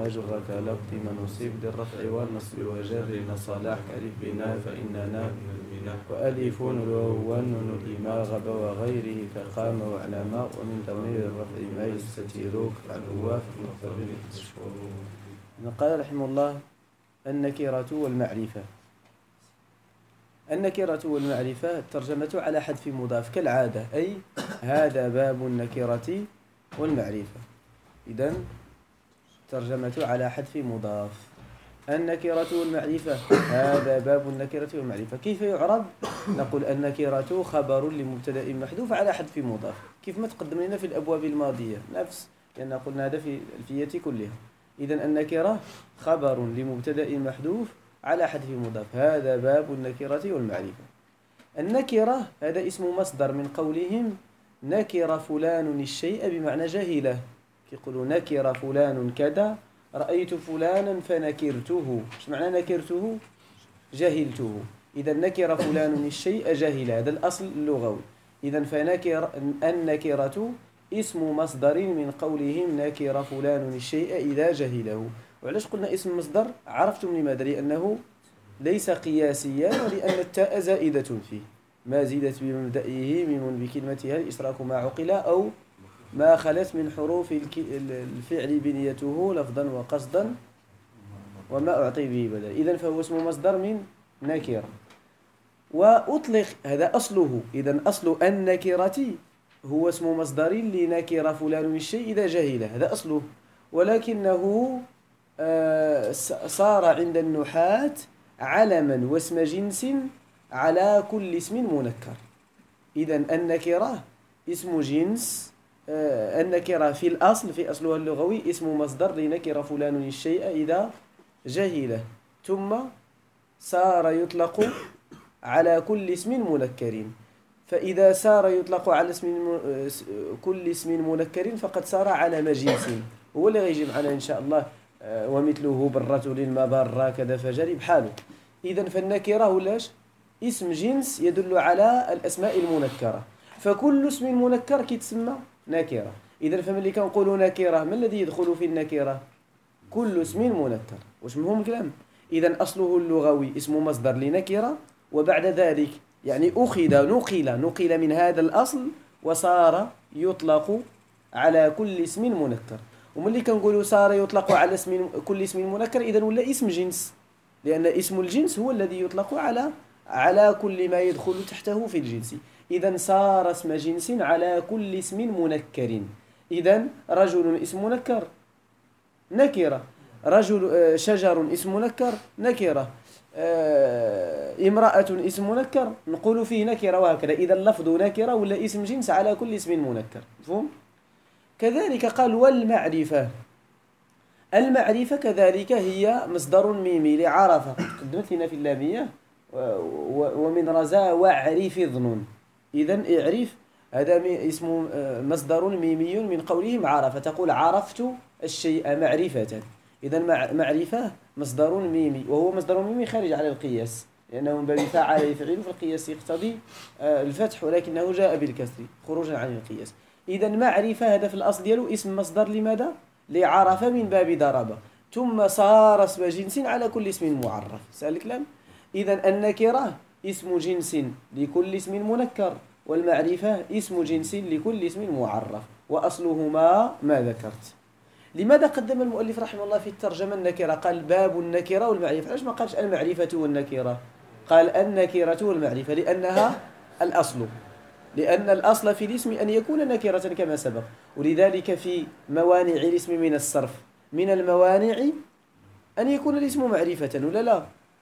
وجرك لفظ منصوب للرفع والنصب وجر صلاح كألف بنا فإننا وألف وهو النون لما غب وغيره كقام وعلما ومن ضمير الرفع ما يستتر كالهواف المختبر المشهور. قال رحمه الله: النكرة والمعرفة. النكرة والمعرفة الترجمة على حذف مضاف كالعادة، أي هذا باب النكرة والمعرفة. إذن ترجمة على حذف مضاف. النكرة والمعرفة هذا باب النكرة والمعرفة. كيف يعرب؟ نقول النكرة خبر لمبتدأ محذوف على حذف مضاف، كيف ما تقدم لنا في الأبواب الماضية نفس، لأن قلنا هذا في الألفية كلها. إذن النكرة خبر لمبتدأ محذوف على حذف مضاف، هذا باب النكرة والمعرفة. النكرة هذا اسم مصدر من قولهم نكر فلان الشيء بمعنى جهله، يقولوا نكر فلان كذا، رأيت فلانا فنكرته. ايش معنى نكرته؟ جهلته. إذا نكر فلان الشيء جهل، هذا الأصل اللغوي. إذا فنكر النكرة اسم مصدر من قولهم نكر فلان الشيء إذا جهله. وعلاش قلنا اسم مصدر؟ عرفتم لماذا؟ لأنه ليس قياسيا، ولأن التاء زائدة فيه، ما زيدت بمبدئه ميم بكلمتها الإشراك ما عقل أو ما خلت من حروف الفعل بنيته لفظا وقصدا وما أعطي به بدل. إذن فهو اسم مصدر من نكرة، وأطلق هذا أصله. إذن أصل النكرة هو اسم مصدر لنكر فلان الشيء إذا جهله، هذا أصله. ولكنه صار عند النحاة علما واسم جنس على كل اسم منكر. إذن النكرة اسم جنس، النكرة في الأصل في أصلها اللغوي اسم مصدر لنكر فلان الشيء إذا جهله، ثم صار يطلق على كل اسم منكر. فإذا صار يطلق على كل اسم منكر فقد صار علم جنس، هو اللي غيجي معنا إن شاء الله. ومثله بالرجل المبر كذا فجري بحاله. إذن فالنكرة ولاش اسم جنس يدل على الأسماء المنكرة، فكل اسم منكر كيتسمى نكرة. إذن فملي كنقولوا نكرة، ما الذي يدخل في النكرة؟ كل اسم منكر. واش مفهوم الكلام؟ إذن أصله اللغوي اسم مصدر لنكرة، وبعد ذلك يعني نقل من هذا الأصل وصار يطلق على كل اسم منكر. وملي كنقولوا صار يطلق على كل اسم منكر، إذن ولا اسم جنس، لأن اسم الجنس هو الذي يطلق على كل ما يدخل تحته في الجنس. إذن صار اسم جنس على كل اسم منكر. إذن رجل اسم منكر نكرة، شجر اسم منكر نكرة، امرأة اسم منكر نقول فيه نكرة، وهكذا. إذا اللفظ نكرة ولا اسم جنس على كل اسم منكر. مفهوم؟ كذلك قال والمعرفة. المعرفة كذلك هي مصدر ميمي لعرفة، قدمت لنا في اللامية، ومن رزا واعرف ظن. إذن اعرف هذا اسم مصدر ميمي من قولهم عرفة، تقول عرفت الشيء معرفة. إذن معرفة مصدر ميمي، وهو مصدر ميمي خارج على القياس، لأنه من باب فعل يفعل في القياس يقتضي الفتح، ولكنه جاء بالكسر خروجا عن القياس. إذن معرفة هذا في الأصل ديالو اسم مصدر لماذا؟ لعرف من باب ضرب، ثم صار اسم جنس على كل اسم معرف. سأل الكلام؟ إذن النكرة اسم جنس لكل اسم منكر، والمعرفة اسم جنس لكل اسم معرف، وأصلهما ما ذكرت. لماذا قدم المؤلف رحمه الله في الترجمة النكرة؟ قال باب النكرة والمعرفة، علاش ما قالش المعرفة والنكرة؟ قال النكرة والمعرفة لأنها الأصل، لأن الأصل في الاسم أن يكون نكرة كما سبق. ولذلك في موانع الاسم من الصرف من الموانع أن يكون الاسم معرفة، ولا لا؟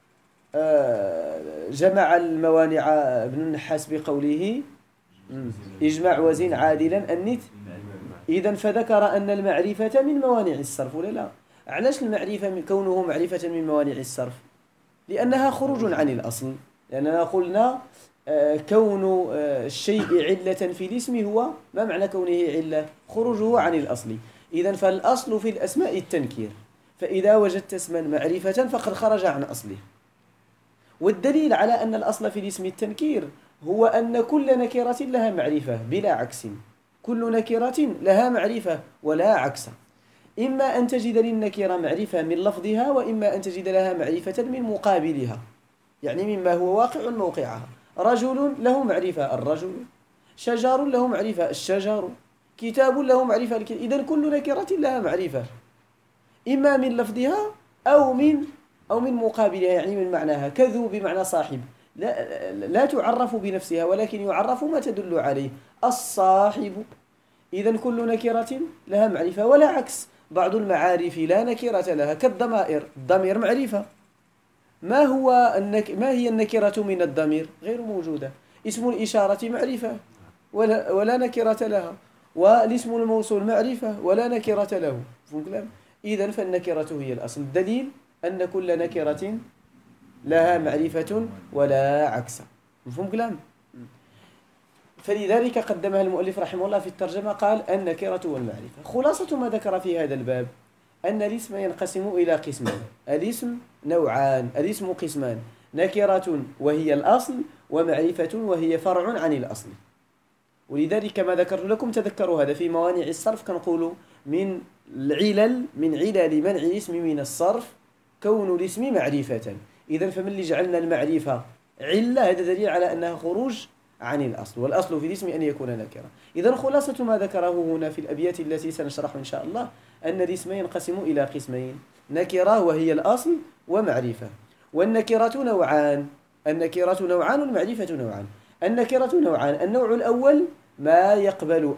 جمع الموانع ابن النحاس بقوله اجمع وزن عادلا النت. إذن فذكر أن المعرفة من موانع الصرف، ولا لا؟ علاش المعرفة كونه معرفة من موانع الصرف؟ لأنها خروج عن الأصل، لأننا قلنا كون الشيء علة في الاسم هو ما معنى كونه علة؟ خروجه عن الأصل. إذن فالأصل في الأسماء التنكير، فإذا وجدت اسما معرفة فقد خرج عن أصله. والدليل على أن الأصل في الاسم التنكير هو أن كل نكرة لها معرفة بلا عكس، كل نكرة لها معرفة ولا عكس. إما أن تجد للنكرة معرفة من لفظها، وإما أن تجد لها معرفة من مقابلها، يعني مما هو واقع موقعها. رجل له معرفة الرجل، شجر له معرفة الشجر، كتاب له معرفة الكتاب. إذن كل نكرة لها معرفة إما من لفظها أو من مقابلها، يعني من معناها. كذو بمعنى صاحب، لا تعرف بنفسها ولكن يعرف ما تدل عليه، الصاحب. إذن كل نكرة لها معرفة، ولا عكس. بعض المعارف لا نكرة لها كالضمائر، الضمير معرفة. ما هي النكرة من الضمير؟ غير موجودة. اسم الإشارة معرفة ولا نكرة لها، والاسم الموصول معرفة ولا نكرة له. إذن فالنكرة هي الأصل. الدليل أن كل نكرة لها معرفة ولا عكس. مفهوم كلام؟ فلذلك قدمها المؤلف رحمه الله في الترجمة، قال النكرة والمعرفة. خلاصة ما ذكر في هذا الباب أن الاسم ينقسم إلى قسمين. الاسم نوعان، الاسم قسمان: نكرة وهي الأصل، ومعرفة وهي فرع عن الأصل. ولذلك ما ذكرت لكم تذكروا هذا في موانع الصرف، كنقولوا من علل منع الاسم من الصرف كون الاسم معرفة. إذن فمن اللي جعلنا المعرفة علة، هذا دليل على أنها خروج عن الأصل، والأصل في الاسم أن يكون نكرة. إذن خلاصة ما ذكره هنا في الأبيات التي سنشرح إن شاء الله أن الاسم ينقسم إلى قسمين: نكرة وهي الأصل، ومعرفة. والنكرة نوعان، والمعرفة نوعان. النكرة نوعان: النوع الأول ما يقبل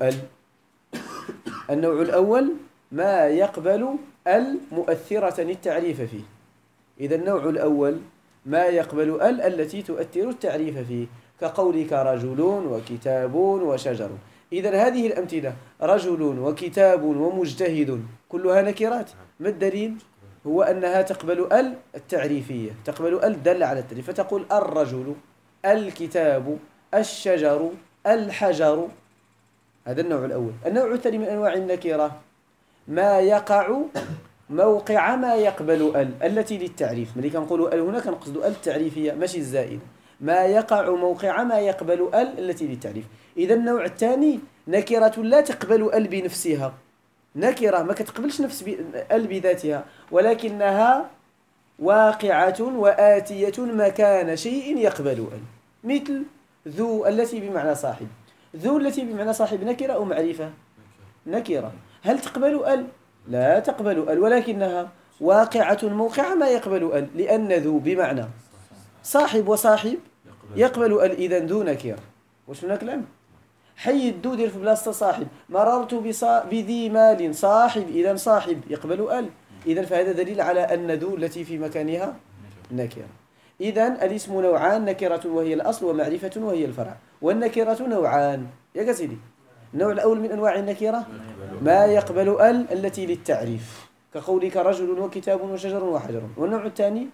ما يقبل مؤثرة التعريف فيه. إذا النوع الأول ما يقبل التي تؤثر التعريف فيه، كقولك رجل وكتاب وشجر. إذا هذه الأمثلة: رجل وكتاب ومجتهد كلها نكرات. ما الدليل؟ هو أنها تقبل التعريفية، تقبل الدالة على التعريف، فتقول الرجل، الكتاب، الشجر، الحجر. هذا النوع الأول. النوع الثاني من أنواع النكرة ما يقع موقع ما يقبل التي للتعريف. ملي كنقولوا هنا كنقصد التعريفية ماشي الزائدة. ما يقع موقع ما يقبل التي للتعريف. إذا النوع الثاني نكرة لا تقبل بنفسها، نكرة ما كتقبلش نفس بذاتها، ولكنها واقعة وآتية مكان شيء يقبل مثل ذو التي بمعنى صاحب. ذو التي بمعنى صاحب نكرة أو معرفة؟ نكرة. هل تقبل لا تقبل ولكنها واقعة موقع ما يقبل لأن ذو بمعنى صاحب، وصاحب يقبل إذن ذو نكرة. واش هنا كلام؟ حي الدو دير في بلاصة صاحب. مررت بذي مال صاحب، إذن صاحب يقبل إذن فهذا دليل على أن ذو التي في مكانها نكرة. إذن الاسم نوعان: نكرة وهي الأصل، ومعرفة وهي الفرع. والنكرة نوعان يا سيدي. النوع الأول من أنواع النكرة ما يقبل التي للتعريف، كقولك رجل وكتاب وشجر وحجر. والنوع الثاني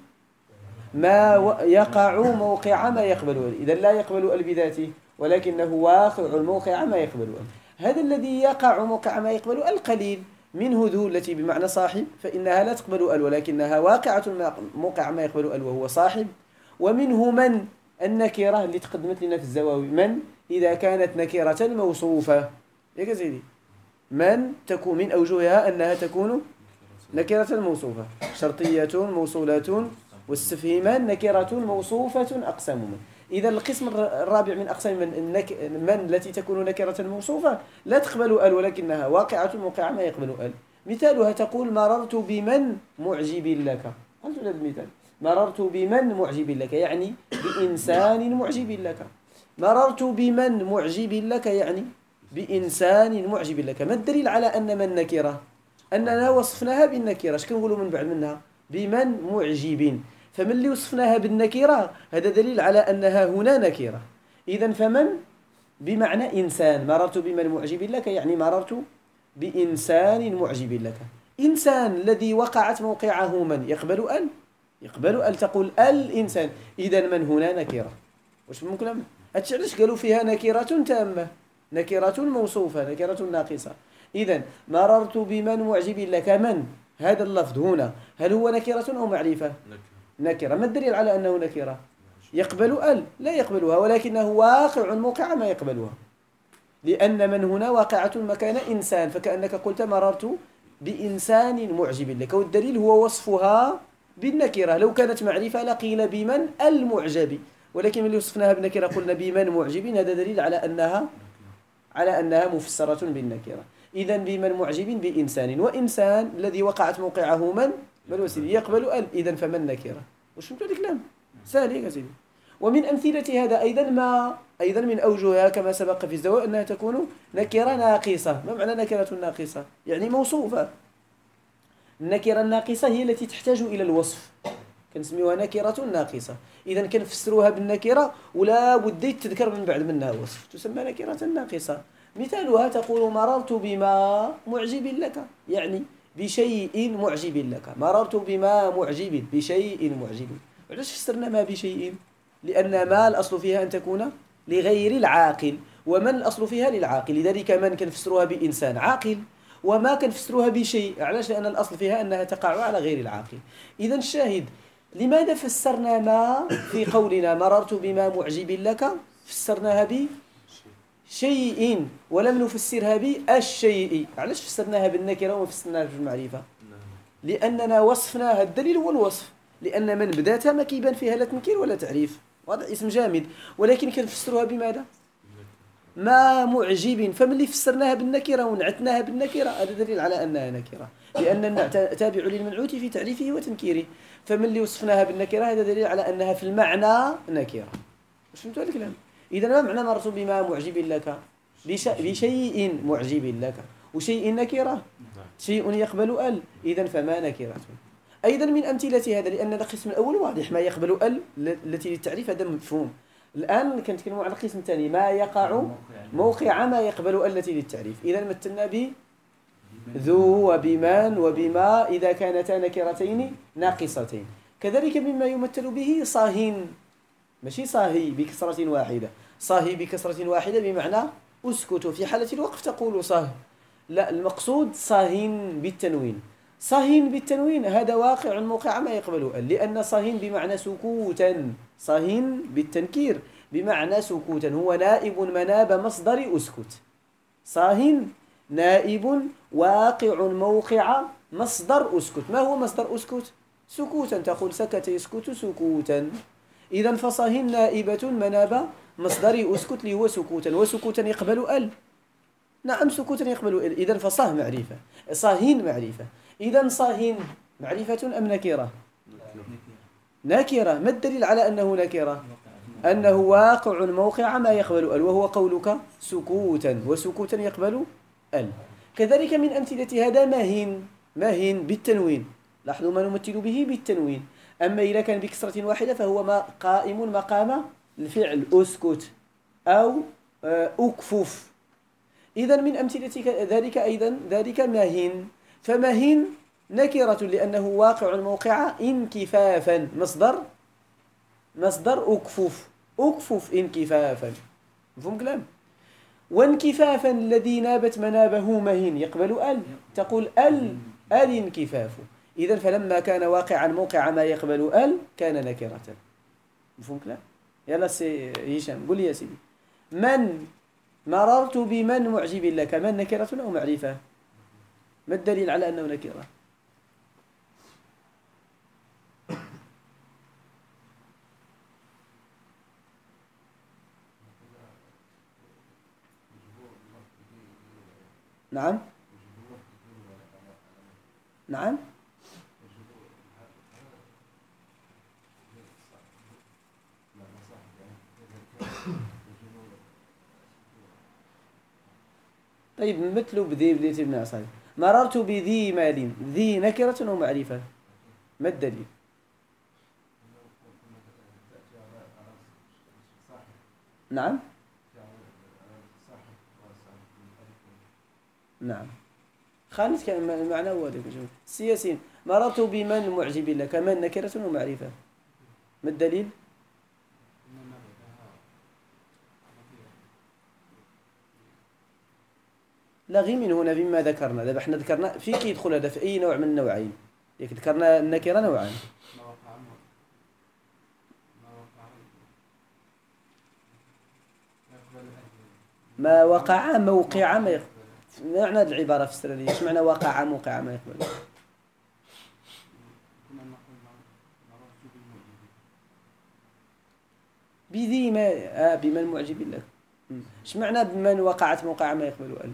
ما يقع موقع ما يقبل إذا لا يقبل بذاته، ولكنه واقع الموقع ما يقبل هذا الذي يقع موقع ما يقبل القليل منه ذو التي بمعنى صاحب، فإنها لا تقبل ولكنها واقعة موقع ما يقبل وهو صاحب. ومنه من النكرة اللي تقدمت لنا في الزواوي، من إذا كانت نكرة موصوفة يا سيدي. من تكون من أوجهها أنها تكون نكرة موصوفة: شرطية، موصولة، واستفهامان. نكرة موصوفة أقسام من. إذا القسم الرابع من أقسام من التي تكون نكرة موصوفة لا تقبل ولكنها واقعة موقع ما يقبل مثالها تقول مررت بمن معجب لك. هل هذا المثال؟ مررت بمن معجب لك يعني بإنسان معجب لك. مررت بمن معجب لك يعني بإنسان معجب لك. ما الدليل على أن من نكرة؟ أننا وصفناها بالنكرة. اش كنقولوا من بعد منها؟ بمن معجب. فمن اللي وصفناها بالنكرة هذا دليل على أنها هنا نكرة. إذن فمن بمعنى إنسان. مررت بمن معجب لك يعني مررت بإنسان معجب لك. إنسان الذي وقعت موقعه من يقبل تقول الإنسان. إذن من هنا نكرة. واش من كلام؟ هادشي علاش قالوا فيها نكرة تامة، نكرة موصوفة، نكرة ناقصة. إذن مررت بمن معجب لك. من هذا اللفظ هنا هل هو نكرة أو معرفة؟ نكرة. ما الدليل على أنه نكرة؟ يقبل لا يقبلها ولكنه واقع موقع ما يقبلها، لأن من هنا واقعة مكان إنسان، فكأنك قلت مررت بإنسان معجب لك، والدليل هو وصفها بالنكرة. لو كانت معرفة لقيل بمن المعجب، ولكن من وصفناها بالنكرة قلنا بمن معجب، هذا دليل على أنها مفسرة بالنكرة. إذا بمن معجب بإنسان، وإنسان الذي وقعت موقعه من الوسيلة يقبل إذا فمن نكرة. وش فهمتوا هذا الكلام؟ سهل يا سيدي. ومن أمثلة هذا أيضا من أوجهها كما سبق في الزواج أنها تكون نكرة ناقصة. ما معنى نكرة ناقصة؟ يعني موصوفة. النكرة الناقصة هي التي تحتاج إلى الوصف، كنسميوها نكرة ناقصة. إذا كنفسروها بالنكرة ولا بد تذكر من بعد منها وصف، تسمى نكرة ناقصة. مثالها تقول مررت بما معجب لك، يعني بشيء معجب لك. مررت بما معجب، بشيء معجب. علاش فسرنا ما بشيء؟ لأن ما الأصل فيها أن تكون لغير العاقل، ومن الأصل فيها للعاقل. لذلك من كنفسروها بإنسان عاقل، وما كنفسروها بشيء. علاش؟ لأن الأصل فيها أنها تقع على غير العاقل. إذا الشاهد، لماذا فسرنا ما في قولنا مررت بما معجب لك؟ فسرناها بشيء ولم نفسرها بالشيء. علاش فسرناها بالنكرة وما فسرناها بالمعرفة؟ لأننا وصفناها. الدليل هو الوصف، لأن من بداتها ما كيبان فيها لا تنكير ولا تعريف، هذا اسم جامد، ولكن كنفسروها بماذا؟ ما معجب. فملي فسرناها بالنكرة ونعتناها بالنكرة هذا دليل على أنها نكرة، لأن النعت تابع للمنعوت في تعريفه وتنكيره. فملي وصفناها بالنكرة هذا دليل على أنها في المعنى نكرة. واش فهمتوا هذا الكلام؟ إذا ما معنى مررت بما معجب لك؟ بشيء معجب لك، وشيء نكرة، شيء يقبل إذا فما نكرة. أيضا من أمثلة هذا، لأن القسم الأول واضح، ما يقبل التي للتعريف هذا مفهوم. الآن كنتكلموا على القسم الثاني، ما يقع موقع ما يقبل التي للتعريف. إذا مثلنا ذو وبمن وبما إذا كانتا نكرتين ناقصتين. كذلك مما يمثل به صاهين، ماشي صاهي بكسرة واحدة، صاهي بكسرة واحدة بمعنى أسكت. في حالة الوقف تقول صاه، لا، المقصود صاهين بالتنوين. صاهين بالتنوين هذا واقع موقع ما يقبل لأن صاهين بمعنى سكوتا، صاهين بالتنكير بمعنى سكوتا، هو نائب مناب مصدر أسكت. صاهين نائب واقع موقع مصدر أسكت. ما هو مصدر أسكت؟ سكوتا، تقول سكت يسكت سكوتا. إذا فصاهين نائبة مناب مصدر أسكت اللي هو سكوتا، وسكوتا يقبل نعم، سكوتا يقبل إذا فصاه معرفة، صاهين معرفة. إذا صاهين معرفة أم نكرة؟ نكرة. ما الدليل على أنه نكرة؟ أنه واقع موقع ما يقبل وهو قولك سكوتا، وسكوتا يقبل كذلك من أمثلة هذا ماهين بالتنوين. لاحظوا ما نمثل به بالتنوين. أما إذا كان بكسرة واحدة فهو ما قائم مقام الفعل أسكت أو أكفف. إذا من أمثلة ذلك أيضا ذلك ماهين. فماهين نكرة لأنه واقع موقع انكفافا، مصدر أكفف انكفافا. مفهوم كلام؟ وانكفافا الذي نابت منابه مهين يقبل تقول الانكفاف. إذا فلما كان واقعا موقع ما يقبل كان نكرة. مفهوم كلام؟ يلا سي هشام قل لي يا سيدي، من مررت بمن معجب لك، من نكرة أو معرفة؟ ما الدليل على أنه نكرة؟ نعم نعم طيب مثل بذي بديت ابن عصام، مررت بذي مال، ذي نكرة أو معرفة؟ ما الدليل؟ نعم نعم خالد كان المعنى هو ذلك. السياسين مررت بمن معجب لك، من نكرة أو معرفة؟ ما الدليل؟ لغي من هنا فيما ذكرنا. دابا احنا ذكرنا في كي يدخل هذا في أي نوع من النوعين. ياك ذكرنا النكرة نوعان. ما وقع موقع ما ما معنى هذه العبارة فسر لي ايش معنى وقع موقع ما يقبل؟ بذي ما بمن معجب لك. ايش معنى بمن وقعت موقع ما يقبل ال؟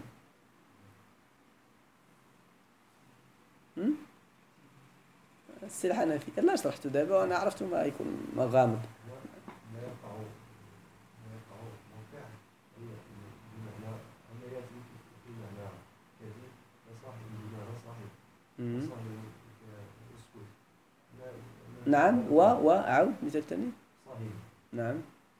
السي الحنفي لا شرحته دابا وانا عرفت ما يكون غامض. نعم أعود مثال ثاني. نعم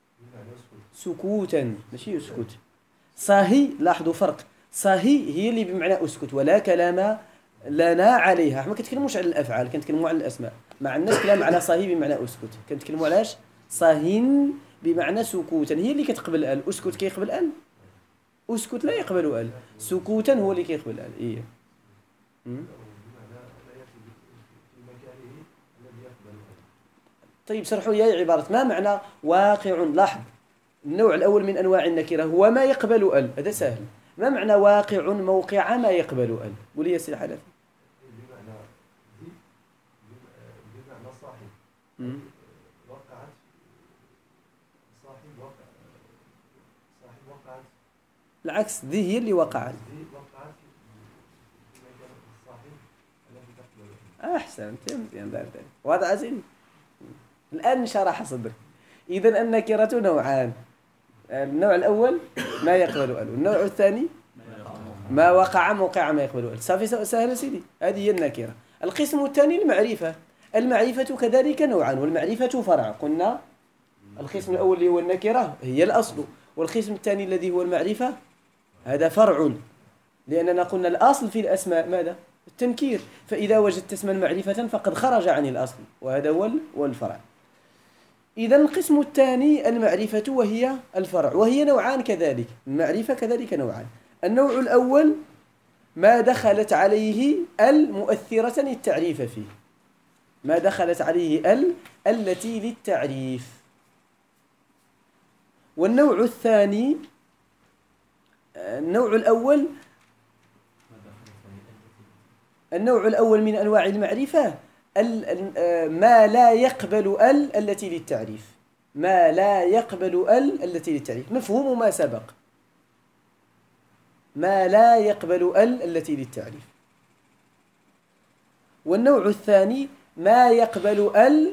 سكوتا ماشي يسكت. صاهي لاحظوا فرق. صاهي هي اللي بمعنى اسكت ولا كلام لنا عليها. ما كنتكلموش على الافعال كنتكلموا على الاسماء. ما عندناش كلام على صاهي بمعنى اسكت كنتكلموا علاش صاهين بمعنى سكوتا هي اللي كتقبل ال. اسكت كيقبل ال. اسكت لا يقبل ال. سكوتا هو اللي كيقبل ال. ايه طيب شرحوا لي عبارة ما معنى واقع. لاحظ النوع الأول من أنواع النكرة هو ما يقبل ال. هذا سهل. ما معنى واقع موقع ما يقبل ال؟ قول لي يا سي الحنفي. بمعنى صاحب وقعت صاحب وقعت العكس ذي هي اللي وقعت. أحسنت مزيان دار ذلك وهذا عزيزي. الآن شرح صدرك. إذن النكرة نوعان. النوع الأول ما يقبل ال. النوع الثاني ما وقع موقع ما يقبل ال. صافي سهل سيدي. هذه هي النكرة. القسم الثاني المعرفة. المعرفة كذلك نوعان والمعرفة فرع. قلنا القسم الأول اللي هو النكرة هي الأصل والقسم الثاني الذي هو المعرفة هذا فرع لأننا قلنا الأصل في الأسماء ماذا؟ التنكير. فإذا وجدت اسما معرفة فقد خرج عن الأصل وهذا هو الفرع. إذا القسم الثاني المعرفة وهي الفرع وهي نوعان كذلك. المعرفة كذلك نوعان. النوع الأول ما دخلت عليه المؤثرة للتعريف فيه. ما دخلت عليه التي للتعريف. والنوع الثاني النوع الأول من أنواع المعرفة ما لا يقبل التي للتعريف. ما لا يقبل التي للتعريف. مفهوم ما سبق. ما لا يقبل التي للتعريف. والنوع الثاني ما يقبل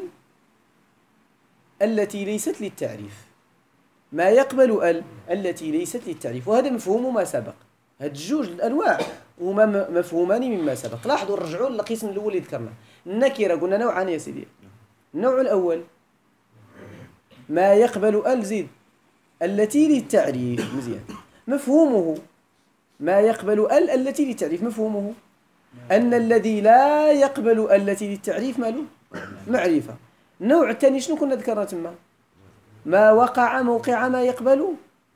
التي ليست للتعريف. ما يقبل التي ليست للتعريف وهذا مفهوم ما سبق. هاد الجوج الأنواع هما مفهومان مما سبق. لاحظوا رجعوا للقسم الأول اللي ذكرنا. النكرة قلنا نوعان يا سيدي. النوع الأول ما يقبل زيد التي للتعريف. مزيان. مفهومه ما يقبل التي للتعريف. مفهومه أن الذي لا يقبل التي للتعريف ماله معرفة. النوع الثاني شنو كنا ذكرنا تما؟ ما وقع موقع ما يقبل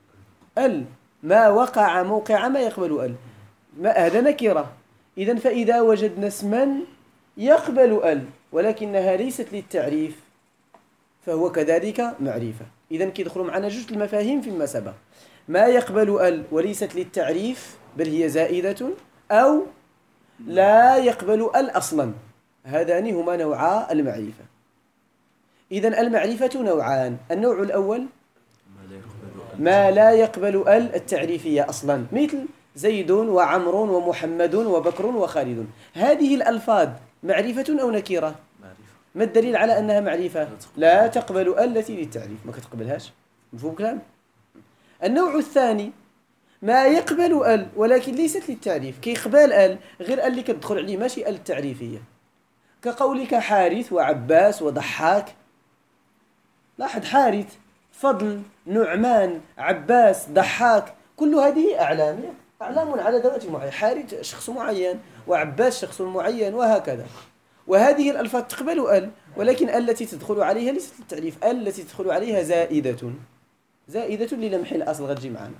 ما وقع موقع ما يقبل هذا نكرة. إذن فإذا وجدنا اسما يقبل ولكنها ليست للتعريف فهو كذلك معرفة. إذن كيدخلوا معنا جوج المفاهيم فيما سبق. ما يقبل وليست للتعريف بل هي زائدة أو لا يقبل أصلا. هذان هما نوعا المعرفة. إذن المعرفة نوعان. النوع الأول ما لا يقبل التعريفية أصلا مثل زيد وعمر ومحمد وبكر وخالد. هذه الألفاظ معرفة أو نكيرة؟ ما الدليل على أنها معرفة؟ لا تقبل التي للتعريف. ما كتقبلهاش. مفهوم كلام؟ النوع الثاني ما يقبل ولكن ليست للتعريف. كيقبل غير اللي كتدخل عليه ماشي التعريفية كقولك حارث وعباس وضحاك. لاحظ حارث فضل نعمان عباس ضحاك كل هذه أعلام على ذوات معين. حارث شخص معين وعباس شخص معين وهكذا. وهذه الألفاظ تقبل ولكن التي تدخل عليها ليست للتعريف. التي تدخل عليها زائدة للمح الأصل غتجي معنا.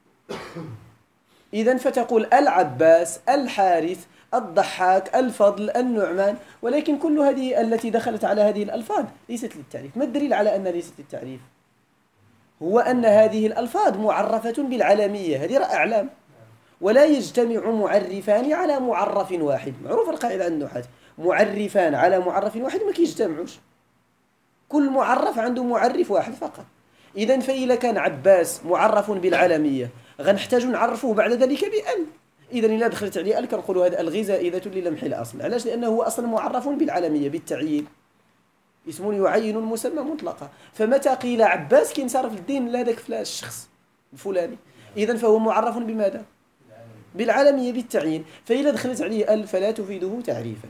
إذن فتقول العباس الحارث الضحاك الفضل النعمان ولكن كل هذه التي دخلت على هذه الألفاظ ليست للتعريف. ما الدليل على أنها ليست للتعريف؟ هو أن هذه الألفاظ معرفة بالعلمية. هذه أعلام ولا يجتمع معرفان على معرف واحد. معروف القاعدة عند النحاة، معرفان على معرف واحد ما كيجتمعوش، كل معرف عنده معرف واحد فقط. إذا فإذا كان عباس معرف بالعلمية غنحتاج نعرفوه بعد ذلك بأل. إذا إلا دخلت عليه أل كنقولوا هذا أل زائدة للمح الأصل. علاش؟ لأنه هو أصلا معرف بالعلمية بالتعيين، اسم يعين المسمى مطلقا. فمتى قيل عباس كينصرف الدين لهذاك الشخص الفلاني، إذا فهو معرف بماذا؟ بالعلمية بالتعيين. فإذا دخلت عليه أل فلا تفيده تعريفا.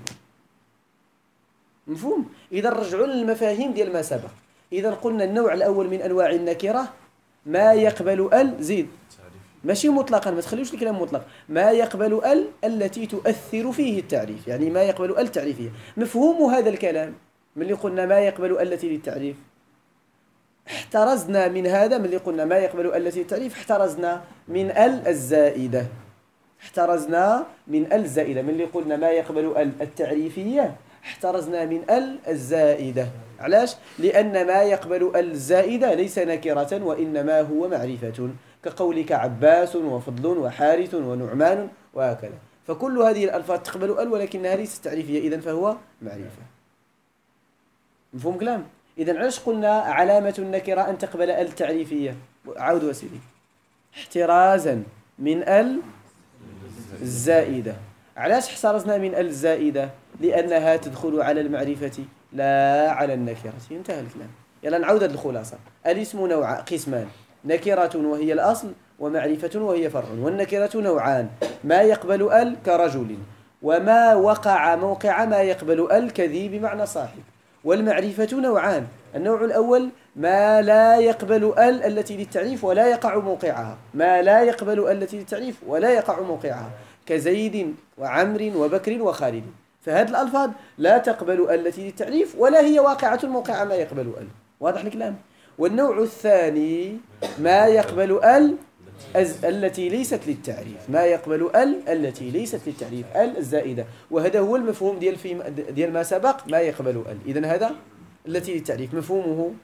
مفهوم؟ إذا رجعوا للمفاهيم ديال ما سبق. إذا قلنا النوع الأول من أنواع النكرة ما يقبل أل زيد، ماشي مطلقا، ما تخليوش الكلام مطلق، ما يقبل أل التي تؤثر فيه التعريف، يعني ما يقبل أل تعريفية. مفهوم هذا الكلام من اللي قلنا ما يقبل التي للتعريف احترزنا من هذا، من اللي قلنا ما يقبل التي للتعريف احترزنا من ال الزائدة، احترزنا من ال الزائدة. من اللي قلنا ما يقبل ال التعريفية احترزنا من ال الزائدة. علاش؟ لأن ما يقبل ال الزائدة ليس نكرة وإنما هو معرفة، كقولك عباس وفضل وحارث ونعمان وهكذا. فكل هذه الألفاظ تقبل ال ولكنها ليست تعريفية، إذن فهو معرفة. مفهوم كلام؟ إذن علاش قلنا علامة النكرة أن تقبل ال التعريفية؟ عاود وسيلي، احترازا من ال الزائدة. علاش احترزنا من ال الزائدة؟ لأنها تدخل على المعرفة لا على النكرة. انتهى الكلام. يلا نعود الخلاصة. الاسم نوع قسمان، نكرة وهي الأصل، ومعرفة وهي فرع. والنكرة نوعان، ما يقبل ال كرجل، وما وقع موقع ما يقبل ال كذي بمعنى صاحب. والمعرفة نوعان، النوع الأول ما لا يقبل ال التي للتعريف ولا يقع موقعها، ما لا يقبل ال التي للتعريف ولا يقع موقعها، كزيد وعمر وبكر وخالد. فهذه الألفاظ لا تقبل التي للتعريف ولا هي واقعة موقع ما يقبل ال. واضح الكلام؟ والنوع الثاني ما يقبل ال التي ليست للتعريف، ما يقبل ال التي ليست للتعريف، ال الزائدة. وهذا هو المفهوم ديال ما سبق، ما يقبل ال. إذن هذا التي للتعريف مفهومه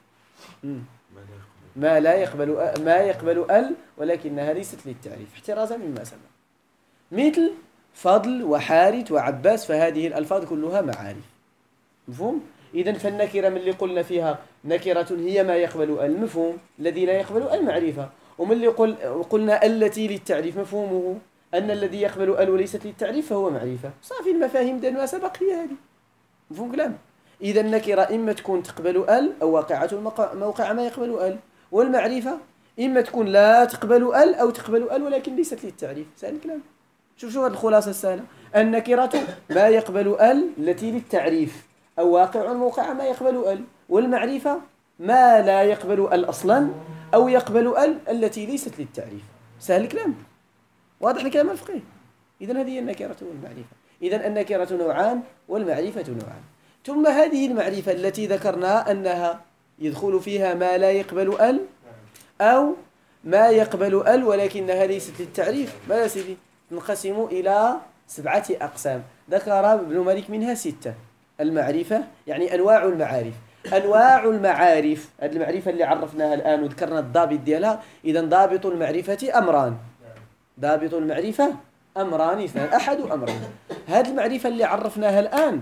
ما لا يقبل ما يقبل ال ولكنها ليست للتعريف احترازا مما سبق، مثل فضل وحارث وعباس. فهذه الألفاظ كلها معارف. مفهوم؟ إذن فالنكرة من اللي قلنا فيها نكرة هي ما يقبل المفهوم الذي لا يقبل المعرفة. ومن اللي قلنا التي للتعريف مفهومه أن الذي يقبل ال وليست للتعريف فهو معرفة. صافي، المفاهيم ديال ما سبق هي هذه. مفهوم كلام؟ إذا النكرة إما تكون تقبل ال أو واقعة موقع ما يقبل ال، والمعرفة إما تكون لا تقبل ال أو تقبل ال ولكن ليست للتعريف. سهل الكلام. شوف هذه الخلاصة السهلة. النكرة ما يقبل ال التي للتعريف أو واقع موقع ما يقبل ال، والمعرفة ما لا يقبل ال أصلا أو يقبل ال التي ليست للتعريف. سهل الكلام. واضح الكلام الفقهي. إذن هذه النكرة والمعرفة. إذن النكرة نوعان والمعرفة نوعان. ثم هذه المعرفة التي ذكرنا أنها يدخل فيها ما لا يقبل ال أو ما يقبل ال ولكنها ليست للتعريف. ماذا سيدي؟ تنقسم إلى 7 أقسام، ذكر ابن مالك منها 6. المعرفة يعني أنواع المعارف. أنواع المعارف، هذه المعرفة اللي عرفناها الآن وذكرنا الضابط ديالها. إذن ضابط المعرفة أمران، ضابط المعرفة أمران اثنان، أحد أمرين. هذه المعرفة اللي عرفناها الآن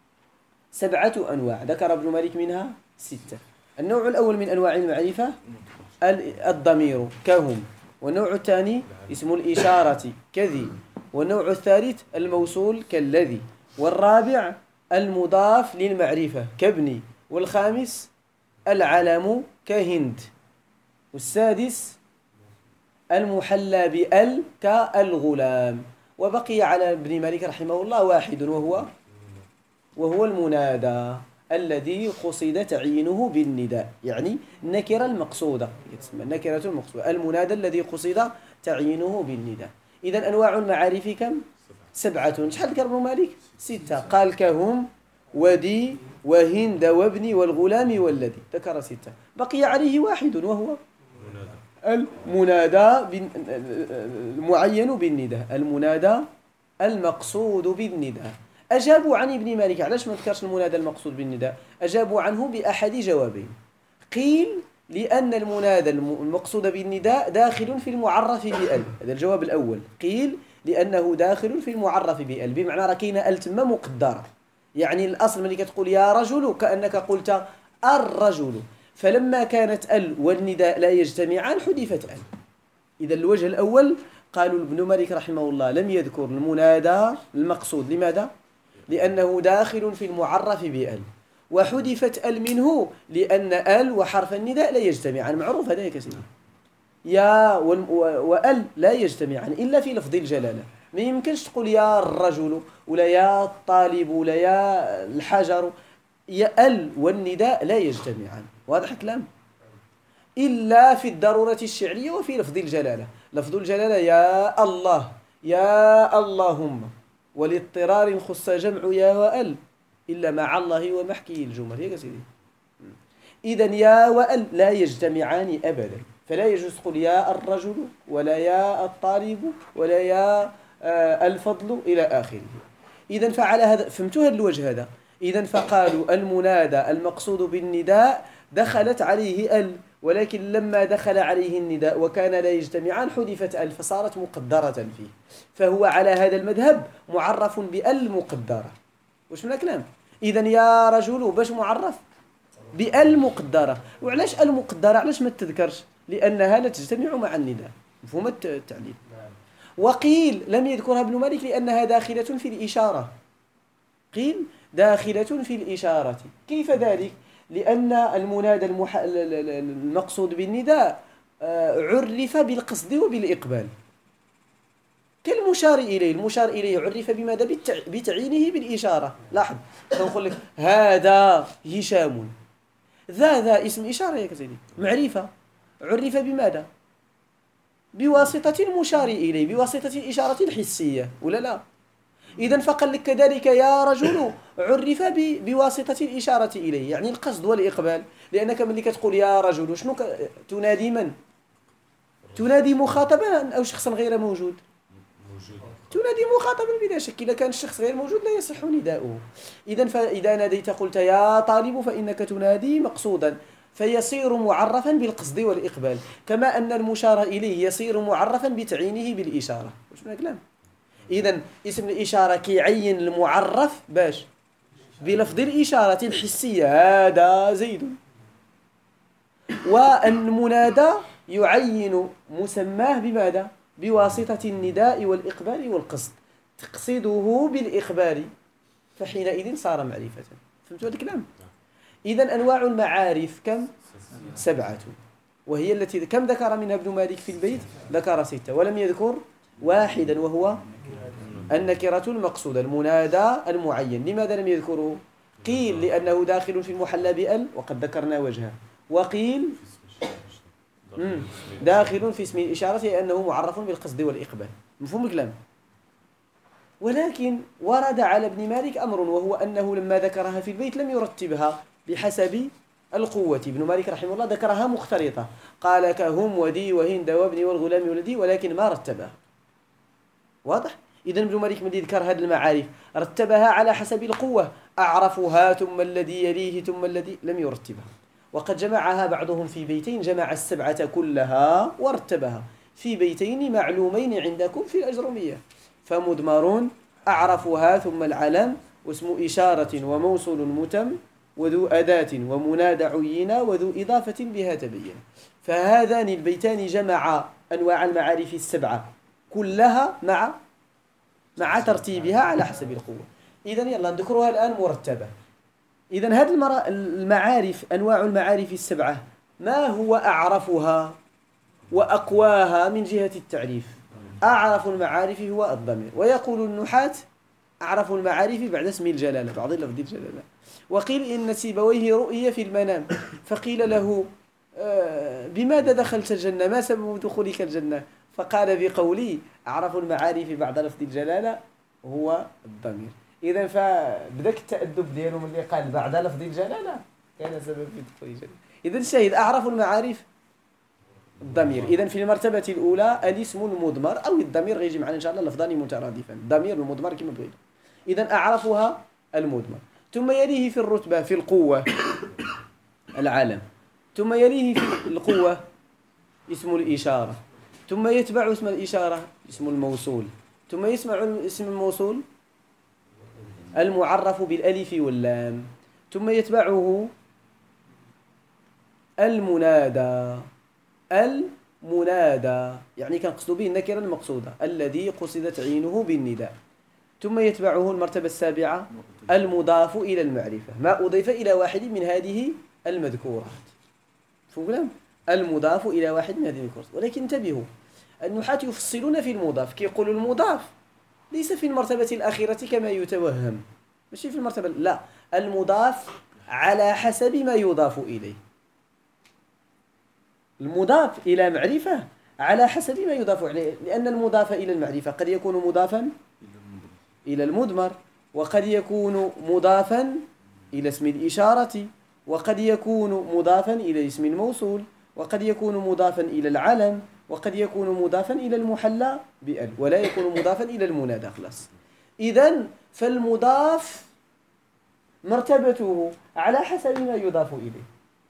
7 أنواع، ذكر ابن مالك منها 6. النوع الأول من أنواع المعرفة الضمير كهم، والنوع الثاني اسم الإشارة كذي، والنوع الثالث الموصول كالذي، والرابع المضاف للمعرفة كابني، والخامس العلم كهند، والسادس المحلى بأل كالغلام. وبقي على ابن مالك رحمه الله واحد وهو المنادى الذي قصد تعيينه بالنداء، يعني النكرة المقصودة يتسمى النكرة المقصودة، المنادى الذي قصد تعيينه بالنداء. إذن أنواع المعارف كم؟ 7. شحال ذكر ابن مالك؟ 6. قال كهم ودي وهند وابني والغلام والذي، ذكر 6. بقي عليه واحد وهو المنادى المعين بالنداء، المنادى المقصود بالنداء. أجابوا عن ابن مالك علاش ما ذكرش المنادى المقصود بالنداء؟ أجابوا عنه بأحد جوابين. قيل لأن المنادى المقصود بالنداء داخل في المعرف بأل. هذا الجواب الأول. قيل لأنه داخل في المعرف بأل، بمعنى راه كاينه أل تما مقدرة. يعني الأصل ملي كتقول يا رجل كأنك قلت الرجل، فلما كانت ال والنداء لا يجتمعان حذفت ال. إذا الوجه الأول قالوا ابن مالك رحمه الله لم يذكر المنادى المقصود. لماذا؟ لأنه داخل في المعرف بأل، وحذفت ال منه لأن ال وحرف النداء لا يجتمعان. معروف هذا يا كسيدي. يا وال لا يجتمعان إلا في لفظ الجلالة. ما يمكنش تقول يا الرجل ولا يا الطالب ولا يا الحجر. يا ال والنداء لا يجتمعان. واضح الكلام؟ إلا في الضرورة الشعرية وفي لفظ الجلالة. لفظ الجلالة يا الله، يا اللهم، والاضطرار خص جمع يا وأل إلا مع الله ومحكي الجمل. هيك سيدي. إذن يا وأل لا يجتمعان أبدا، فلا يجوز تقول يا الرجل ولا يا الطالب ولا يا الفضل إلى آخره. إذن فعلى هذا فهمتوا هذا الوجه هذا. إذن فقالوا المنادى المقصود بالنداء دخلت عليه ال، ولكن لما دخل عليه النداء وكان لا يجتمعان حذفت ال فصارت مقدرة فيه، فهو على هذا المذهب معرف بال مقدرة. واش من الكلام؟ إذن يا رجل باش معرف بال مقدرة. وعلاش ال مقدرة؟ علاش ما تذكرش؟ لأنها لا تجتمع مع النداء. مفهوم التعليل؟ وقيل لم يذكرها ابن مالك لأنها داخلة في الإشارة. قيل داخلة في الإشارة. كيف ذلك؟ لأن المنادى المقصود بالنداء عرف بالقصد وبالإقبال كالمشار إليه. المشار إليه عرف بماذا؟ بتعيينه بالإشارة. لاحظ نقول لك هذا هشام، ذا اسم إشارة يا كسيدي، معرفة. عرف بماذا؟ بواسطة المشار إليه، بواسطة الإشارة الحسية، ولا لا؟ إذن فقال لك كذلك يا رجل عرف بواسطة الإشارة إليه، يعني القصد والإقبال. لأنك ملي كتقول يا رجل شنو تنادي من؟ تنادي مخاطبا أو شخصا غير موجود؟ تنادي مخاطبا بلا شك. إذا كان الشخص غير موجود لا يصح نداؤه. إذن فإذا ناديت قلت يا طالب فإنك تنادي مقصودا، فيصير معرفا بالقصد والإقبال، كما أن المشار إليه يصير معرفا بتعيينه بالإشارة. واش من الكلام؟ إذن اسم الإشارة كيعين المعرف باش بلفظ الإشارة الحسية هذا زيد، والمنادى يعين مسماه بماذا؟ بواسطة النداء والإقبال والقصد، تقصده بالإخبار، فحينئذ صار معرفة. فهمتوا هذا الكلام؟ إذن أنواع المعارف كم؟ 7، وهي التي كم ذكر منها ابن مالك في البيت؟ ذكر 6 ولم يذكر واحدا، وهو النكرة المقصودة، المنادى المعين. لماذا لم يذكره؟ قيل لأنه داخل في المحلى بأل وقد ذكرنا وجهه، وقيل داخل في اسم الإشارة لأنه معرف بالقصد والإقبال. مفهوم الكلام؟ ولكن ورد على ابن مالك أمر، وهو أنه لما ذكرها في البيت لم يرتبها بحسب القوة. ابن مالك رحمه الله ذكرها مختلطة، قال كهم ودي وهند وابني والغلام ولدي، ولكن ما رتبها. واضح؟ إذن ابن مالك من ذكر هذه المعارف رتبها على حسب القوة، أعرفها ثم الذي يليه ثم الذي، لم يرتبها. وقد جمعها بعضهم في بيتين، جمع 7 كلها ورتبها في بيتين معلومين عندكم في الأجرمية. فمدمر أعرفها ثم العلم واسم إشارة وموصول متم وذو أداة ومنادى عينا وذو إضافة بها تبين. فهذان البيتان جمع أنواع المعارف 7 كلها مع ترتيبها على حسب القوة. إذن يلا نذكرها الآن مرتبة. إذن هذه المعارف، أنواع المعارف 7، ما هو أعرفها وأقواها من جهة التعريف؟ أعرف المعارف هو الضمير، ويقول النحاة أعرف المعارف بعد اسم الجلالة، بعض لفظ الجلالة. وقيل إن سيبويه رؤية في المنام، فقيل له بماذا دخلت الجنة؟ ما سبب دخولك الجنة؟ فقال بقولي أعرف المعارف بعد لفظ الجلالة هو الضمير. إذن فبدك التأدب ديالهم اللي قال بعد لفظ الجلالة كان سبب في دخول الجنة. إذن الشاهد أعرف المعارف الضمير. إذن في المرتبة الأولى الاسم المضمر أو الضمير، غيجي معنا إن شاء الله لفظان مترادفان، الضمير والمضمر كما بغيت. إذن أعرفها المضمر، ثم يليه في الرتبة في القوة العالم، ثم يليه في القوة اسم الإشارة، ثم يتبع اسم الإشارة اسم الموصول، ثم يسمع اسم الموصول المعرف بالألف واللام، ثم يتبعه المنادى. المنادى يعني كان قصد به النكرة المقصودة الذي قصدت عينه بالنداء. ثم يتبعه المرتبة السابعة المضاف إلى المعرفة، ما أضيف إلى واحد من هذه المذكورات. فهمتم؟ المضاف إلى واحد من هذه المذكورات. ولكن انتبهوا، النحاة يفصلون في المضاف، كيقولوا المضاف ليس في المرتبة الأخيرة كما يتوهم، ماشي في المرتبة، لا، المضاف على حسب ما يضاف إليه. المضاف إلى معرفة على حسب ما يضاف إليه، لأن المضاف إلى المعرفة قد يكون مضافا إلى المضمر، وقد يكون مضافا إلى اسم الإشارة، وقد يكون مضافا إلى اسم الموصول، وقد يكون مضافا إلى العلم، وقد يكون مضافا إلى المحلى بأل، ولا يكون مضافا إلى المنادى. خلاص. إذن فالمضاف مرتبته على حسب ما يضاف إليه.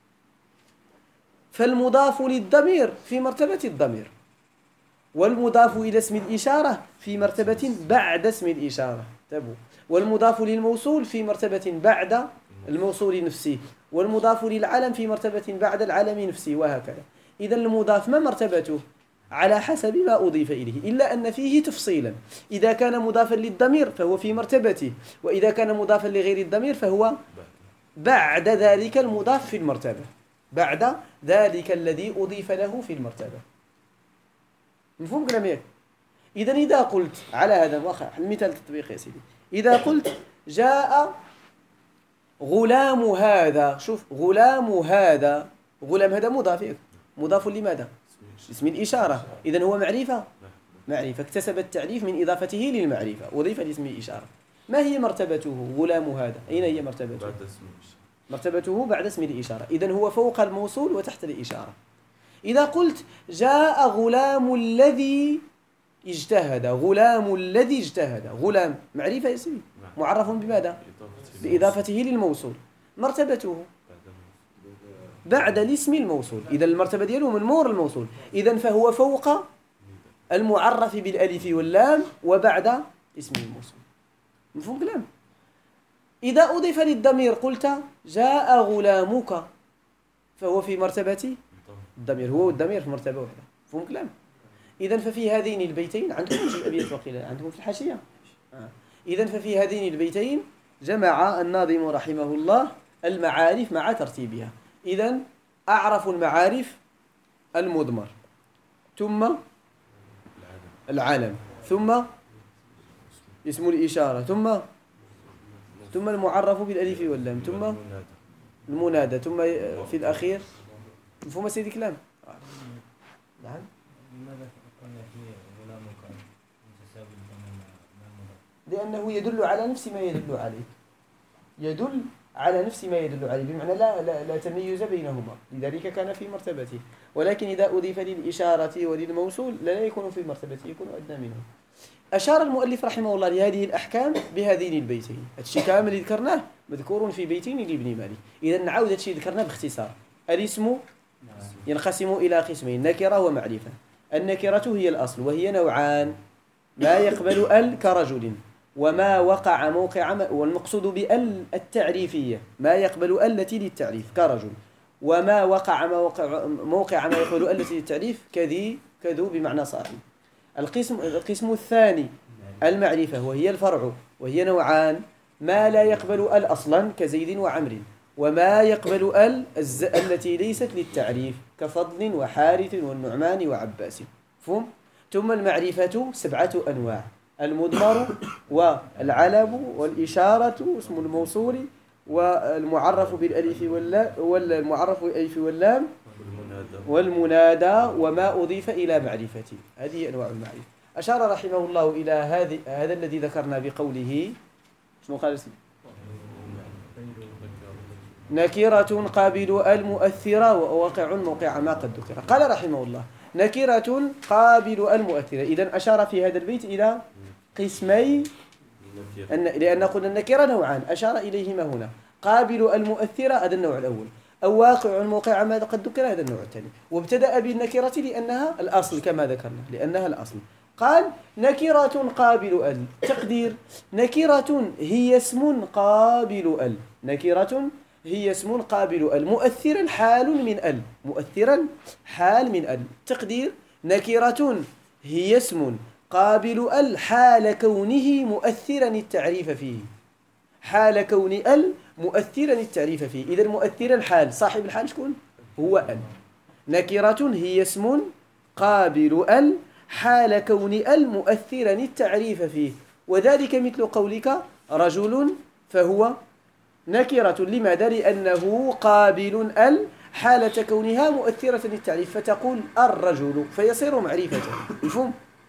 فالمضاف للضمير في مرتبة الضمير، والمضاف إلى اسم الإشارة في مرتبة بعد اسم الإشارة، والمضاف للموصول في مرتبة بعد الموصول نفسه، والمضاف للعلم في مرتبة بعد العلم نفسه، وهكذا. إذن المضاف ما مرتبته؟ على حسب ما أضيف إليه، إلا أن فيه تفصيلا. إذا كان مضافا للضمير فهو في مرتبته، وإذا كان مضافا لغير الضمير فهو بعد ذلك المضاف في المرتبة، بعد ذلك الذي أضيف له في المرتبة. مفهوم كلامي؟ إذن إذا قلت على هذا واقع المثال التطبيقي يا سيدي، إذا قلت جاء غلام هذا، شوف غلام هذا، غلام هذا مضاف، مضاف لماذا؟ اسم الإشارة، إذن هو معرفة، معرفة اكتسب التعريف من إضافته للمعرفة، أضيف لاسم الإشارة. ما هي مرتبته غلام هذا؟ أين هي مرتبته؟ مرتبته بعد اسم الإشارة، إذن هو فوق الموصول وتحت الإشارة. إذا قلت جاء غلام الذي اجتهد، غلام الذي اجتهد، غلام معرفة يا سيدي، معرف بماذا؟ بإضافته للموصول، مرتبته بعد الاسم الموصول، إذا المرتبة دياله من مور الموصول، إذن فهو فوق المعرف بالألف واللام وبعد اسم الموصول. مفهوم كلام؟ إذا أضيف للضمير قلت جاء غلامك، فهو في مرتبة الضمير، هو والضمير في مرتبة واحدة. مفهوم كلام؟ إذن ففي هذين البيتين عندكم في الأبيات وقيل عندكم في الحاشية. إذن ففي هذين البيتين جمع الناظم رحمه الله المعارف مع ترتيبها. إذن أعرف المعارف المضمر، ثم العلم، ثم اسم الإشارة، ثم المعرف بالألف واللام، ثم المنادى، ثم في الأخير. مفهوم سيدي كلام؟ نعم. لماذا قلنا فيه غلامك متساوي لأنه يدل على نفس ما يدل عليه، يدل على نفس ما يدل عليه، بمعنى لا تميز بينهما، لذلك كان في مرتبته. ولكن إذا أضيف للإشارة وللموصول لا يكون في مرتبته، يكون أدنى منه. أشار المؤلف رحمه الله لهذه الأحكام بهذين البيتين. هادشي كامل اللي ذكرناه مذكور في بيتين لابن مالك. إذا نعاود هادشي اللي ذكرناه باختصار. الاسم ينقسم إلى قسمين، نكرة ومعرفة. النكرة هي الأصل، وهي نوعان: ما يقبل ال كرجل، وما وقع موقع، والمقصود بال التعريفية، ما يقبل التي للتعريف كرجل، وما وقع موقع ما يقبل التي للتعريف كذو بمعنى صاحب. القسم الثاني المعرفة، وهي الفرع، وهي نوعان: ما لا يقبل ال أصلا كزيد وعمر، وما يقبل التي ليست للتعريف كفضل وحارث والنعمان وعباس. فهم؟ ثم المعرفة 7 أنواع: المضمر والعلم والإشارة واسم الموصول والمعرف بالألف والمعرف بالألف واللام والمنادى وما أضيف إلى معرفته. هذه أنواع المعرفة. أشار رحمه الله إلى هذا الذي ذكرنا بقوله شنو قال؟ نكرة قابل المؤثرة وواقع موقع ما قد ذكر. قال رحمه الله: نكرة قابل المؤثرة. إذن أشار في هذا البيت إلى قسمي، لأن قلنا النكرة نوعان أشار إليهما هنا: قابل المؤثرة هذا النوع الأول، أو واقع موقع ما قد ذكر، هذا النوع الثاني. وابتدأ بالنكرة لأنها الأصل كما ذكرنا، لأنها الأصل. قال نكرة قابل ال، تقدير نكرة هي اسم قابل ال، نكرة هي اسم قابل ال مؤثرا حال من ال، مؤثرا حال من ال. تقدير نكرة هي اسم قابل ال حال كونه مؤثرا التعريف فيه، حال كون ال مؤثرا التعريف فيه. إذا مؤثرا حال، صاحب الحال شكون؟ هو ال. نكرة هي اسم قابل ال حال كون ال مؤثرا التعريف فيه، وذلك مثل قولك رجل فهو نكرة. لماذا؟ لأنه قابل ال حالة كونها مؤثرة للتعريف، فتقول الرجل فيصير معرفة. مفهوم؟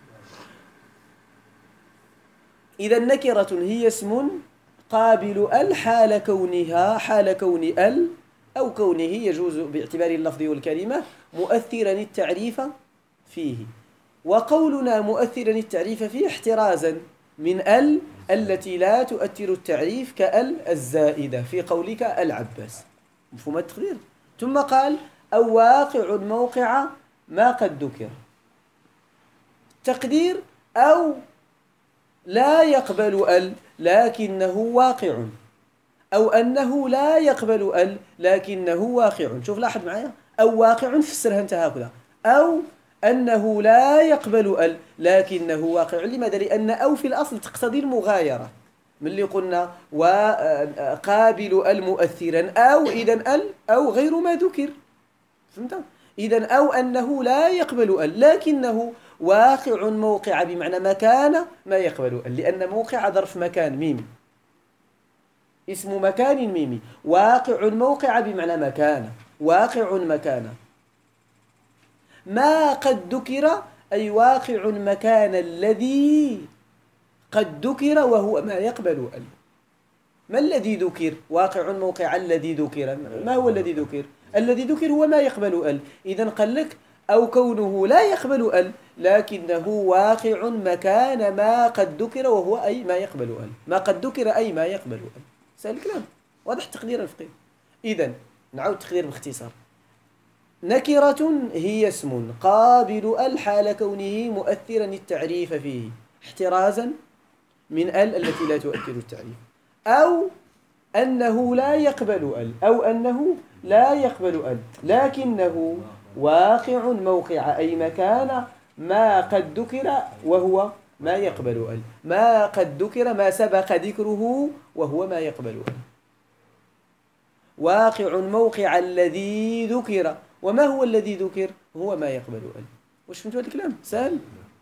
إذا نكرة هي اسم قابل ال حال كونها، حال كون ال أو كونه، يجوز باعتبار اللفظ والكلمة، مؤثرا التعريف فيه. وقولنا مؤثرا التعريف فيه احترازا من ال التي لا تؤثر التعريف كال الزائدة في قولك العباس. مفهوم التقدير؟ ثم قال أو واقع موقع ما قد ذكر. تقدير أو لا يقبل ال لكنه واقع، أو أنه لا يقبل ال لكنه واقع. شوف لاحظ معايا، أو واقع فسرها انت هكذا، أو أنه لا يقبل ال لكنه واقع. لماذا؟ لأن أو في الأصل تقتضي المغايرة، من اللي قلنا وقابل ال مؤثرا، أو إذن ال أو غير ما ذكر. فهمت؟ إذن أو أنه لا يقبل ال لكنه واقع موقع بمعنى مكان ما يقبل ال، لأن موقع ظرف مكان ميمي، اسم مكان ميمي. واقع موقع بمعنى مكان، واقع مكان. ما قد ذكر أي واقع المكان الذي قد ذكر وهو ما يقبل ال. ما الذي ذكر؟ واقع موقع الذي ذكر. ما هو الذي ذكر؟ الذي ذكر هو ما يقبل ال. إذن قال لك أو كونه لا يقبل ال لكنه واقع مكان ما قد ذكر وهو أي ما يقبل ال. ما قد ذكر أي ما يقبل ال. سهل الكلام، واضح تقدير الفقيه. إذن نعود تقدير باختصار. نكرة هي اسم قابل ال حال كونه مؤثرا التعريف فيه احترازا من ال التي لا تؤثر التعريف، أو أنه لا يقبل ال، أو أنه لا يقبل ال لكنه واقع موقع أي مكان ما قد ذكر وهو ما يقبل ال. ما قد ذكر ما سبق ذكره وهو ما يقبل ال. واقع موقع الذي ذكر. وما هو الذي ذكر؟ هو ما يقبل ال. وش فهمتوا هذا الكلام؟ سهل.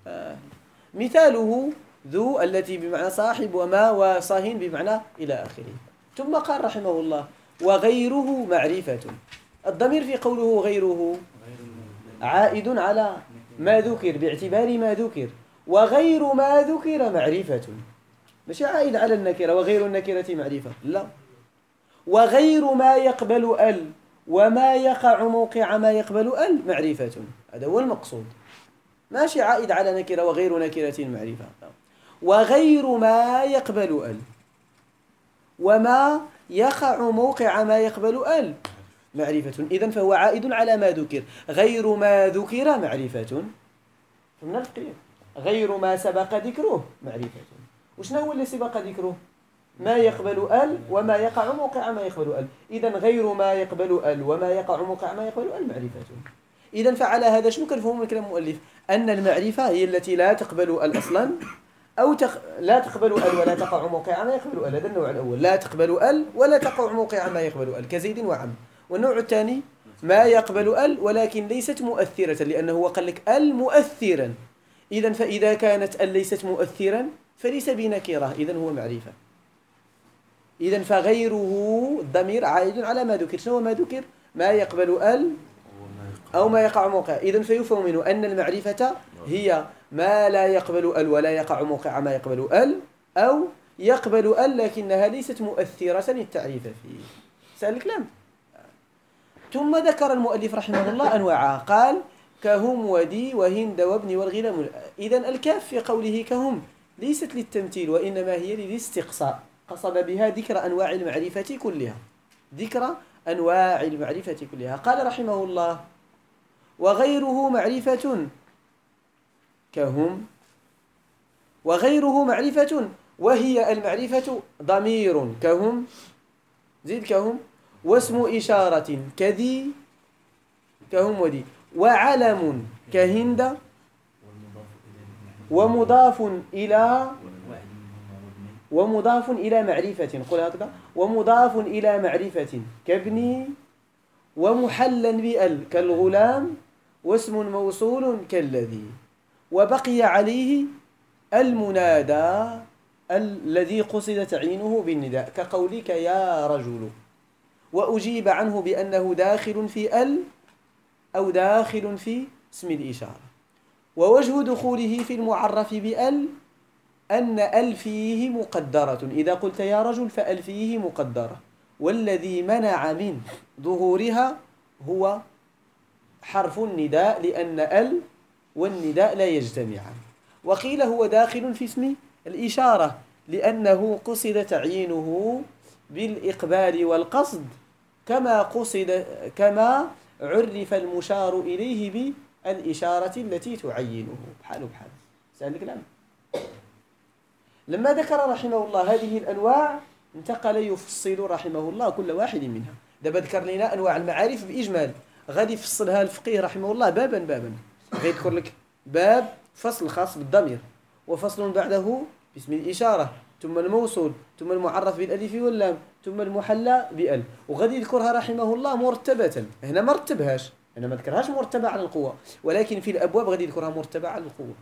مثاله ذو التي بمعنى صاحب، وما وصاهن بمعنى إلى آخره. ثم قال رحمه الله وغيره معرفة. الضمير في قوله غيره عائد على ما ذكر باعتبار ما ذكر، وغير ما ذكر معرفة، مش عائد على النكرة. وغير النكرة معرفة لا، وغير ما يقبل ال وما يقع موقع ما يقبل ال معرفة، هذا هو المقصود. ماشي عائد على نكرة وغير نكرة معرفة. وغير ما يقبل ال وما يقع موقع ما يقبل ال معرفة. إذن فهو عائد على ما ذكر. غير ما ذكر معرفة، فمن الفقيه غير ما سبق ذكره معرفة. وشنا هو اللي سبق ذكره؟ ما يقبل ال وما يقع موقع ما يقبل ال. إذن غير ما يقبل ال وما يقع موقع ما يقبل ال معرفة. إذن فعلى هذا شنو كنفهم من كلام المؤلف؟ أن المعرفة هي التي لا تقبل ال أصلا، أو لا تقبل ال ولا تقع موقع ما يقبل ال. هذا النوع الأول، لا تقبل ال ولا تقع موقع ما يقبل ال كزيد وعم. والنوع الثاني ما يقبل ال ولكن ليست مؤثرة، لأنه قال لك ال مؤثرا. إذن فإذا كانت ال ليست مؤثرا فليس بنكرة، إذن هو معرفة. إذن فغيره الضمير عائد على ما ذكر. شنو ما ذكر؟ ما يقبل ال أو ما يقع موقع. إذن فيفهم منه أن المعرفة هي ما لا يقبل ال ولا يقع موقع ما يقبل ال، أو يقبل ال لكنها ليست مؤثرة التعريف فيه. سأل الكلام. ثم ذكر المؤلف رحمه الله أنواعها، قال كهم ودي وهند وابن والغلام. إذن الكاف في قوله كهم ليست للتمثيل وإنما هي للاستقصاء، قصد بها ذكر أنواع المعرفة كلها، ذكر أنواع المعرفة كلها. قال رحمه الله: وغيره معرفة كهم، وغيره معرفة وهي المعرفة ضمير كهم، زيد كهم، واسم إشارة كذي، كهم ودي، وعلم كهند، ومضاف إلى معرفة، نقول هكذا، ومضاف إلى معرفة كابني، ومحلا بأل كالغلام، واسم موصول كالذي. وبقي عليه المنادى الذي قصد تعيينه بالنداء، كقولك يا رجل، وأجيب عنه بأنه داخل في ال أو داخل في اسم الإشارة. ووجه دخوله في المعرف بأل أن ال فيه مقدرة، إذا قلت يا رجل فأل فيه مقدرة، والذي منع من ظهورها هو حرف النداء، لأن ال والنداء لا يجتمعان. وقيل هو داخل في اسم الإشارة لأنه قصد تعيينه بالإقبال والقصد، كما عرف المشار إليه بالإشارة التي تعينه، بحال سهل الكلام. لما ذكر رحمه الله هذه الأنواع انتقل يفصل رحمه الله كل واحد منها. دابا ذكر لنا أنواع المعارف بإجمال، غادي يفصلها الفقيه رحمه الله بابا بابا. غيذكر لك باب فصل خاص بالضمير، وفصل بعده باسم الإشارة، ثم الموصول، ثم المعرف بالألف واللام، ثم المحلى بأل، وغادي يذكرها رحمه الله مرتبة. هنا ما رتبهاش، هنا ما ذكرهاش مرتبة على القوة، ولكن في الأبواب غادي يذكرها مرتبة على القوة.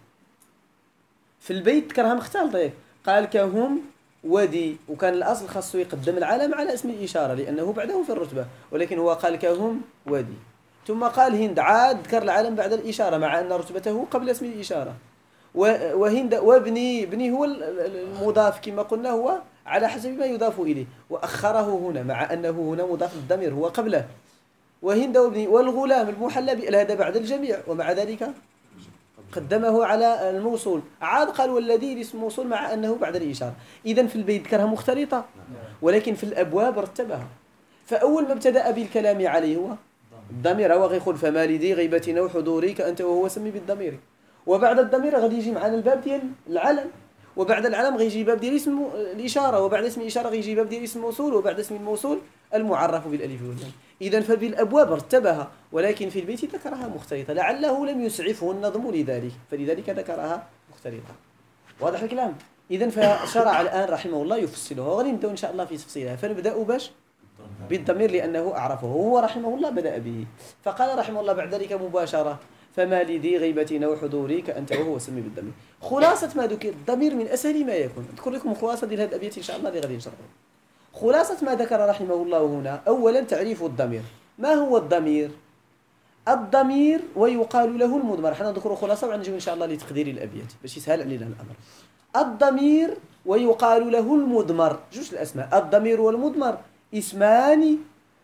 في البيت ذكرها مختلطة، قال كهم ودي، وكان الأصل خاصه يقدم العلم على اسم الإشارة لأنه بعده في الرتبة، ولكن هو قال كهم ودي. ثم قال هند، عاد ذكر العلم بعد الإشارة مع أن رتبته قبل اسم الإشارة. وهند وابني، بني هو المضاف كما قلنا، هو على حسب ما يضاف إليه، وأخره هنا مع أنه هنا مضاف الضمير هو قبله. وهند وابني، والغلام المحلى بأل، هذا بعد الجميع، ومع ذلك قدمه على الموصول. عاد قال والذي اسم موصول مع أنه بعد الإشارة. إذن في البيت ذكرها مختلطة، ولكن في الأبواب رتبها. فأول ما ابتدأ بالكلام عليه هو الضمير، هو غيقول فما لدي غيبتنا وحضوري كأنت وهو سمي بالضمير. وبعد الضمير غادي يجي معنا الباب ديال العلم، وبعد العلم غيجي باب ديال اسم الإشارة، وبعد اسم الإشارة غيجي باب ديال اسم الموصول، وبعد اسم الموصول المعرف بالألف واللام. إذن ففي الأبواب رتبها، ولكن في البيت ذكرها مختلطة، لعله لم يسعفه النظم لذلك، فلذلك ذكرها مختلطة. واضح الكلام؟ إذن فشرع الآن رحمه الله يفصلها، وغادي نبدأ إن شاء الله في تفصيلها. فنبدأ باش بالضمير لأنه أعرفه، هو رحمه الله بدأ به. فقال رحمه الله بعد ذلك مباشرة فما لذي غيبتنا وحضوري كأنت وهو سمي بالضمير. خلاصة ما ذكر الضمير من أسهل ما يكون. أذكر لكم خلاصة ديال هذه الأبيات إن شاء الله اللي غادي نشرحها. خلاصة ما ذكر رحمه الله هنا، أولا تعريف الضمير. ما هو الضمير؟ الضمير ويقال له المضمر. حنا نذكر خلاصة وعنجو إن شاء الله لتقدير الأبيات باش يسهل علينا الأمر. الضمير ويقال له المضمر، جوج الأسماء، الضمير والمضمر اسمان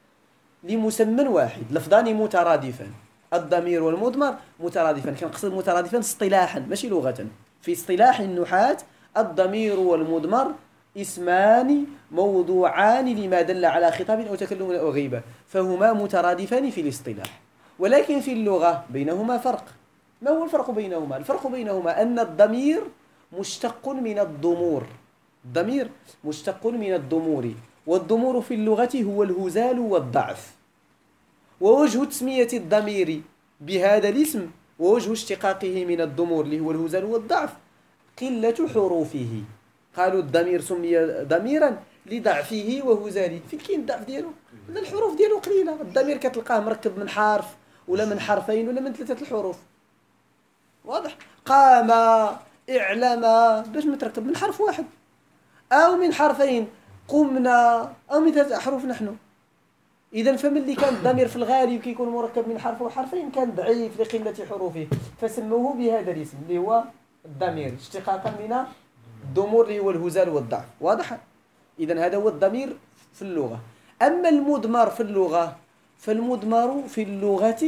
لمسمى واحد، لفظان مترادفان. الضمير والمضمر مترادفان، كنقصد مترادفان اصطلاحا ماشي لغة. في اصطلاح النحاة الضمير والمضمر اسمان موضوعان لما دل على خطاب أو تكلم أو غيبة، فهما مترادفان في الاصطلاح، ولكن في اللغة بينهما فرق. ما هو الفرق بينهما؟ الفرق بينهما أن الضمير مشتق من الضمور. الضمير مشتق من الضمور، والضمور في اللغة هو الهزال والضعف. ووجه تسمية الضمير بهذا الاسم ووجه اشتقاقه من الضمور اللي هو الهزال والضعف قلة حروفه. قالوا الضمير سمي ضميرا لضعفه وهزاله. فين كاين الضعف ديالو؟ الحروف ديالو قليلة. الضمير كتلقاه مركب من حرف ولا من حرفين ولا من 3 الحروف. واضح؟ قام، اعلم، باش متركب من حرف واحد أو من حرفين، قمنا، أو من 3 أحرف نحن. إذا فملي كان الضمير في الغالب كيكون مركب من حرف وحرفين كان ضعيف لقلة حروفه، فسموه بهذا الاسم اللي هو الضمير اشتقاقا من الضمور اللي هو الهزال والضعف. واضح؟ إذا هذا هو الضمير في اللغة. أما المضمر في اللغة، فالمضمر في اللغة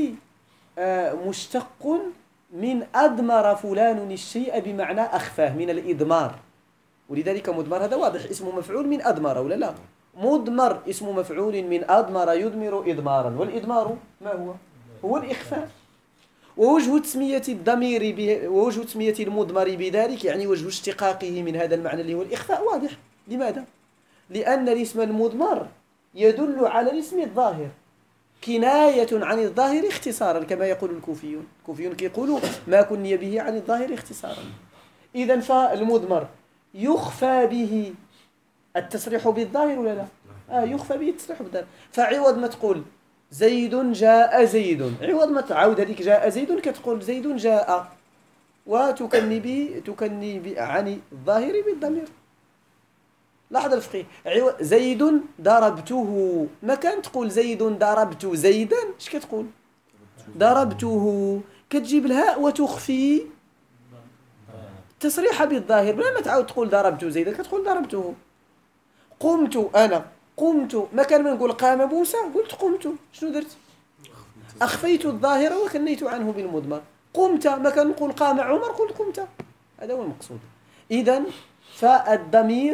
مشتق من أضمر فلان الشيء بمعنى أخفاه، من الإضمار، ولذلك مضمر هذا واضح اسمه مفعول من أضمر ولا لا؟ مضمر اسم مفعول من أضمر يضمر إضمارا، والإضمار ما هو؟ هو الإخفاء. ووجه تسمية الضمير ووجه تسمية المضمر بذلك يعني وجه اشتقاقه من هذا المعنى اللي هو الإخفاء واضح. لماذا؟ لأن الاسم المضمر يدل على الاسم الظاهر كناية عن الظاهر اختصارا، كما يقول الكوفيون. الكوفيون كيقولوا ما كني به عن الظاهر اختصارا. إذن فالمضمر يخفى به التصريح بالظاهر ولا لا؟ يخفى به التصريح بالظاهر. فعوض ما تقول زيد جاء زيد، عوض ما تعاود هذيك جاء زيد كتقول زيد جاء، تكني به عن الظاهر بالضمير. لاحظ الفقيه، زيد ضربته، ما كان تقول زيد ضربت زيدا، اش كتقول؟ ضربته، كتجيب الهاء وتخفي تصريح بالظاهر، بلا ما تعاود تقول ضربت زيدا كتقول ضربته. قمت انا، قمت، ما كان من نقول قام موسى قلت قمت، شنو درت؟ اخفيت الظاهر وكنيت عنه بالمضمر. قمت، ما كان نقول قام عمر قلت قمت. هذا هو المقصود. اذا فالضمير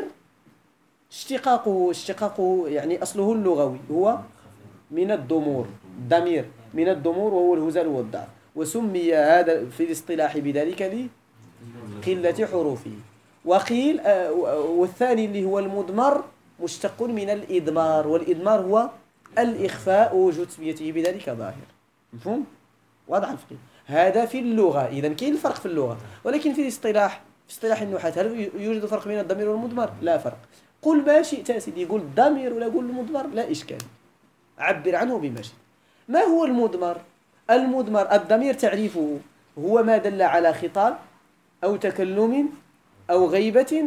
اشتقاقه يعني أصله اللغوي هو من الضمور، ضمير من الضمور وهو الهزال والضعف، وسمي هذا في الاصطلاح بذلك لقلة حروفه. وقيل والثاني اللي هو المضمر مشتق من الإضمار، والإضمار هو الإخفاء ووجود تسميته بذلك ظاهر. مفهوم؟ واضح الفقه. هذا في اللغة. إذن كاين الفرق في اللغة، ولكن في الاصطلاح، في اصطلاح النحاة هل يوجد فرق بين الضمير والمضمر؟ لا فرق. قل ما شئت يا سيدي، قل ضمير ولا قل المضمر لا إشكال، عبر عنه بما شئت. ما هو المضمر؟ المضمر الضمير تعريفه هو ما دل على خطاب أو تكلم أو غيبة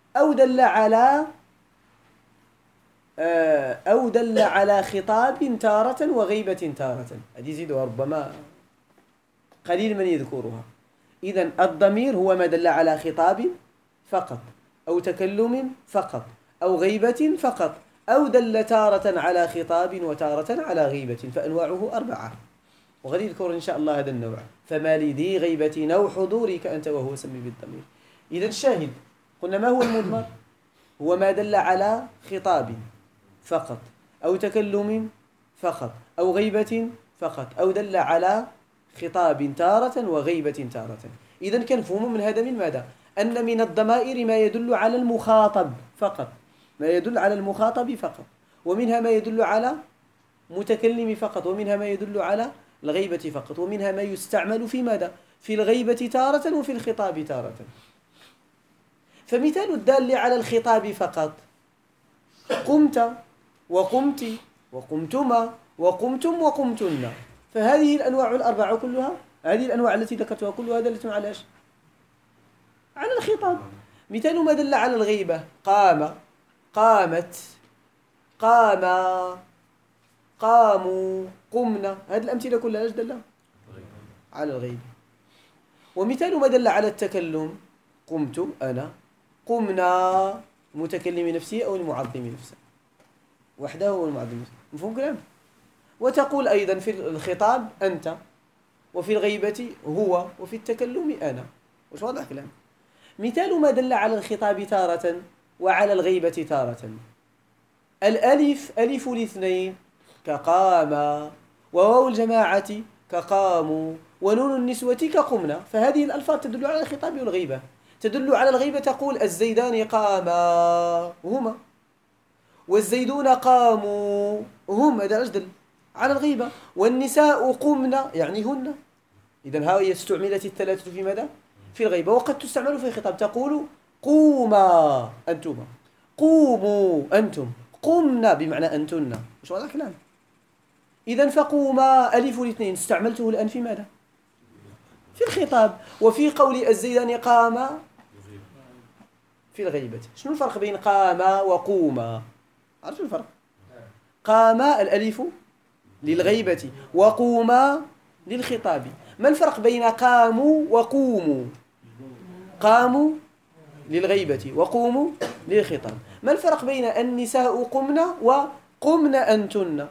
أو دل على خطاب تارة وغيبة تارة. هذه زيدها ربما قليل من يذكرها. إذن الضمير هو ما دل على خطاب فقط أو تكلم فقط أو غيبة فقط، أو دل تارة على خطاب وتارة على غيبة، فأنواعه 4، وغادي يذكر إن شاء الله هذا النوع. فما لذي غيبة أو حضورك أنت وهو سمي بالضمير. إذا الشاهد قلنا ما هو المضمر؟ هو ما دل على خطاب فقط أو تكلم فقط أو غيبة فقط، أو دل على خطاب تارة وغيبة تارة. إذا كان فهم من هذا من ماذا؟ أن من الضمائر ما يدل على المخاطب فقط، ما يدل على المخاطب فقط، ومنها ما يدل على متكلم فقط، ومنها ما يدل على الغيبة فقط، ومنها ما يستعمل في ماذا؟ في الغيبة تارة وفي الخطاب تارة. فمثال الدال على الخطاب فقط قمت وقمت وقمتما وقمتم وقمتن، فهذه الأنواع الأربعة كلها، هذه الأنواع التي ذكرتها كلها دالة على ايش؟ على الخطاب. مثال ما دل على الغيبة قام، قامت، قاما، قاموا، قمنا، هذه الأمثلة كلها ايش دل؟ على الغيبة. ومثال ما دل على التكلم قمت أنا، قمنا، المتكلم نفسه أو المعظم نفسه وحده هو المعظم نفسه. مفهوم كلام؟ وتقول أيضا في الخطاب أنت، وفي الغيبة هو، وفي التكلم أنا. وش واضح كلام؟ مثال ما دل على الخطاب تارة وعلى الغيبة تارة الألف، ألف الاثنين كقام، وواو الجماعة كقاموا، ونون النسوة كقمنا. فهذه الألفاظ تدل على الخطاب والغيبة. تدل على الغيبة تقول الزيدان قاما هما، والزيدون قاموا هم، هذا أجدل على الغيبة. والنساء قمنا يعني هن. إذن هاي استعملت الثلاثة في ماذا؟ في الغيبة. وقد تستعمل في الخطاب تقول قوما أنتما، قوموا أنتم، قمنا بمعنى أنتن. مش واضح كلام؟ إذن فقوما ألف الاثنين استعملته الآن في ماذا؟ في الخطاب. وفي قول الزيدان قاما في الغيبة. شنو الفرق بين قاما وقوما؟ عرفتوا الفرق؟ قاما الألف للغيبة وقوما للخطاب. ما الفرق بين قاموا وقوموا؟ قاموا للغيبة وقوموا للخطاب. ما الفرق بين النساء قمنا وقمنا أنتن؟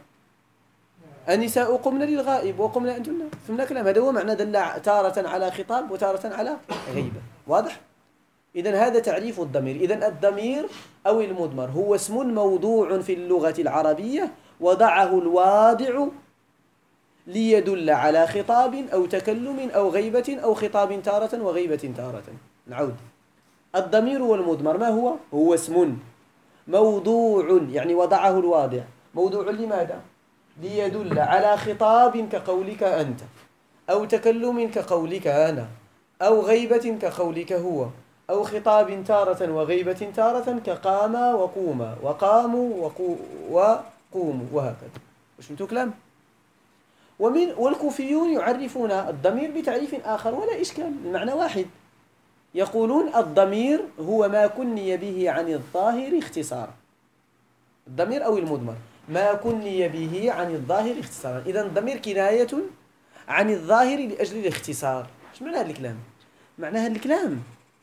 النساء قمنا للغائب وقمنا أنتن. فهمنا كلام؟ هذا هو معنى دل تارة على خطاب وتارة على غيبة. واضح؟ إذن هذا تعريف الضمير. إذن الضمير أو المضمر هو اسم موضوع في اللغة العربية وضعه الواضع ليدل على خطاب أو تكلم أو غيبة أو خطاب تارة وغيبة تارة. نعود. الضمير والمضمر ما هو؟ هو اسم موضوع، يعني وضعه الواضع. موضوع لماذا؟ ليدل على خطاب كقولك أنت، أو تكلم كقولك أنا، أو غيبة كقولك هو، أو خطاب تارة وغيبة تارة كقام وقوما وقاموا وقوموا وهكذا. فهمتوا كلام؟ والكوفيون يعرفون الضمير بتعريف آخر ولا إشكال، المعنى واحد. يقولون الضمير هو ما كني به عن الظاهر اختصارا. الضمير أو المضمر ما كني به عن الظاهر اختصارا. إذن الضمير كناية عن الظاهر لأجل الاختصار. ايش معنى هذا الكلام؟ معنى هذا الكلام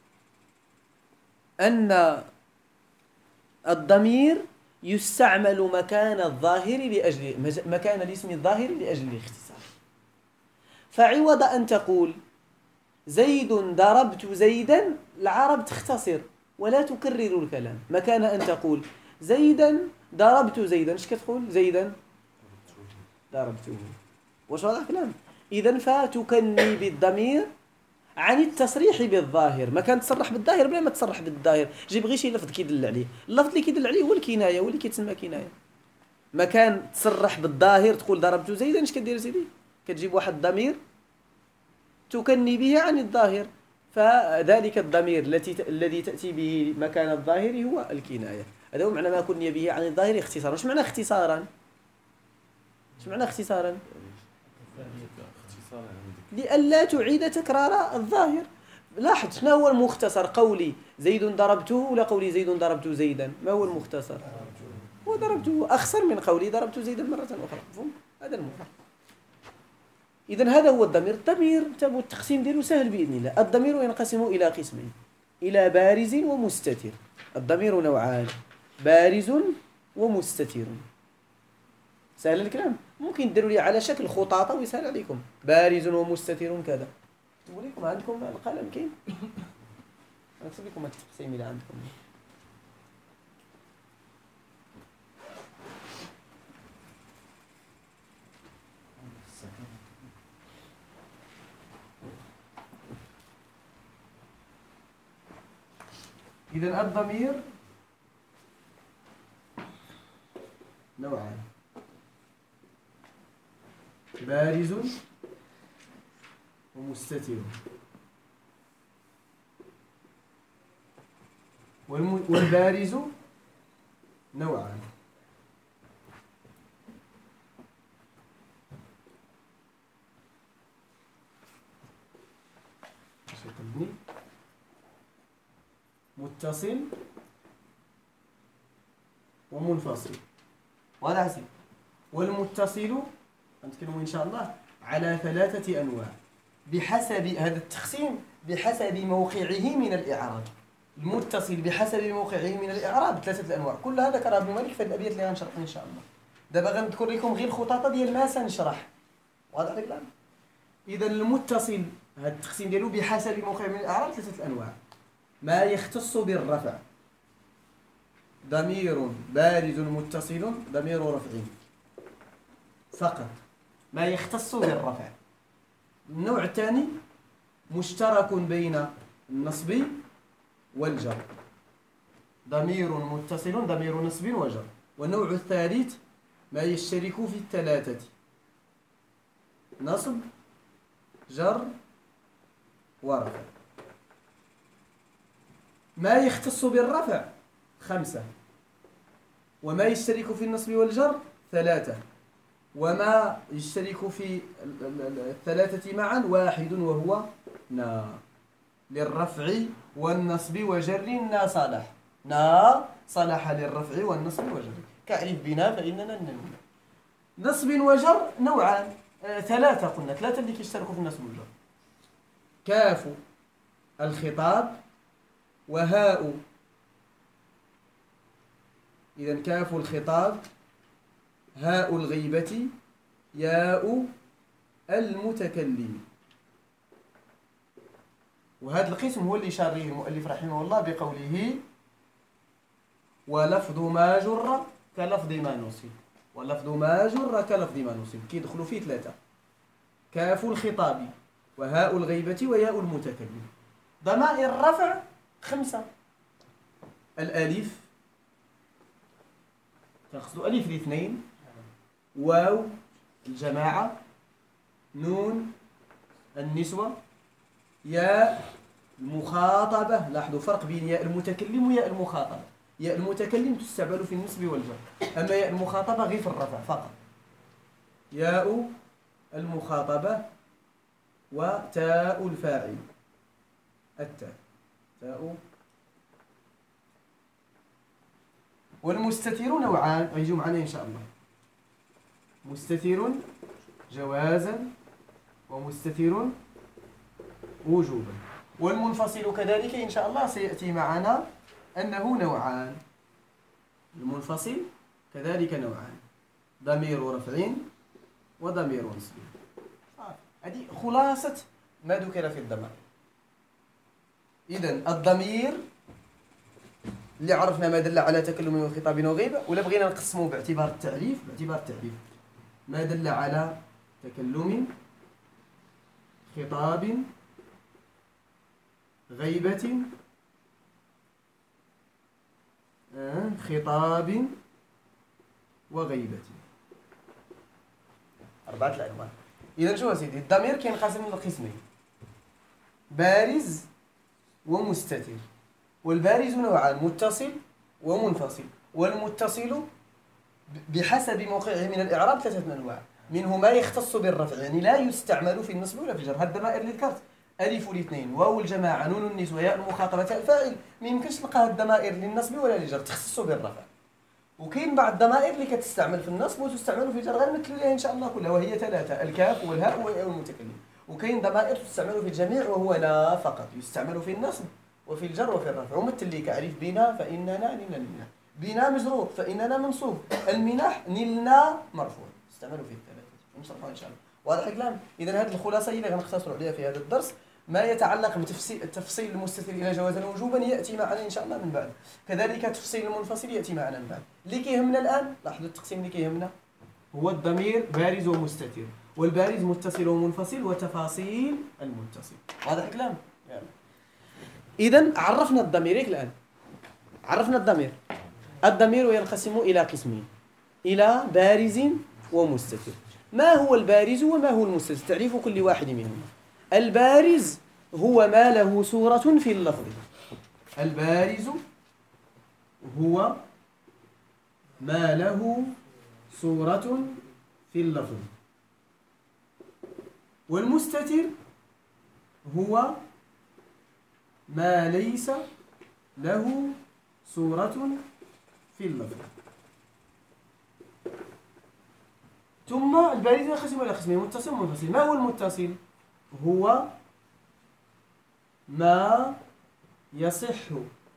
أن الضمير يستعمل مكان الظاهر لأجل مكان الاسم الظاهر لأجل الاختصار. فعوض أن تقول زيد ضربت زيدا، العرب تختصر ولا تكرر الكلام. مكان أن تقول زيدا ضربت زيدا، ايش كتقول؟ زيدا ضربته. واش واضح الكلام؟ إذن فتكني بالضمير عن التصريح بالظاهر. ما كان تصرح بالظاهر بلا ما تصرح بالظاهر، جيب غير شي لفظ كيدل عليه. اللفظ اللي كيدل عليه هو الكناية، هو اللي كيتسمى كناية. ما كان تصرح بالظاهر تقول ضربت زيدا، اش كدير سيدي؟ كتجيب واحد الضمير تكني به عن الظاهر، فذلك الضمير الذي تأتي به مكان الظاهر هو الكناية. هذا هو معنى ما كني به عن الظاهر اختصارا. ايش معنى اختصارا؟ ايش معنى اختصارا؟ لئلا تعيد تكرار الظاهر. لاحظ شنو هو المختصر؟ قولي زيد ضربته ولا قولي زيد ضربت زيدا؟ ما هو المختصر؟ هو ضربته. أخسر من قولي ضربت زيدا مرة أخرى. مفهوم؟ هذا المفهوم. إذن هذا هو الضمير. الضمير تبو التقسيم ديالو سهل بإذن الله. الضمير ينقسم إلى قسمين، إلى بارز ومستتر. الضمير نوعان، بارز ومستتر. سهل الكلام؟ ممكن تديروا لي على شكل خطاطة ويسهل عليكم. بارز ومستتر كذا. اكتبوا لكم عندكم القلم كاين؟ نكتب لكم التقسيم اللي عندكم. إذن الضمير نوعان، بارز ومستتر. والبارز نوعان، متصل ومنفصل. وهذا حسين. والمتصل نتكلموا إن شاء الله على 3 أنواع بحسب هذا التقسيم، بحسب موقعه من الإعراب. المتصل بحسب موقعه من الإعراب 3 أنواع، كلها ذكرها ابن مالك في الأبيات اللي غنشرحها إن شاء الله. دابا غنذكر لكم غير الخطاطة ديال ما سنشرح. واضح الكلام؟ إذا المتصل هذا التقسيم ديالو بحسب موقعه من الإعراب 3 أنواع. ما يختص بالرفع، ضمير بارز متصل ضمير رفع فقط، ما يختص بالرفع. النوع الثاني مشترك بين النصب والجر، ضمير متصل ضمير نصب وجر. والنوع الثالث ما يشترك في 3، نصب جر ورفع. ما يختص بالرفع 5، وما يشترك في النصب والجر 3، وما يشترك في 3 معا 1 وهو نا. للرفع والنصب وجر نا صالح، نا صلح للرفع والنصب وجر. كعرف بنا فإننا ننوي. نصب وجر نوعان 3، قلنا 3 اللي كيشتركوا في النصب والجر: كاف الخطاب وهاء. إذن كاف الخطاب، هاء الغيبة، ياء المتكلم. وهذا القسم هو اللي شار ليه المؤلف رحمه الله بقوله ولفظ ما جر كلفظ ما نصب. ولفظ ما جر كلفظ ما نصب كيدخلوا فيه ثلاثة: كاف الخطاب وهاء الغيبة وياء المتكلم. ضمائر الرفع 5: الألف، تقصد ألف الاثنين، واو الجماعة، نون النسوة، ياء المخاطبة. لاحظوا فرق بين ياء المتكلم وياء المخاطبة. ياء المتكلم تستعمل في النصب والجر، أما ياء المخاطبة غير في الرفع فقط. ياء المخاطبة وتاء الفاعل، التاء، تاء. والمستتر نوعان غيجوا معنا إن شاء الله: مستتر جوازا ومستتر وجوبا. والمنفصل كذلك إن شاء الله سيأتي معنا أنه نوعان. المنفصل كذلك نوعان: ضمير رفع وضمير نصب. هذه خلاصة ما ذكر في الضمائر. إذن الضمير اللي عرفنا ما دل على تكلم وخطاب وغيبة، ولا بغينا نقسمه باعتبار التعريف. ما دل على تكلم، خطاب، غيبة، خطاب وغيبة، 4 الأنواع. إذا شو سيدي، الضمير كينقسم لقسمين: بارز ومستتر. والبارز نوعان: متصل ومنفصل. والمتصل بحسب موقعه من الإعراب 3 أنواع: منه ما يختص بالرفع، يعني لا يستعمل في النصب ولا في الجر. هاد الضمائر اللي ذكرت: ألف الاثنين، واو الجماعة، نون النسوة، ياء المخاطبة، تاء الفاعل، ما يمكنش تلقى هاد الضمائر للنصب ولا للجر، تختص بالرفع. وكاين بعض الضمائر اللي كتستعمل في النصب وتستعمل في الجر، غنمثلوا لها إن شاء الله كلها، وهي 3: الكاف والهاء والياء المتكلم. وكاين ضمائر تستعمل في الجميع وهو لا فقط، يستعمل في النصب وفي الجر وفي الرفع. ومثل لي كعرف: بنا فإننا نلنا، بنا مجرور فإننا منصوب، المنح نلنا مرفوع. استعملوا في الثلاثة ونشرحها إن شاء الله. واضح الكلام؟ إذا هذه الخلاصة هي اللي غنختصروا عليها في هذا الدرس. ما يتعلق بتفصيل المستتر إلى جوازا ووجوبا يأتي معنا إن شاء الله من بعد. كذلك تفصيل المنفصل يأتي معنا من بعد. اللي كيهمنا الآن، لاحظوا التقسيم اللي كيهمنا هو الضمير بارز ومستتر، والبارز متصل ومنفصل، وتفاصيل المتصل. واضح الكلام؟ يلا. إذن عرفنا الضمير الآن. عرفنا الضمير. الضمير ينقسم إلى قسمين: إلى بارز ومستتر. ما هو البارز وما هو المستتر؟ تعريف كل واحد منهما. البارز هو ما له صورة في اللفظ. البارز هو ما له صورة في اللفظ. والمستتر هو ما ليس له صورة في اللفظ. ثم البارز ينقسم إلى قسمين: متصل ومنفصل. ما هو المتصل؟ هو ما يصح،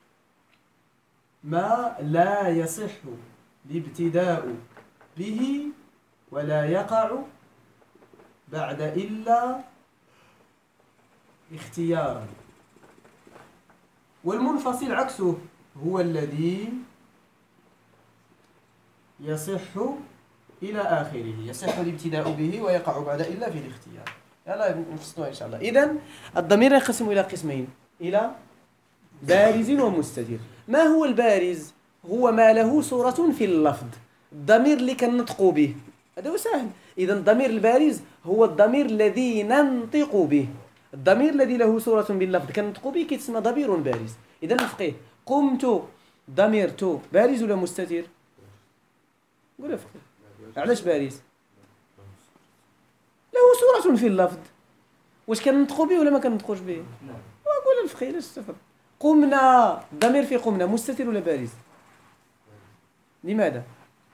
ما لا يصح الابتداء به ولا يقع بعد إلا اختيارا. والمنفصل عكسه، هو الذي يصح إلى آخره، يصح الابتداء به ويقع بعد إلا في الاختيار. يلا نفصلها إن شاء الله. إذن الضمير ينقسم إلى قسمين: إلى بارز ومستتر. ما هو البارز؟ هو ما له صورة في اللفظ، الضمير اللي كنطق به، هذا هو سهل. إذن الضمير البارز هو الضمير الذي ننطق به. الضمير الذي له صورة باللفظ كنطق به كيتسمى ضمير بارز. إذن الفقيه: قمت، ضمير تو بارز ولا مستتر؟ قول الفقيه. علاش بارز؟ له صورة في اللفظ. واش كنطقوا به ولا ما كنطقوش به؟ وقول الفقيه لاش تفرق. قمنا، ضمير في قمنا مستتر ولا بارز؟ لماذا؟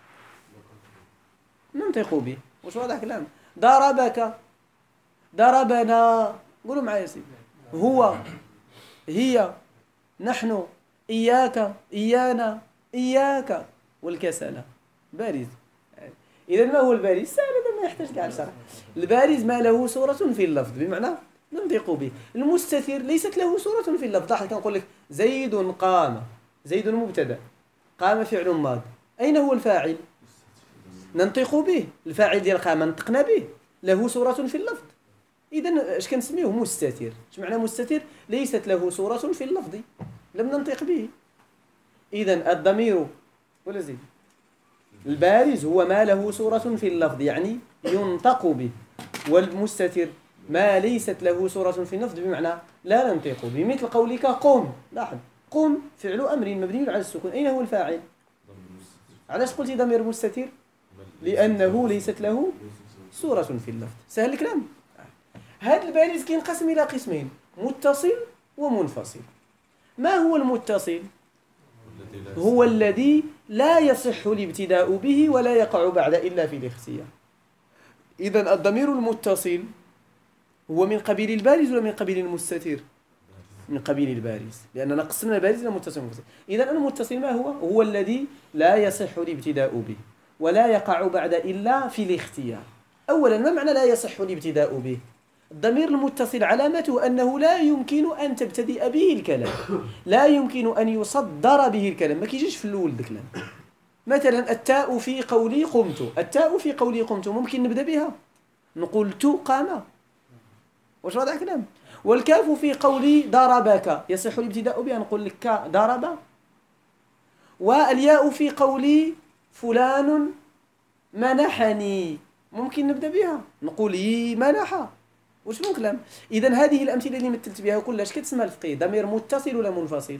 ننطق به. واش واضح كلام؟ ضربك، ضربنا، قولوا معايا يا سيدي. هو، هي، نحن، إياك، إيانا، إياك، والكسل بارز. إذا ما هو البارز؟ سهل، هذا ما يحتاج كاع شرح. البارز ما له صورة في اللفظ، بمعنى ننطق به. المستتر ليست له صورة في اللفظ. لاحظ كنقول لك زيد قام، زيد مبتدأ، قام فعل ماض، أين هو الفاعل؟ ننطق به. الفاعل ديال قام نطقنا به، له صورة في اللفظ. إذا اش كنسميوه؟ مستتر. اش معنى مستتر؟ ليست له صورة في اللفظ، لم ننطق به. إذا الضمير ولا زيد البارز هو ما له صورة في اللفظ، يعني ينطق به. والمستتر ما ليست له صورة في اللفظ، بمعنى لا ننطق به. مثل قولك قم. لاحظ، قم فعل أمر مبني على السكون، أين هو الفاعل؟ علاش قلت ضمير مستتر؟ لأنه ليست له صورة في اللفظ. سهل الكلام. هذا البارز كينقسم إلى قسمين: متصل ومنفصل. ما هو المتصل؟ هو الذي لا يصح الابتداء به ولا يقع بعد إلا في الاختيار. إذن الضمير المتصل هو من قبيل البارز ولا من قبيل المستتر؟ من قبيل البارز، لأننا قسمنا البارز إلى متصل ومنفصل. إذن المتصل ما هو؟ هو الذي لا يصح الابتداء به ولا يقع بعد إلا في الاختيار. أولا، ما معنى لا يصح الابتداء به؟ الضمير المتصل علامته أنه لا يمكن أن تبتدئ به الكلام، لا يمكن أن يصدر به الكلام، ما كيجيش في الأول الكلام. مثلا التاء في قولي قمت، التاء في قولي قمت ممكن نبدأ بها، نقول تو قام، واش واضح الكلام؟ والكاف في قولي ضربك يصح الابتداء بها، نقول لك ضرب. والياء في قولي فلان منحني ممكن نبدأ بها، نقول يي منح. واش من كلام؟ إذن هذه الأمثلة اللي مثلت بها كلها اش كتسمى الفقيه؟ ضمير متصل ولا منفصل؟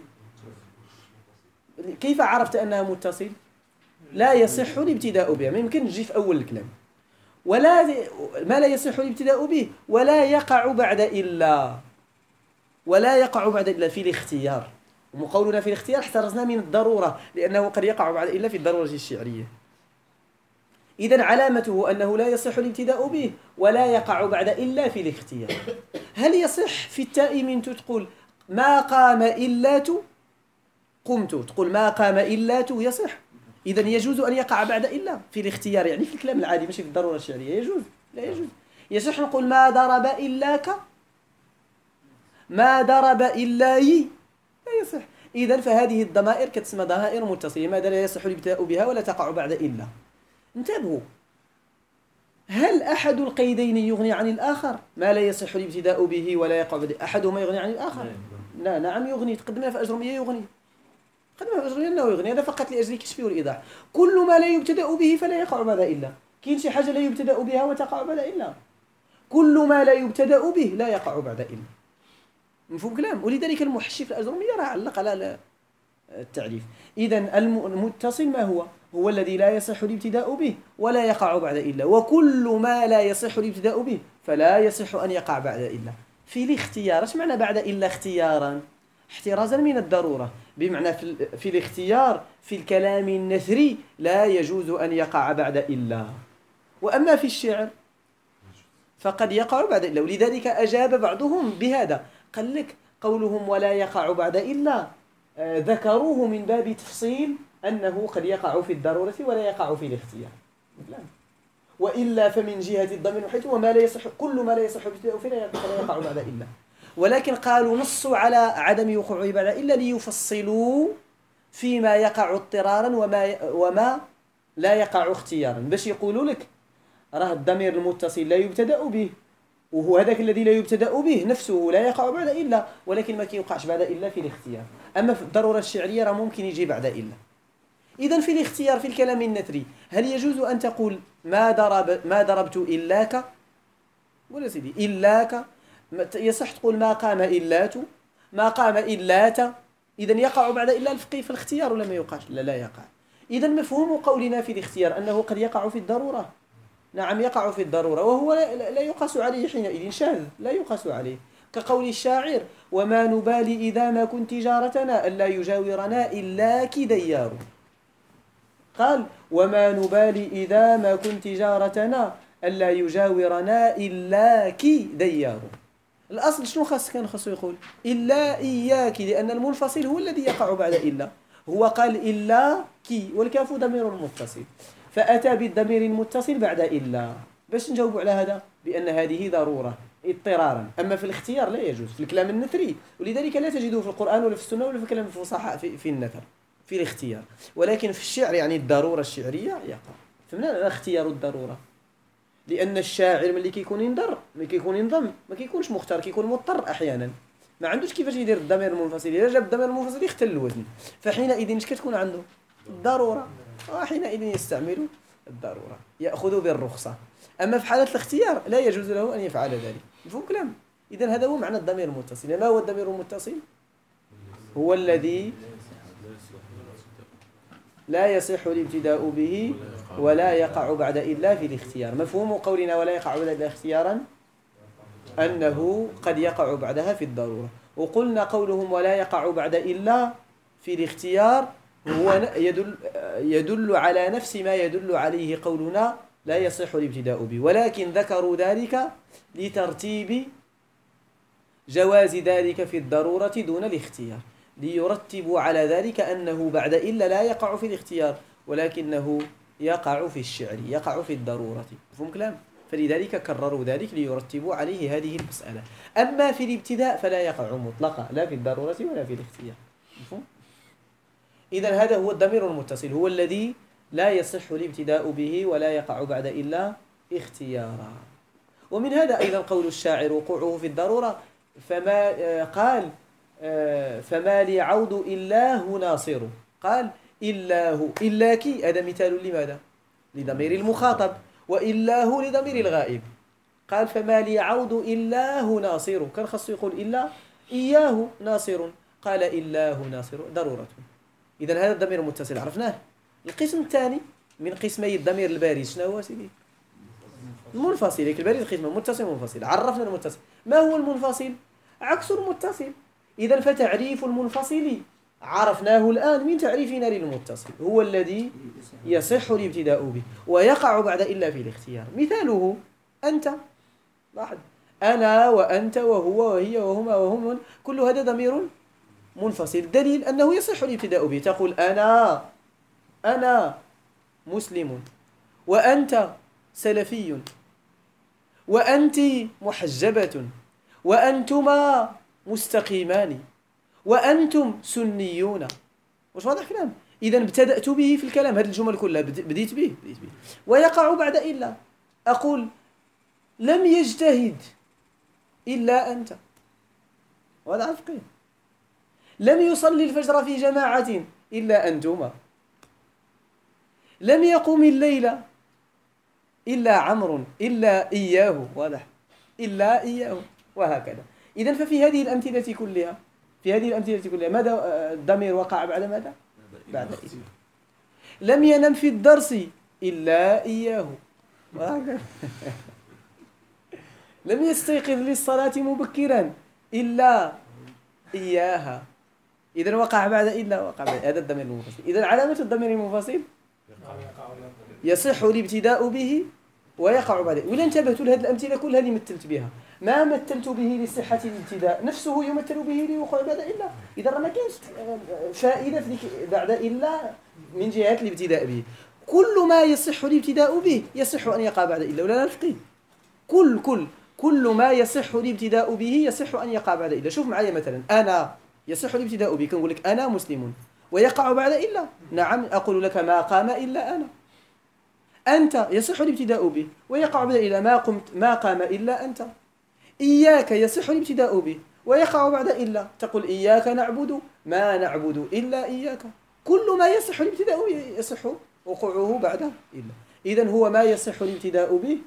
كيف عرفت أنها متصل؟ لا يصح الابتداء بها، ما يمكن تجي في أول الكلام. ولا ما لا يصح الابتداء به ولا يقع بعد إلا، ولا يقع بعد إلا في الاختيار. وقولنا في الاختيار احترزنا من الضرورة، لأنه قد يقع بعد إلا في الضرورة الشعرية. إذن علامته أنه لا يصح الابتداء به ولا يقع بعد إلا في الاختيار. هل يصح في التاء من تقول ما قام إلا قمت، تقول ما قام إلا يصح؟ إذن يجوز أن يقع بعد إلا في الاختيار، يعني في الكلام العادي ماشي في الضرورة الشعرية. يجوز؟ لا يجوز. يصح نقول ما ضرب إلاك، ما ضرب إلا ي، لا يصح. إذن فهذه الضمائر كتسمى ضمائر متصلة، لماذا لا يصح الابتداء بها ولا تقع بعد إلا؟ انتبهوا، هل أحد القيدين يغني عن الآخر؟ ما لا يصح الابتداء به ولا يقع بعد أحدهما يغني عن الآخر؟ لا، نعم يغني. تقدمنا في أجرمية يغني، قدمنا في أجرمية أنه يغني، هذا فقط لأجل الكشف والإيضاح. كل ما لا يبتدأ به فلا يقع بعد إلا. كاين شي حاجة لا يبتدأ بها وتقع بعد إلا؟ كل ما لا يبتدأ به لا يقع بعد إلا. مفهوم كلام؟ ولذلك المحشي في الأجرمية راه علق على التعريف. إذن المتصل ما هو؟ هو الذي لا يصح الابتداء به ولا يقع بعد إلا، وكل ما لا يصح الابتداء به فلا يصح أن يقع بعد إلا في الاختيار. ايش معنى بعد إلا اختيارا؟ احترازا من الضرورة، بمعنى في الاختيار في الكلام النثري لا يجوز أن يقع بعد إلا، وأما في الشعر فقد يقع بعد إلا. ولذلك أجاب بعضهم بهذا، قال لك قولهم ولا يقع بعد إلا ذكروه من باب تفصيل أنه قد يقع في الضرورة ولا يقع في الاختيار، وإلا فمن جهة الضمير حيث وما لا يصح، كل ما لا يصح ابتداء فلا يقع بعد إلا. ولكن قالوا نصوا على عدم وقوعه بعد إلا ليفصلوا فيما يقع اضطرارا وما لا يقع اختيارا، باش يقولوا لك راه الضمير المتصل لا يبتدأ به، وهو هذاك الذي لا يبتدأ به نفسه لا يقع بعد إلا، ولكن ما كيوقعش بعد إلا في الاختيار. أما في الضرورة الشعرية راه ممكن يجي بعد إلا. إذن في الاختيار في الكلام النثري هل يجوز أن تقول ما ضربت إلاك ولا سيدي إلاك؟ يصح تقول ما قام إلات، ما قام إلات. إذن يقع بعد إلا الفقيه في الاختيار ولا ما يوقعش؟ لا يقع. إذن مفهوم قولنا في الاختيار أنه قد يقع في الضرورة. نعم يقع في الضرورة، وهو لا يقاس عليه حينئذ، شاذ لا يقاس عليه، كقول الشاعر وما نبالي إذا ما كنت جارتنا ألا يجاورنا إلاك ديار. قال وما نبالي إذا ما كنت جارتنا ألا يجاورنا إلاك ديار. الأصل شنو كان خاصو يقول؟ إلا إياك، لأن المنفصل هو الذي يقع بعد إلا. هو قال إلا كي، والكاف ضمير متصل، فأتى بالضمير المتصل بعد إلا. باش نجاوب على هذا؟ بأن هذه ضرورة، اضطرارا. أما في الاختيار لا يجوز في الكلام النثري، ولذلك لا تجده في القرآن ولا في السنة ولا في كلام الفصحاء في النثر في الاختيار. ولكن في الشعر يعني الضرورة الشعرية يقع. فمن اختيار الضرورة؟ لأن الشاعر ملي كيكون ينضر ملي كيكون ينظم ما كيكونش مختار، كيكون مضطر أحيانا، ما عندوش كيفاش يدير الضمير المنفصل. إذا جاب الضمير المنفصل يختل الوزن، فحينئذ اش كتكون عنده؟ الضرورة، وحينئذ يستعمل الضرورة، يأخذ بالرخصة. أما في حالة الاختيار لا يجوز له أن يفعل ذلك. مفهوم كلام؟ إذن هذا هو معنى الضمير المتصل. ما هو الضمير المتصل؟ هو الذي لا يصح الابتداء به ولا يقع بعد إلا في الاختيار. مفهوم قولنا ولا يقع بعد إلا اختيارا أنه قد يقع بعدها في الضرورة. وقلنا قولهم ولا يقع بعد إلا في الاختيار هو يدل على نفس ما يدل عليه قولنا لا يصح الابتداء به، ولكن ذكروا ذلك لترتيب جواز ذلك في الضرورة دون الاختيار، ليرتبوا على ذلك أنه بعد إلا لا يقع في الاختيار ولكنه يقع في الشعر، يقع في الضرورة. مفهوم كلام؟ فلذلك كرروا ذلك ليرتبوا عليه هذه المسألة. أما في الابتداء فلا يقع مطلقا لا في الضرورة ولا في الاختيار. مفهوم؟ إذن هذا هو الضمير المتصل، هو الذي لا يصح الابتداء به ولا يقع بعد إلا اختيارا. ومن هذا أيضا قول الشاعر وقوعه في الضرورة، فما قال فما لي عود إلا هو ناصر، قال إلا هو، إلا كي هذا مثال لماذا؟ لضمير المخاطب، وإلا هو لضمير الغائب. قال فما لي عود إلا هو ناصر، كان خاصه يقول إلا إياه ناصر، قال إلا هو ناصر ضرورة. إذن هذا الضمير المتصل عرفناه. القسم الثاني من قسمي الضمير البارز شنو هو سيدي؟ المنفصل. البارز قسم متصل ومنفصل. عرفنا المتصل. ما هو المنفصل؟ عكس المتصل. إذن فتعريف المنفصل عرفناه الآن من تعريفنا للمتصل، هو الذي يصح الابتداء به ويقع بعد إلا في الاختيار. مثاله أنت، لاحظ، أنا وأنت وهو وهي وهما وهم، كل هذا ضمير منفصل، دليل أنه يصح الابتداء به. تقول أنا مسلم، وأنت سلفي، وأنت محجبة، وأنتما مستقيمان، وأنتم سنيون. واش واضح كلام؟ إذا ابتدأت به في الكلام، هذه الجمل كلها بديت به. ويقع بعد إلا. أقول لم يجتهد إلا أنت، وهذا عفقي. لم يصلي الفجر في جماعة إلا أنتما. لم يقم الليل إلا عمرو، إلا إياه، واضح، إلا إياه، وهكذا. إذن ففي هذه الأمثلة كلها ماذا الضمير وقع بعد ماذا؟ بعد إلا. لم ينم في الدرس إلا إياه، وهكذا. لم يستيقظ للصلاة مبكرا إلا إياها. إذن وقع بعد إلا، وقع بعد. هذا الضمير المنفصل. إذن علامة الضمير المنفصل يصح الابتداء به ويقع بعد. ولا انتبهتوا لهذه الأمثلة كلها اللي مثلت بها، ما مثلت به لصحة الابتداء نفسه يمثل به لوقوع بعد إلا. إذا ما كانش فائدة بعد إلا من جهة الابتداء به. كل ما يصح الابتداء به يصح أن يقع بعد إلا، ولا نفقه. كل ما يصح الابتداء به يصح أن يقع بعد إلا. شوف معايا مثلا، أنا يصح الابتداء به، كنقول لك أنا مسلم ويقع بعد إلا. نعم، أقول لك ما قام إلا أنا. أنت يصح الابتداء به ويقع بعد إلا، ما قام إلا أنت. إياك يصح الابتداء به ويقع بعد إلا، تقول إياك نعبد، ما نعبد إلا إياك. كل ما يصح الابتداء به يصح وقوعه بعد إلا. إذن هو ما يصح الابتداء به،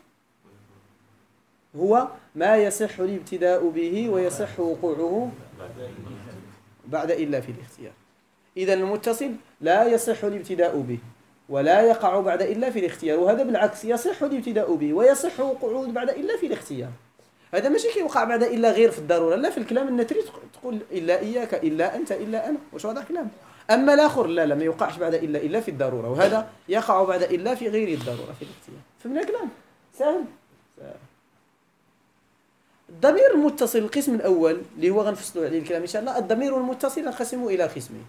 هو ما يصح الابتداء به ويصح وقوعه بعد إلا في الاختيار. إذن المتصل لا يصح الابتداء به ولا يقع بعد إلا في الاختيار، وهذا بالعكس يصح الابتداء به ويصح وقوعه بعد إلا في الاختيار. هذا ماشي كيوقع بعد إلا غير في الضرورة، لا، في الكلام النثري تقول إلا إياك، إلا أنت، إلا أنا. واش واضح كلام؟ أما الآخر لا ما يوقعش بعد إلا في الضرورة، وهذا يقع بعد إلا في غير الضرورة في الاختيار. فهمنا الكلام؟ سهل. الضمير المتصل القسم الأول اللي هو غنفصلوا عليه الكلام إن شاء الله. الضمير المتصل نقسمه إلى قسمين.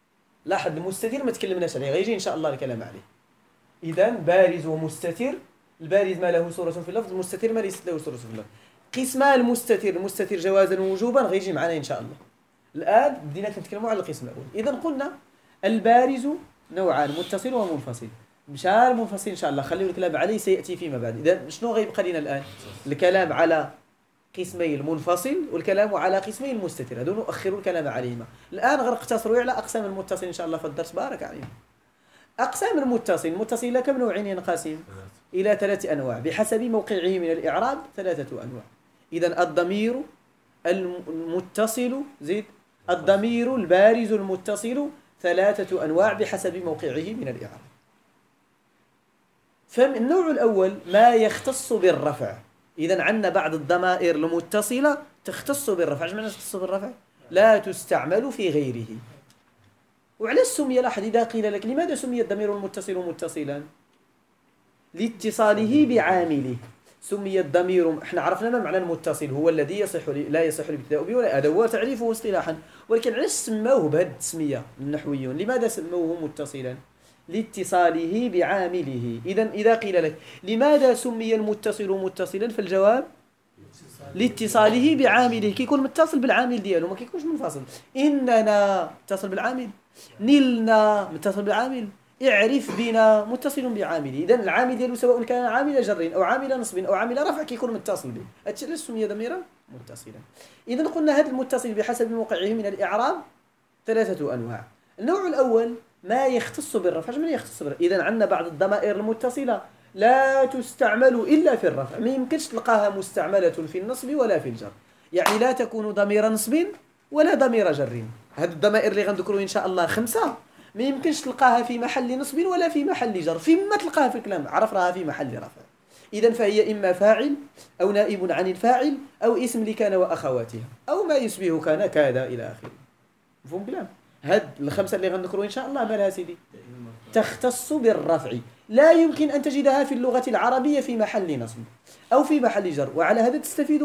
لاحظ المستتر ما تكلمناش عليه، غيجي إن شاء الله الكلام عليه. إذن بارز ومستتر البارز ما له صورة في اللفظ، المستتر ما ليست له صورة في اللفظ. قسما المستتر جوازا ووجوبا غيجي معنا إن شاء الله. الآن بدينا نتكلموا على القسم الأول. إذا قلنا البارز نوعان، متصل ومنفصل. مشى المنفصل إن شاء الله خليوا الكلام عليه سيأتي فيما بعد. إذا شنو غيبقى لنا الآن؟ الكلام على قسمي المنفصل والكلام على قسمي المستتر، هذو نؤخر الكلام عليهما. الآن غنقتصروا على أقسام المتصل إن شاء الله في الدرس، بارك عليهم. أقسام المتصل إلى كم نوع ينقسم؟ إلى 3 أنواع بحسب موقعه من الإعراب، 3 أنواع. إذا الضمير المتصل زيد الضمير البارز المتصل 3 أنواع بحسب موقعه من الإعراب. فالنوع الأول ما يختص بالرفع. إذا عندنا بعض الضمائر المتصلة تختص بالرفع. ايش معنى تختص بالرفع؟ لا تستعمل في غيره. وعلى سمي، لاحظ إذا قيل لك لماذا سمي الضمير المتصل متصلا؟ لاتصاله بعامله. سمي الضمير، احنا عرفنا ما معنى المتصل، هو الذي لا يصح الابتداء به، ولا هذا هو تعريفه اصطلاحا. ولكن علاش سموه بهذه التسمية النحويون؟ لماذا سموه متصلا؟ لاتصاله بعامله. إذا قيل لك لماذا سمي المتصل متصلا، فالجواب لاتصاله بعامله. كيكون متصل بالعامل ديالو، ما كيكونش منفصل. إننا متصل بالعامل، نلنا متصل بالعامل، اعرف بنا متصل بعامله. إذا العامل ديالو سواء كان عامل جر أو عامل نصب أو عامل رفع كيكون متصل به. هادشي علاش سمي ضميرا متصلا. إذا قلنا هذا المتصل بحسب موقعه من الإعراب 3 أنواع. النوع الأول ما يختص بالرفع. من يختص بالرفع؟ إذا عندنا بعض الضمائر المتصلة لا تستعمل إلا في الرفع، ما يمكنش تلقاها مستعملة في النصب ولا في الجر. يعني لا تكون ضمير نصب ولا ضمير جر. هذه الضمائر اللي غنذكروا إن شاء الله 5 ما يمكنش تلقاها في محل نصب ولا في محل جر. فيما تلقاها في الكلام عرفناها في محل رفع. إذا فهي إما فاعل أو نائب عن الفاعل أو اسم لكان وأخواتها أو ما يشبه كان كذا إلى آخره. مفهوم كلام؟ هاد ال5 اللي غنذكروا إن شاء الله مالها سيدي؟ تختص بالرفع. لا يمكن أن تجدها في اللغة العربية في محل نصب أو في محل جر. وعلى هذا تستفيد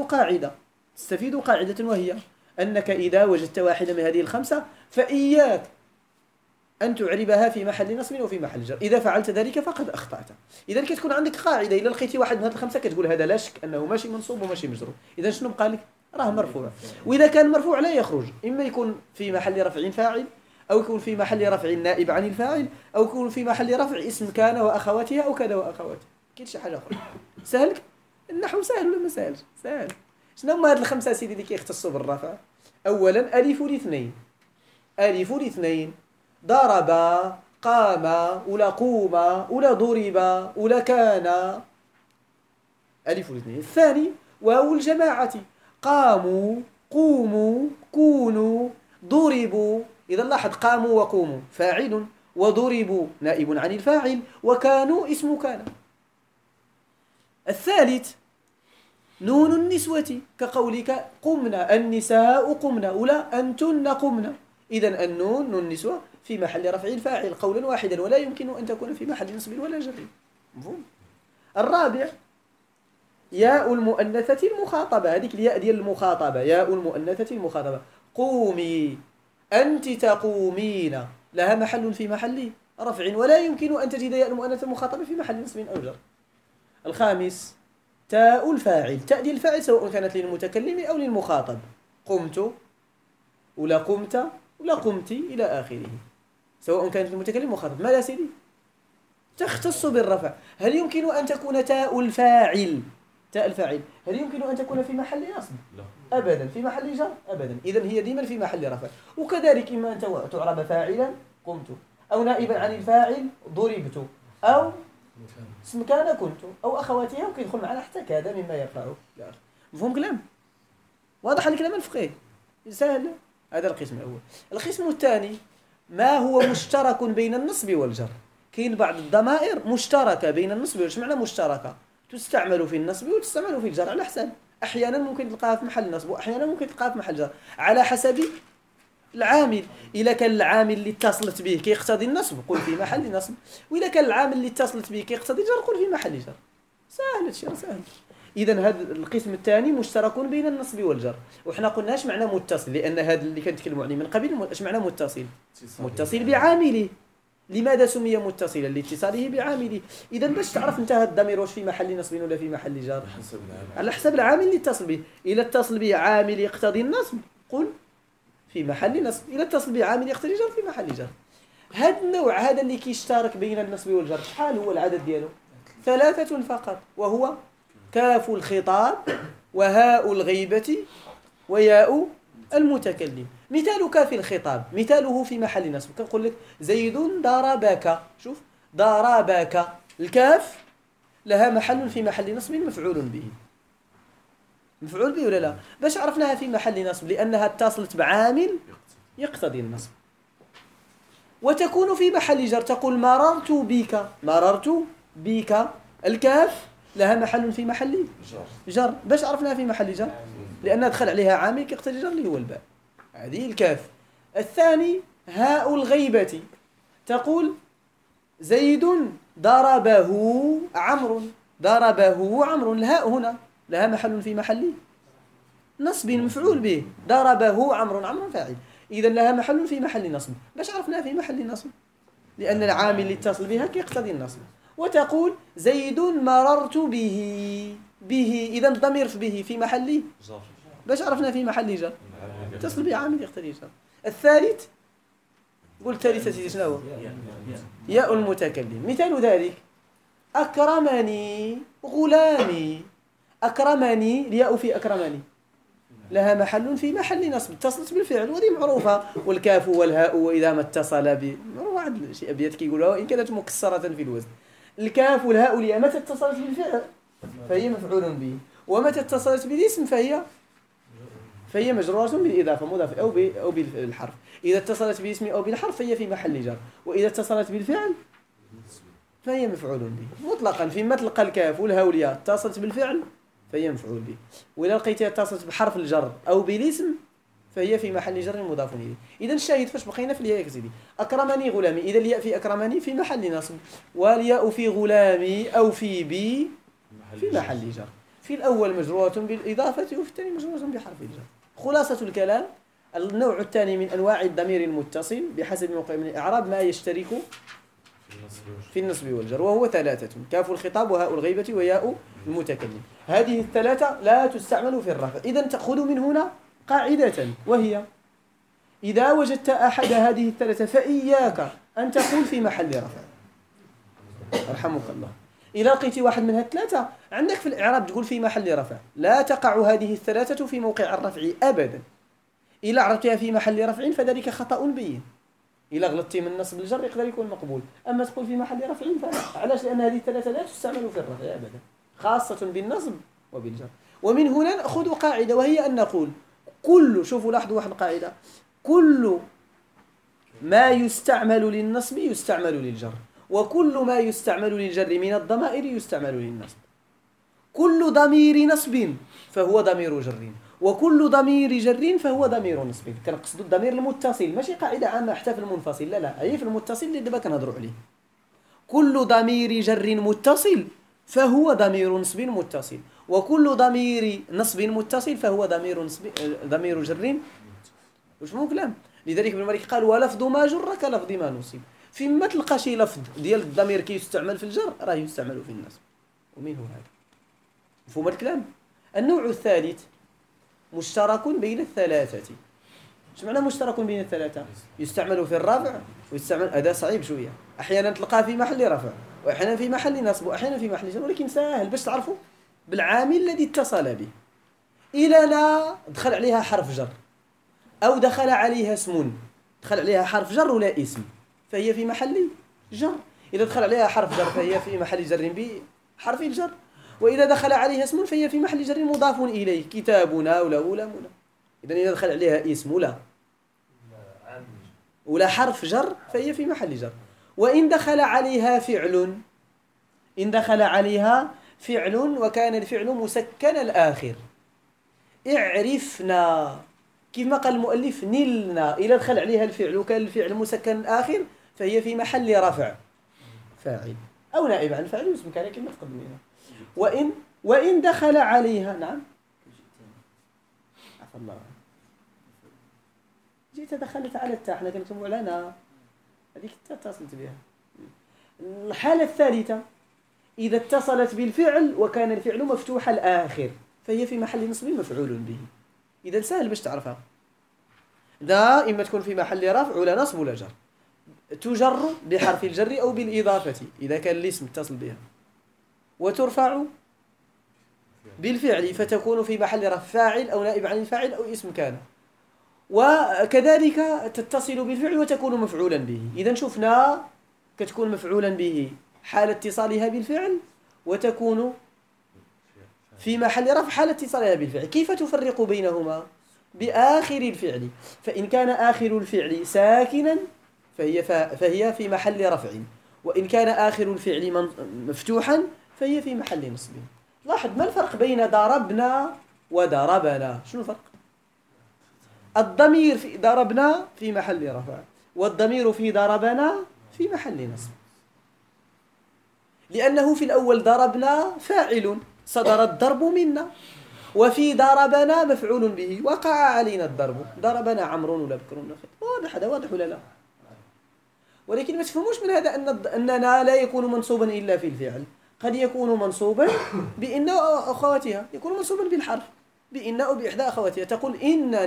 قاعدة وهي أنك إذا وجدت واحدة من هذه ال5 فإياك أن تعربها في محل نصب أو في محل جر. إذا فعلت ذلك فقد أخطأت. إذا كتكون عندك قاعدة، إذا لقيتي واحد من هذه ال5 كتقول هذا لا شك أنه ماشي منصوب وماشي مجرور. إذا شنو بقى لك؟ راه مرفوع. وإذا كان مرفوع لا يخرج، إما يكون في محل رفع فاعل أو يكون في محل رفع نائب عن الفاعل أو يكون في محل رفع اسم كان وأخواتها أو كذا وأخواتها. كاين شي حاجة أخرى. سهل؟ النحو سهل ولا ما سهلش؟ سهل. شنو هما هاد ال5 سيدي اللي كيختصوا بالرفع؟ أولا ألف الاثنين، ضرب، قام ولا قوم ولا ضرب ولا كان، ألف الاثنين. الثاني واو الجماعة، قاموا قوموا كونوا ضربوا. إذا لاحظ قاموا وقوموا فاعل وضربوا نائب عن الفاعل وكانوا اسم كان. الثالث نون النسوة كقولك قمنا النساء قمنا ولا أنتن قمنا. إذا النون نون النسوة في محل رفع الفاعل قولا واحدا ولا يمكن أن تكون في محل نصب ولا جر. مفهوم؟ الرابع ياء المؤنثة المخاطبة، هذيك الياء ديال المخاطبة، ياء المؤنثة المخاطبة. قومي أنت تقومين، لها محل في محل رفع ولا يمكن أن تجد ياء المؤنثة المخاطبة في محل نصب أو جر. الخامس تاء الفاعل، تاء ديال الفاعل سواء كانت للمتكلم أو للمخاطب، قمت ولا قمت ولا قمت إلى آخره، سواء كانت للمتكلم مخاطب. ماذا سيدي؟ تختص بالرفع. هل يمكن أن تكون تاء الفاعل هل يمكن أن تكون في محل نصب؟ لا أبدا. في محل جر؟ أبدا. إذن هي ديما في محل رفع. وكذلك إما أن تعرب فاعلا قمت أو نائبا عن الفاعل ضربت أو اسم كان كنت أو أخواتها، وكي يدخل معنا حتى كذا مما يرفعه. مفهوم كلام؟ واضح الكلام الفقهي؟ سهل. هذا القسم الأول. القسم الثاني ما هو مشترك بين النصب والجر. كاين بعض الضمائر مشتركة بين النصب والجر. معنى مشتركة؟ تستعمل في النصب وتستعمل في الجر على حسب. أحيانا ممكن تلقاها في محل نصب وأحيانا ممكن تلقاها في محل جر على حسب العامل. إذا كان العامل اللي اتصلت به كيقتضي النصب قل في محل نصب، وإذا كان العامل اللي اتصلت به كيقتضي جر قل في محل جر. سهل الشيء سهل. إذا هذا القسم الثاني مشترك بين النصب والجر. وإحنا قلنا اش معنى متصل، لأن هذا اللي كنتكلموا عليه من قبل اش معنى متصل. متصل بعامله. لماذا سمي متصلا؟ لاتصاله بعامله. إذا باش تعرف انت هذا الضمير واش في محل نصب ولا في محل جر على حسب العامل اللي اتصل به. إذا اتصل به عامل يقتضي النصب قل في محل نصب، إذا اتصل به عامل يقتضي جر في محل جر. هذا النوع هذا اللي كيشترك بين النصب والجر شحال هو العدد ديالو؟ 3 فقط، وهو كاف الخطاب وهاء الغيبة وياء المتكلم. مثال كاف الخطاب مثاله في محل نصب، كنقول لك زيد ضربك. شوف ضربك، الكاف لها محل في محل نصب مفعول به. مفعول به ولا لا؟ باش عرفناها في محل نصب لأنها اتصلت بعامل يقتضي النصب. وتكون في محل جر، تقول مررت بك. مررت بك، الكاف لها محل في محل جر. باش عرفناها في محل جر لأنها دخل عليها عامل يقتضي الجر اللي هو الباء. هذه الكاف. الثاني هاء الغيبة، تقول زيد ضربه عمرو. ضربه عمرو، الهاء هنا لها محل في محل نصب مفعول به. ضربه عمرو، عمرو فاعل، إذا لها محل في محل نصب. باش عرفناها في محل نصب لأن العامل اللي اتصل بها يقتضي النصب. وتقول زيد مررت به. به، إذا الضمير في به في محل باش عرفنا في محل جر اتصل به عامل يقتضي جر. الثالث قلت ثالثة شنو هو؟ ياء المتكلم. مثال ذلك أكرمني غلامي. أكرمني، الياء في أكرمني لها محل في محل نصب، اتصلت بالفعل وهذه معروفة. والكاف والهاء وإذا ما اتصل ب واحد شي أبيات كيقولوها وإن كانت مكسرة في الوزن. الكاف والهاء والياء متى اتصلت بالفعل فهي مفعول به، ومتى اتصلت بالاسم فهي مجرورة بالإضافة، مضاف أو بالحرف. إذا اتصلت باسم أو بالحرف فهي في محل جر، وإذا اتصلت بالفعل فهي مفعول به مطلقا. فيما تلقى الكاف والهاء والياء اتصلت بالفعل فهي مفعول به، وإذا لقيتها اتصلت بحرف الجر أو بالاسم فهي في محل جر مضاف إليه. إذا الشاهد فاش بقينا في الياء كزيدي أكرمني غلامي. إذا الياء في أكرمني في محل نصب، والياء في غلامي أو في بي في محل جر. في الأول مجرورة بالإضافة وفي الثاني مجرورة بحرف الجر. خلاصة الكلام، النوع الثاني من أنواع الضمير المتصل بحسب موقع من الإعراب ما يشترك في النصب والجر، وهو 3: كاف الخطاب وهاء الغيبة وياء المتكلم. هذه 3 لا تستعمل في الرفع. إذا تأخذ من هنا قاعدة، وهي إذا وجدت أحد هذه 3 فإياك أن تقول في محل رفع. رحمك الله. إذا لقيت واحد من هذه 3 عندك في الإعراب تقول في محل رفع، لا تقع هذه 3 في موقع الرفع أبدا. إذا عرفتها في محل رفع فذلك خطأ بين. إذا غلطتي من نصب الجر يقدر يكون مقبول، أما تقول في محل رفع فلا. علاش؟ لأن هذه 3 لا تستعمل في الرفع أبدا، خاصة بالنصب وبالجر. ومن هنا نأخذ قاعدة، وهي أن نقول كل، شوفوا لاحظوا واحد القاعدة، كل ما يستعمل للنصب يستعمل للجر، وكل ما يستعمل للجر من الضمائر يستعمل للنصب. كل ضمير نصب فهو ضمير جر، وكل ضمير جر فهو ضمير نصب. كنقصد الضمير المتصل، ماشي قاعدة عامة حتى في المنفصل، لا هي في المتصل اللي دابا كنهضروا عليه. كل ضمير جر متصل فهو ضمير نصب متصل، وكل ضمير نصب متصل فهو ضمير جر. واش مو كلام؟ لذلك ابن مالك قال ولفظ ما جر كلفظ ما نصب. فيما تلقى شي لفظ ديال الضمير كيستعمل في الجر راه يستعمل في النصب، ومنه هذا. مفهوم الكلام؟ النوع الثالث مشترك بين ال3. اش معنى مشترك بين ال3؟ يستعمل في الرفع ويستعمل، هذا صعيب شويه، احيانا تلقاه في محل رفع واحيانا في محل نصب واحيانا في محل جر، ولكن سهل باش تعرفوا بالعامل الذي اتصل به. الى لا دخل عليها حرف جر او دخل عليها اسم، دخل عليها حرف جر ولا اسم فهي في محل جر. اذا دخل عليها حرف جر فهي في محل جر بحرف الجر، وإذا دخل عليها اسم فهي في محل جر مضاف إليه، كتابنا ولا غلامنا. إذا دخل عليها اسم ولا حرف جر فهي في محل جر. وإن دخل عليها فعل، إن دخل عليها فعل وكان الفعل مسكن الآخر، اعرفنا كما قال المؤلف نلنا. إذا دخل عليها الفعل وكان الفعل مسكن الآخر فهي في محل رفع فاعل أو نائب عن فاعل اسم كان كما تقدمنا. وإن دخل عليها، نعم عفوا الله، جيت دخلت على التاء، احنا كنكتبوا على نا، هذيك اتصلت بها. الحالة الثالثة إذا اتصلت بالفعل وكان الفعل مفتوح الآخر فهي في محل نصب مفعول به. إذا سهل باش تعرفها، دائما تكون في محل رفع ولا نصب ولا جر، تجر بحرف الجر أو بالإضافة إذا كان الاسم اتصل بها، وترفع بالفعل فتكون في محل رفع فاعل أو نائب عن الفاعل أو اسم كان، وكذلك تتصل بالفعل وتكون مفعولا به. إذا شفنا كتكون مفعولا به حال اتصالها بالفعل، وتكون في محل رفع حال اتصالها بالفعل. كيف تفرق بينهما؟ بآخر الفعل، فإن كان آخر الفعل ساكنا فهي في محل رفع، وإن كان آخر الفعل مفتوحا فهي في محل نصب. لاحظ ما الفرق بين ضربنا وضربنا؟ شنو الفرق؟ الضمير في ضربنا في محل رفع، والضمير في ضربنا في محل نصب، لأنه في الأول ضربنا فاعل صدر الضرب منا، وفي ضربنا مفعول به وقع علينا الضرب، ضربنا عمرو ولا بكر ولا خير. واضح هذا، واضح ولا لا؟ ولكن ما تفهموش من هذا أننا لا يكون منصوبا إلا في الفعل، قد يكون منصوبا بإن أو أخواتها، يكون منصوبا بالحرف بإن أو بإحدى أخواتها. تقول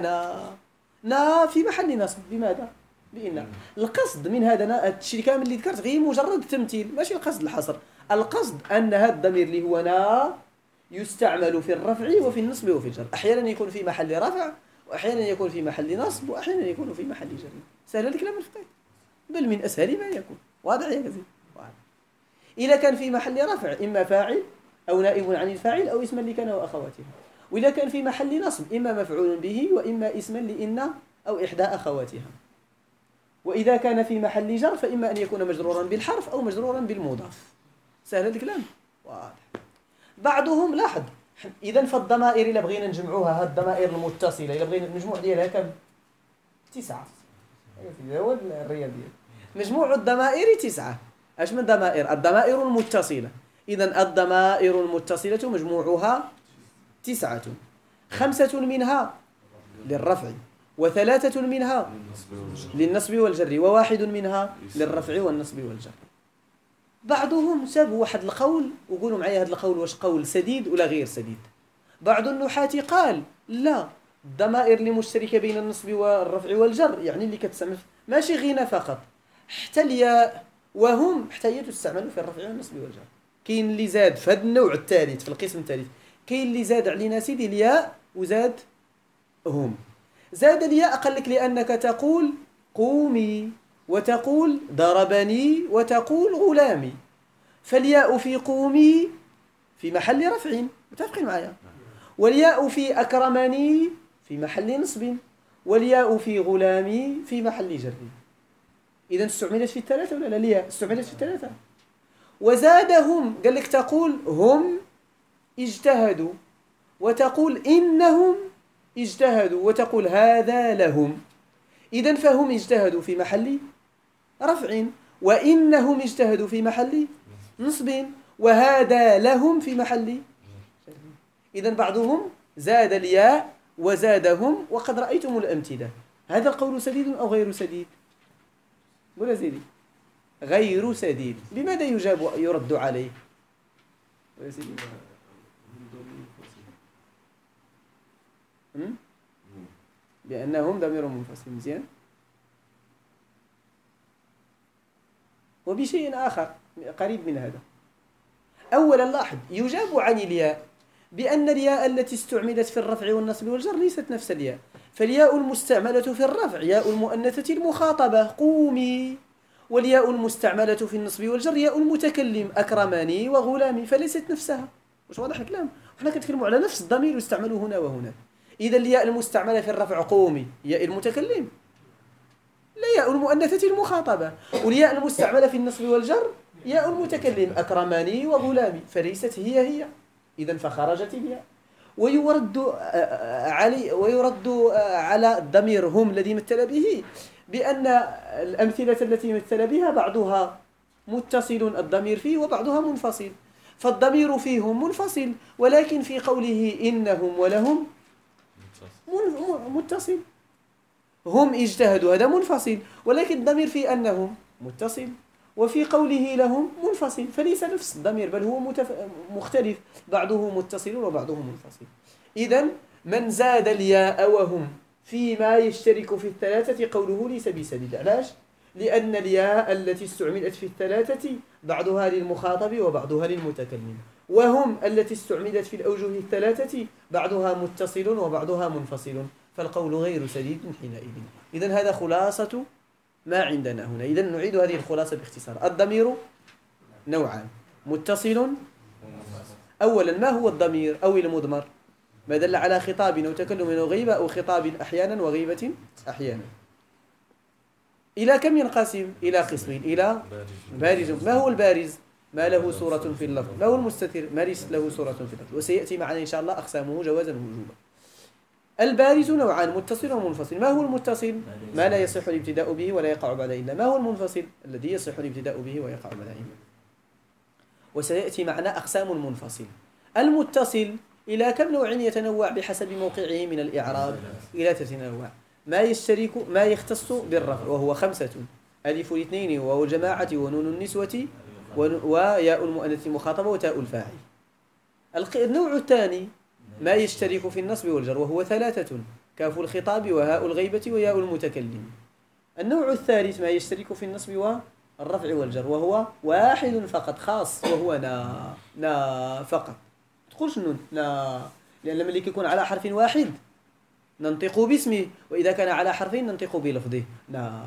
إننا في محل نصب، بماذا؟ بإن. القصد من هذا الشيء كامل اللي ذكرت غير مجرد تمثيل، ماشي القصد الحصر. القصد أن هذا الضمير اللي هو نا يستعمل في الرفع وفي النصب وفي الجر، أحيانا يكون في محل رفع، وأحيانا يكون في محل نصب، وأحيانا يكون في محل جر. سهل الكلام الفقهي، بل من أسهل ما يكون. واضح يا كثير؟ إذا كان في محل رفع إما فاعل أو نائب عن الفاعل أو اسما لكان وأخواتها، وإذا كان في محل نصب إما مفعول به وإما اسما لإن أو إحدى أخواتها، وإذا كان في محل جر فإما أن يكون مجرورا بالحرف أو مجرورا بالمضاف. سهل الكلام؟ واضح. بعضهم لاحظ إذا فالضمائر إلا بغينا نجمعوها، هاد الضمائر المتصلة إلا بغينا المجموع ديالها كم؟ 9. هو الرياضيات مجموع الضمائر 9. اش من ضمائر؟ الضمائر المتصلة. إذا الضمائر المتصلة مجموعها 9، 5 منها للرفع، و3 منها للنصب والجر، و1 منها للرفع والنصب والجر. بعضهم سابوا واحد القول وقولوا معايا هذا القول واش قول سديد ولا غير سديد. بعض النحاة قال لا، الضمائر اللي مشتركة بين النصب والرفع والجر يعني اللي كتسمى ماشي غنى فقط، حتى الياء وهم حتى هي تستعمل في الرفع والنصب والجر. كاين اللي زاد في هذا النوع الثالث في القسم الثالث، كاين اللي زاد علينا سيدي الياء وزاد هم. زاد الياء قال لك لأنك تقول قومي وتقول ضربني وتقول غلامي، فالياء في قومي في محل رفع، متفقين معايا؟ والياء في أكرمني في محل نصب، والياء في غلامي في محل جر. إذا استعملت في الثلاثة ولا لا؟ الياء استعملت في الثلاثة. وزادهم قال لك تقول هم اجتهدوا، وتقول إنهم اجتهدوا، وتقول هذا لهم. إذن فهم اجتهدوا في محل رفع، وإنهم اجتهدوا في محل نصب، وهذا لهم في محل. إذن بعضهم زاد الياء وزادهم، وقد رأيتم الأمثلة. هذا القول سديد أو غير سديد؟ ولا زيدي؟ غير سديد. لماذا يرد عليه؟ ولا سيدي؟ بأنهم ضمير منفصل. مزيان. وبشيء آخر قريب من هذا. أولا لاحظ يجاب عن الياء بأن الياء التي استعملت في الرفع والنصب والجر ليست نفس الياء، فالياء المستعملة في الرفع ياء المؤنثة المخاطبة قومي، والياء المستعملة في النصب والجر ياء المتكلم أكرمني وغلامي، فليست نفسها. واش واضح الكلام؟ احنا كنتكلموا على نفس الضمير يستعمل هنا وهنا. إذا الياء المستعملة في الرفع قومي ياء المتكلم، لا ياء المؤنثة المخاطبة، والياء المستعملة في النصب والجر ياء المتكلم أكرمني وغلامي، فليست هي. إذا فخرجت الياء. ويرد على الضمير هم الذي مثل به بأن الأمثلة التي مثل بها بعضها متصل الضمير فيه وبعضها منفصل، فالضمير فيهم منفصل، ولكن في قوله إنهم ولهم متصل. هم اجتهدوا هذا منفصل، ولكن الضمير في أنهم متصل، وفي قوله لهم منفصل، فليس نفس الضمير بل هو مختلف، بعضه متصل وبعضه منفصل. إذن من زاد الياء وهم فيما يشترك في الثلاثة قوله ليس بسديد. علاش؟ لأن الياء التي استعملت في الثلاثة بعضها للمخاطب وبعضها للمتكلم، وهم التي استعملت في الأوجه الثلاثة بعضها متصل وبعضها منفصل، فالقول غير سديد حينئذ. إذن هذا خلاصة ما عندنا هنا. إذن نعيد هذه الخلاصة باختصار. الضمير نوعان: متصل. أولا، ما هو الضمير أو المضمر؟ ما دل على خطاب أو تكلم أو غيبة، أو خطاب أحيانا وغيبة أحيانا. إلى كم ينقسم؟ إلى قسمين: إلى بارز. ما هو البارز؟ ما له صورة في اللفظ. ما هو المستتر؟ ما ليس له صورة في اللفظ. وسيأتي معنا إن شاء الله أقسامه جوازا ووجوبا. البارز نوعان: متصل ومنفصل. ما هو المتصل؟ ما لا يصح الابتداء به ولا يقع بعد إلا. ما هو المنفصل؟ الذي يصح الابتداء به ويقع بعد إلا. وسيأتي معنا أقسام المنفصل. المتصل إلى كم نوع يتنوع بحسب موقعه من الإعراب؟ إلى 3 أنواع: ما يختص بالرفع وهو 5: ألف الاثنين وواو الجماعة ونون النسوة وياء المؤنث المخاطبة وتاء الفاعل. النوع الثاني ما يشترك في النصب والجر وهو 3: كاف الخطاب وهاء الغيبة وياء المتكلم. النوع الثالث ما يشترك في النصب والرفع والجر وهو 1 فقط خاص، وهو نا فقط. تقولش نون نا، لأن لما يكون على حرف واحد ننطق باسمه، وإذا كان على حرفين ننطق بلفظه نا.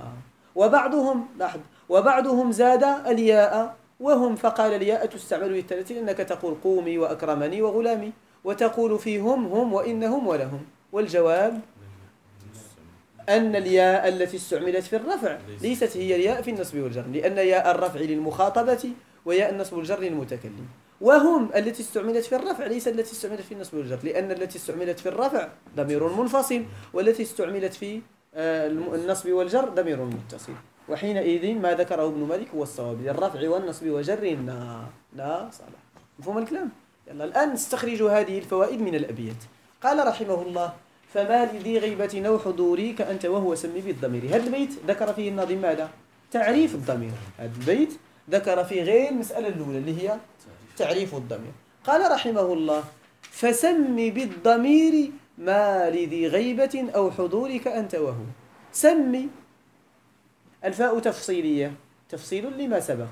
وبعضهم زاد الياء وهم، فقال الياء تستعمل للثلاث، لأنك تقول قومي وأكرمني وغلامي، وتقول فيهم هم وإنهم ولهم. والجواب أن الياء التي استعملت في الرفع ليست هي الياء في النصب والجر، لأن ياء الرفع للمخاطبة وياء النصب والجر للمتكلم. وهم التي استعملت في الرفع ليست التي استعملت في النصب والجر، لأن التي استعملت في الرفع ضمير منفصل، والتي استعملت في النصب والجر ضمير متصل. وحينئذ ما ذكره ابن مالك هو الصواب: للرفع والنصب وجر لا صالح. مفهوم الكلام؟ يلا الآن نستخرج هذه الفوائد من الأبيات. قال رحمه الله: فما لذي غيبة أو حضوري كأنت وهو سمي بالضمير. هذا البيت ذكر فيه الناظم ماذا؟ تعريف الضمير. هذا البيت ذكر فيه غير المسألة الأولى اللي هي تعريف الضمير. قال رحمه الله: فسم بالضمير ما لذي غيبة أو حضور كأنت وهو. سمي، الفاء تفصيلية، تفصيل لما سبق.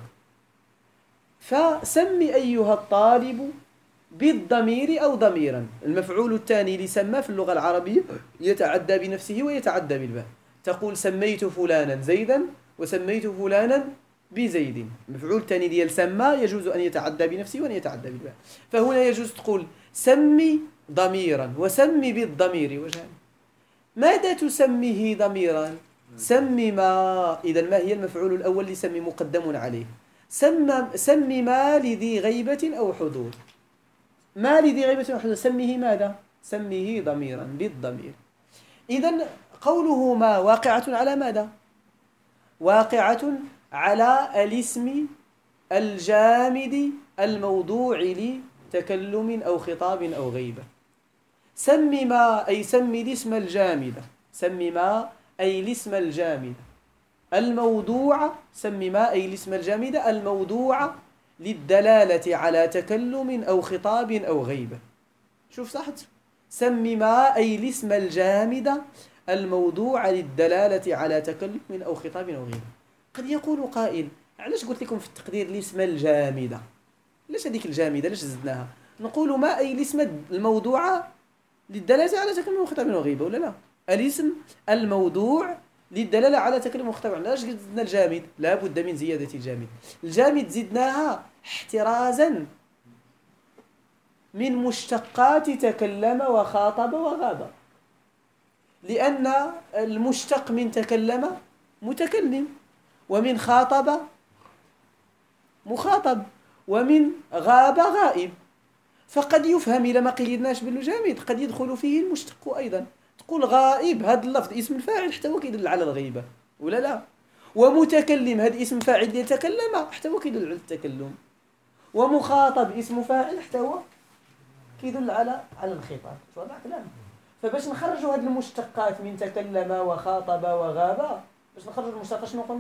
فسم أيها الطالب بالضمير أو ضميرا. المفعول الثاني لسمى في اللغة العربية يتعدى بنفسه ويتعدى بالباء. تقول سميت فلانا زيدا وسميت فلانا بزيد. المفعول الثاني ديال سمى يجوز أن يتعدى بنفسه وأن يتعدى بالباء. فهنا يجوز تقول سمي ضميرا وسمي بالضمير وجهان. ماذا تسميه ضميرا؟ سمي ما. إذا ما هي المفعول الأول لسمي مقدم عليه؟ سمي ما لذي غيبة أو حضور. ما لذي غيبة أو حضور سميه ماذا؟ سميه ضميرا بالضمير. إذن قوله ما واقعة على ماذا؟ واقعة على الاسم الجامد الموضوع لتكلم أو خطاب أو غيبة. سمي ما أي سمي الاسم الجامد. سمي ما أي الاسم الجامد الموضوع. سمي ما أي الاسم الجامد الموضوع للدلالة على تكلم أو خطاب أو غيبة. شوف صحت؟ سمي ما أي الاسم الجامد الموضوع للدلالة على تكلم أو خطاب أو غيبة. قد يقول قائل: علاش قلت لكم في التقدير الاسم الجامدة؟ ليش هذيك الجامدة ليش زدناها؟ نقول ما أي الاسم الموضوع للدلالة على تكلم أو خطاب أو غيبة، ولا لا؟ الاسم الموضوع للدلالة على تكلم وخطاب. علاش زدنا الجامد؟ لا بد من زيادة الجامد. الجامد زدناها احترازا من مشتقات تكلم وخاطب وغاب، لأن المشتق من تكلم متكلم، ومن خاطب مخاطب، ومن غاب غائب. فقد يفهم إلى ما قيدناش بالجامد قد يدخل فيه المشتق أيضا. تقول غائب، هذا اللفظ اسم الفاعل حتى هو كيدل على الغيبة، ولا لا؟ ومتكلم هذا اسم فاعل يتكلم حتى هو كيدل على التكلم، ومخاطب اسم فاعل حتى هو كيدل على الخطاب. واضح كلام؟ فباش نخرجوا هذه المشتقات من تكلم وخاطب وغاب، باش نخرجوا المشتقات شنو قلنا؟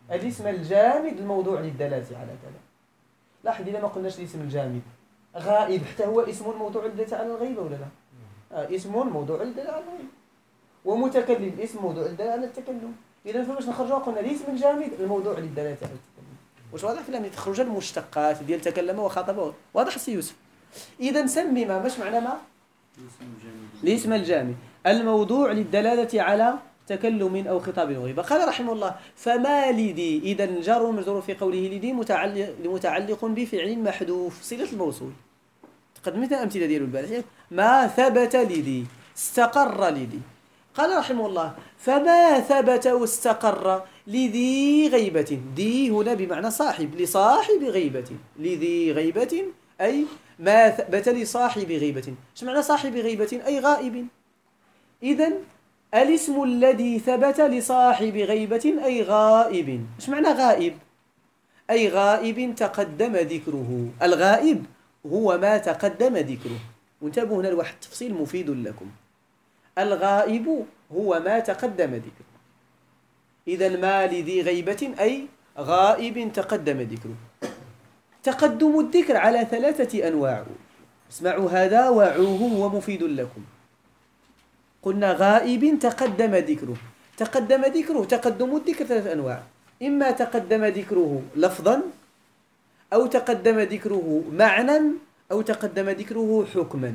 الاسم الجامد الموضوع للدلالة على كذا. لاحظ إذا ما قلناش الاسم الجامد غائب حتى هو اسم موضوع للدلالة على الغيبة ولا لا؟ اسم موضوع للدلالة على الغيبة. ومتكلم اسم موضوع للدلالة على التكلم. إذا فباش نخرجوا قلنا الاسم الجامد الموضوع للدلالة على التكلم. واش واضح فلان تخرج المشتقات ديال تكلم وخاطب واضح سي يوسف. إذا نسمي ما مش معنى ما الاسم الجامد الموضوع للدلالة على تكلم أو خطاب وغيبة. قال رحمه الله فما لدي إذا الجار والمجرور في قوله لدي متعلق بفعل محذوف صلة الموصول. تقدمت أمثلة ديالو البارح ما ثبت لدي استقر لدي. قال رحمه الله فما ثبت واستقر لذي غيبة. ذي هنا بمعنى صاحب لصاحب غيبة لذي غيبة أي ما ثبت لصاحب غيبة. ايش معنى صاحب غيبة؟ أي غائب. إذن الاسم الذي ثبت لصاحب غيبة أي غائب. ايش معنى غائب؟ أي غائب تقدم ذكره. الغائب هو ما تقدم ذكره. وانتبهوا هنا لواحد تفصيل مفيد لكم. الغائب هو ما تقدم ذكره. إذن ما لذي غيبة أي غائب تقدم ذكره. تقدم الذكر على 3 أنواع. اسمعوا هذا وعوه ومفيد لكم. قلنا غائب تقدم ذكره. تقدم ذكره تقدم الذكر 3 أنواع. إما تقدم ذكره لفظا أو تقدم ذكره معنى أو تقدم ذكره حكما.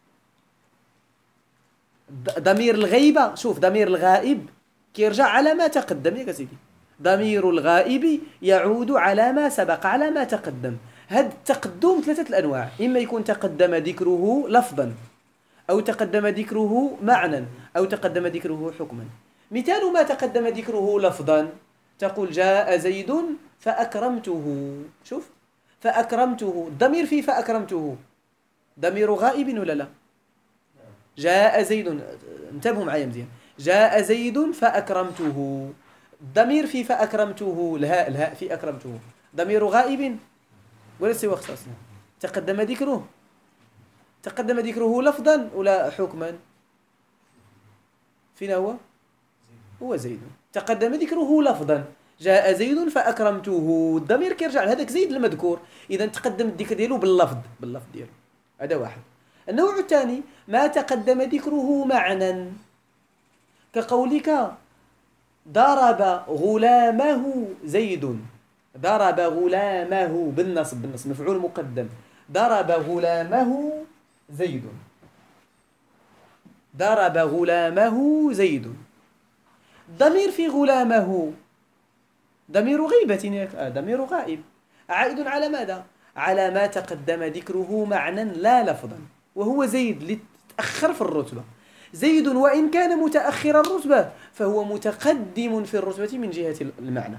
ضمير الغيبة شوف ضمير الغائب كيرجع على ما تقدم يا سيدي. ضمير الغائب يعود على ما سبق على ما تقدم. هذا التقدم 3 الأنواع. إما يكون تقدم ذكره لفظا أو تقدم ذكره معنى أو تقدم ذكره حكما. مثال ما تقدم ذكره لفظا تقول جاء زيد فأكرمته. شوف فأكرمته الضمير في فأكرمته ضمير غائب ولا لا؟ جاء زيد انتبهوا معايا مزيان. جاء زيد فأكرمته الضمير في فأكرمته الهاء في أكرمته ضمير غائب ولا سوى اختصاص. تقدم ذكره لفظا ولا حكما؟ فين هو زيد. تقدم ذكره لفظا جاء زيد فأكرمته الضمير كيرجع لهذاك زيد المذكور. إذا تقدم الذكر ديالو باللفظ ديالو. هذا واحد. النوع الثاني ما تقدم ذكره معنى كقولك ضرب غلامه زيد. ضرب غلامه بالنصب مفعول مقدم. ضرب غلامه زيد. ضرب غلامه زيد. ضمير في غلامه ضمير غيبة ضمير غائب عائد على ماذا؟ على ما تقدم ذكره معنى لا لفظا وهو زيد لتأخر في الرتبة. زيد وإن كان متأخر الرتبة فهو متقدم في الرتبة من جهة المعنى.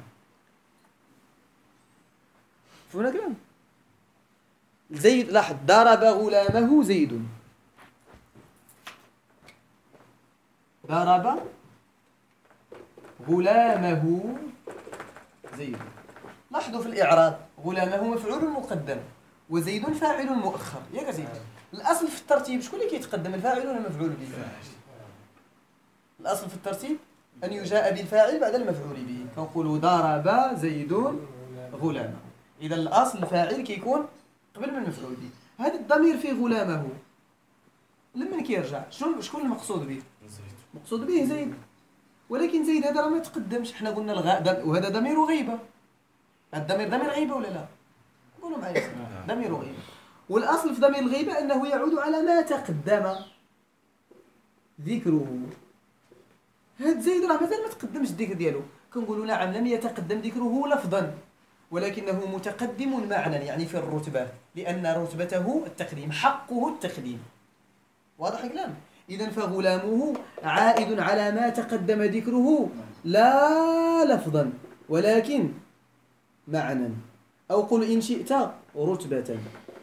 فهنا كلام زيد. لاحظ ضرب غلامه زيد. ضرب غلامه زيد. لاحظوا في الإعراب غلامه مفعول مقدم وزيد فاعل مؤخر ياك زيد. الأصل في الترتيب شكون اللي كيتقدم الفاعل ولا المفعول به؟ الأصل في الترتيب أن يجاء بالفاعل بعد المفعول به. كنقولوا ضرب زيد غلامه. إذا الأصل الفاعل كيكون قبل من المفعول به. هذا الضمير في غلامه لمن كيرجع؟ شكون المقصود به؟ مقصود به زيد. ولكن زيد هذا راه ما تقدمش. حنا قلنا وهذا ضمير غيبة. الضمير ضمير غيبة ولا لا؟ قولوا معايا ضمير غيبة. والأصل في ضمير الغيبة أنه يعود على ما تقدم ذكره. هذا زيد راه مازال ما تقدمش الذكر ديالو. كنقولوا نعم لم يتقدم ذكره لفظا ولكنه متقدم معنى يعني في الرتبة لأن رتبته التقديم حقه التقديم. واضح الكلام؟ إذن فغلامه عائد على ما تقدم ذكره لا لفظا ولكن معنى أو قل إن شئت رتبة.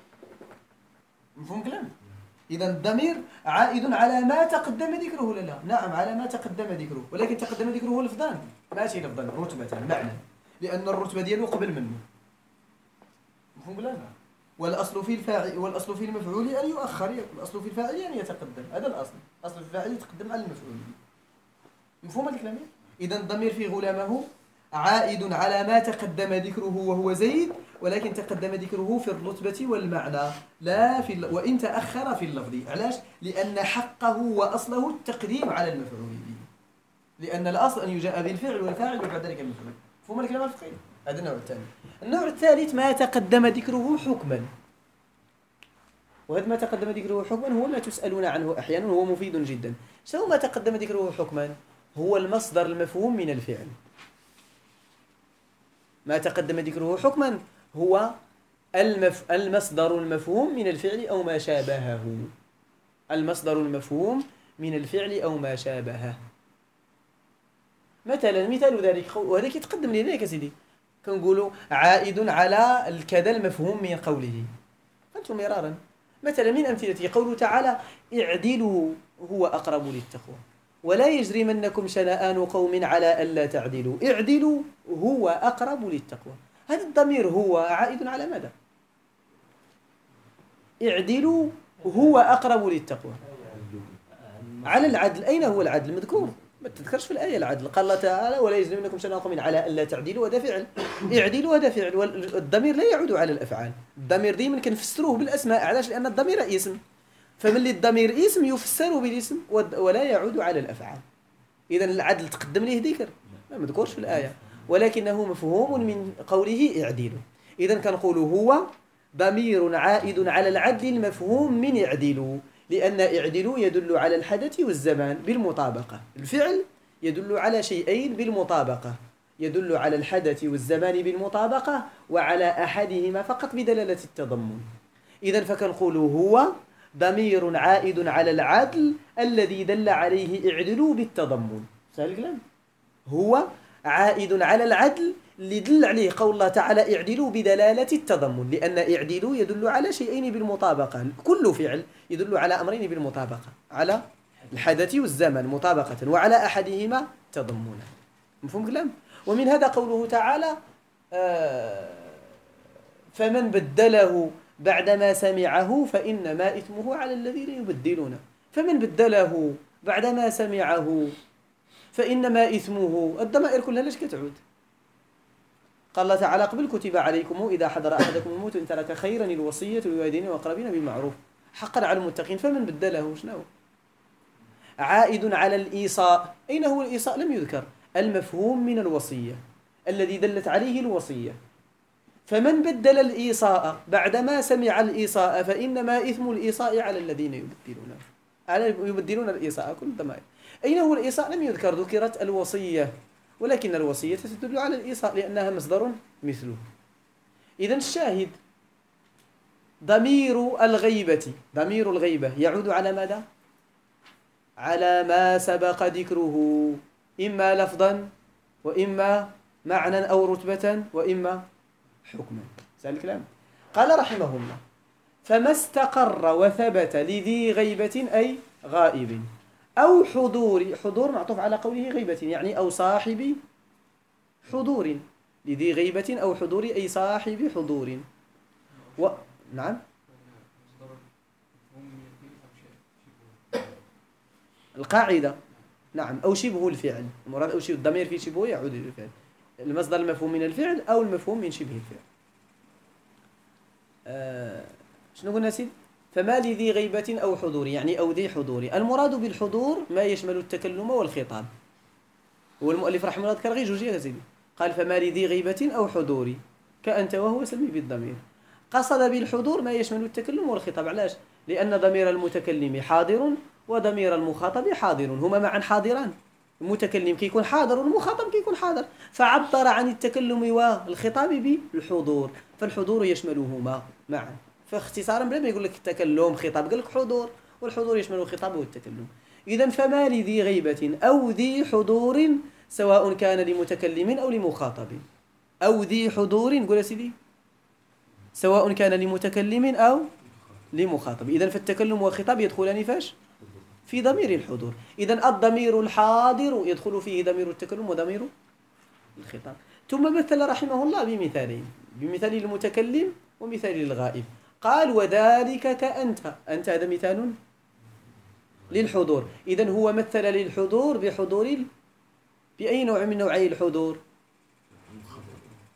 مفهوم كلام؟ إذن الضمير عائد على ما تقدم ذكره ولا لا؟ نعم على ما تقدم ذكره ولكن تقدم ذكره لفظان ماشي لفظا رتبة معنى لأن الرتبة ديالو قبل منه. مفهوم كلام؟ والأصل في الفاعل والأصل في المفعول أن يؤخر. الأصل في الفاعل أن يتقدم. هذا الأصل. أصل في الفاعل يتقدم على المفعول. مفهوم الكلام؟ إذا الضمير في غلامه عائد على ما تقدم ذكره وهو زيد، ولكن تقدم ذكره في الرتبة والمعنى لا في وإن تأخر في اللفظ. علاش؟ لأن حقه وأصله التقديم على المفعول به، لأن الأصل أن يجاء بالفعل والفاعل وبعد ذلك المفعول. مفهوم الكلام الفقهي؟ هذا النوع الثاني. النوع الثالث ما تقدم ذكره حكما، وهذا ما تقدم ذكره حكما هو ما تسألون عنه أحيانا، وهو مفيد جدا. شنو ما تقدم ذكره حكما؟ هو المصدر المفهوم من الفعل. ما تقدم ذكره حكما هو المصدر المفهوم من الفعل أو ما شابهه. المصدر المفهوم من الفعل أو ما شابهه. مثلا مثال ذلك، وهذا كيتقدم لنا يا سيدي، كنقولوا عائد على الكذا المفهوم من قوله. قلت مرارا مثلا من أمثلته قوله تعالى اعدلوا هو أقرب للتقوى ولا يجرمنكم شنآن قوم على ألا تعدلوا. اعدلوا هو أقرب للتقوى، هذا الضمير هو عائد على ماذا؟ اعدلوا هو أقرب للتقوى، على العدل. أين هو العدل المذكور؟ ما تذكرش في الآية العدل. قال الله تعالى ولا يجرمنكم شنآن قوم على ألا تعدلوا، هذا فعل. اعدلوا هذا فعل، والضمير لا يعود على الأفعال. الضمير ديما كنفسروه بالأسماء. علاش؟ لأن الضمير اسم، فمن الضمير اسم يفسر بالاسم ولا يعود على الأفعال. إذن العدل تقدم ليه ذكر ما مذكورش في الآية، ولكنه مفهوم من قوله اعدلوا. إذن كنقول هو ضمير عائد على العدل المفهوم من اعدلوا، لأن اعدلوا يدل على الحدث والزمان بالمطابقة. الفعل يدل على شيئين بالمطابقة، يدل على الحدث والزمان بالمطابقة، وعلى أحدهما فقط بدلالة التضمن. إذن فكنقول هو ضمير عائد على العدل الذي دل عليه اعدلوا بالتضمن. سهل الكلام؟ هو عائد على العدل اللي دل عليه قول الله تعالى اعدلوا بدلالة التضمن، لأن اعدلوا يدل على شيئين بالمطابقة. كل فعل يدل على أمرين بالمطابقة، على الحدث والزمن مطابقة، وعلى أحدهما تضمنا. مفهوم كلام؟ ومن هذا قوله تعالى فمن بدله بعدما سمعه فإنما إثمه على الذين يبدلونه. فمن بدله بعدما سمعه فإنما إثمه، الضمائر كلها ليش كتعود؟ قال الله تعالى قبل كتب عليكم إذا حضر أحدكم الموت إن ترك خيرا الوصية للوالدين والأقربين بالمعروف حقا على المتقين. فمن بدله شنو؟ عائد على الإيصاء. أين هو الإيصاء؟ لم يذكر. المفهوم من الوصية الذي دلت عليه الوصية. فمن بدل الإيصاء بعدما سمع الإيصاء فإنما إثم الإيصاء على الذين يبدلون الإيصاء. كل الضمائر. أين هو الإيصاء؟ لم يذكر. ذكرت الوصية، ولكن الوصية تدل على الإيصاء لأنها مصدر مثله. إذن الشاهد ضمير الغيبة يعود على ماذا؟ على ما سبق ذكره، إما لفظا وإما معنى أو رتبة وإما حكما. سأل الكلام. قال رحمه الله فما استقر وثبت لذي غيبة أي غائب أو حضور معطوف على قوله غيبة، يعني أو صاحب حضور. لذي غيبة أو حضور أي صاحب حضور. نعم القاعدة. نعم أو شبه الفعل. المراد أو شبه، الضمير في شبهه يعود إلى الفعل. المصدر المفهوم من الفعل أو المفهوم من شبه الفعل. شنو قلنا سيد؟ فما لذي غيبة أو حضور، يعني أو ذي حضور. المراد بالحضور ما يشمل التكلم والخطاب. هو المؤلف رحمه الله ذكر غير جوج يا سيدي، قال فما لذي غيبة أو حضور كأنت وهو سمي بالضمير. قصد بالحضور ما يشمل التكلم والخطاب. علاش؟ لأن ضمير المتكلم حاضر وضمير المخاطب حاضر، هما معا حاضران. المتكلم كيكون حاضر والمخاطب كيكون حاضر، فعبر عن التكلم والخطاب بالحضور، فالحضور يشملهما معا. فاختصارا بلا ما يقول لك التكلم خطاب قال لك حضور، والحضور يشمل الخطاب والتكلم. إذن فما لذي غيبة أو ذي حضور سواء كان لمتكلم أو لمخاطب. أو ذي حضور نقول يا سيدي سواء كان لمتكلم أو لمخاطب. إذن فالتكلم والخطاب يدخلان فاش؟ في ضمير الحضور. إذن الضمير الحاضر يدخل فيه ضمير التكلم وضمير الخطاب. ثم مثل رحمه الله بمثالين، بمثال المتكلم ومثال الغائب. قال وذلك كأنت. أنت هذا مثال للحضور. إذن هو مثل للحضور بحضور بأي نوع من نوعي الحضور؟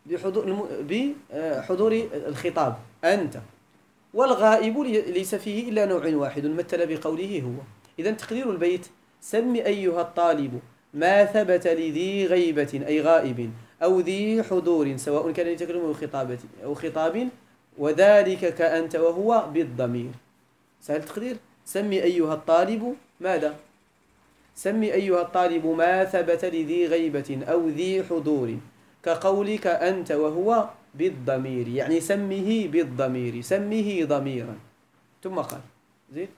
بحضور الخطاب أنت، والغائب ليس فيه إلا نوع واحد مثل بقوله هو. إذا تقدير البيت: سم أيها الطالب ما ثبت لذي غيبة أي غائب أو ذي حضور سواء كان يتكلم أو خطاب وذلك كأنت وهو بالضمير. سهل التقدير. سم أيها الطالب ماذا؟ سم أيها الطالب ما ثبت لذي غيبة أو ذي حضور كقولك أنت وهو بالضمير، يعني سمه بالضمير، سمه ضميرا. ثم قال زيد: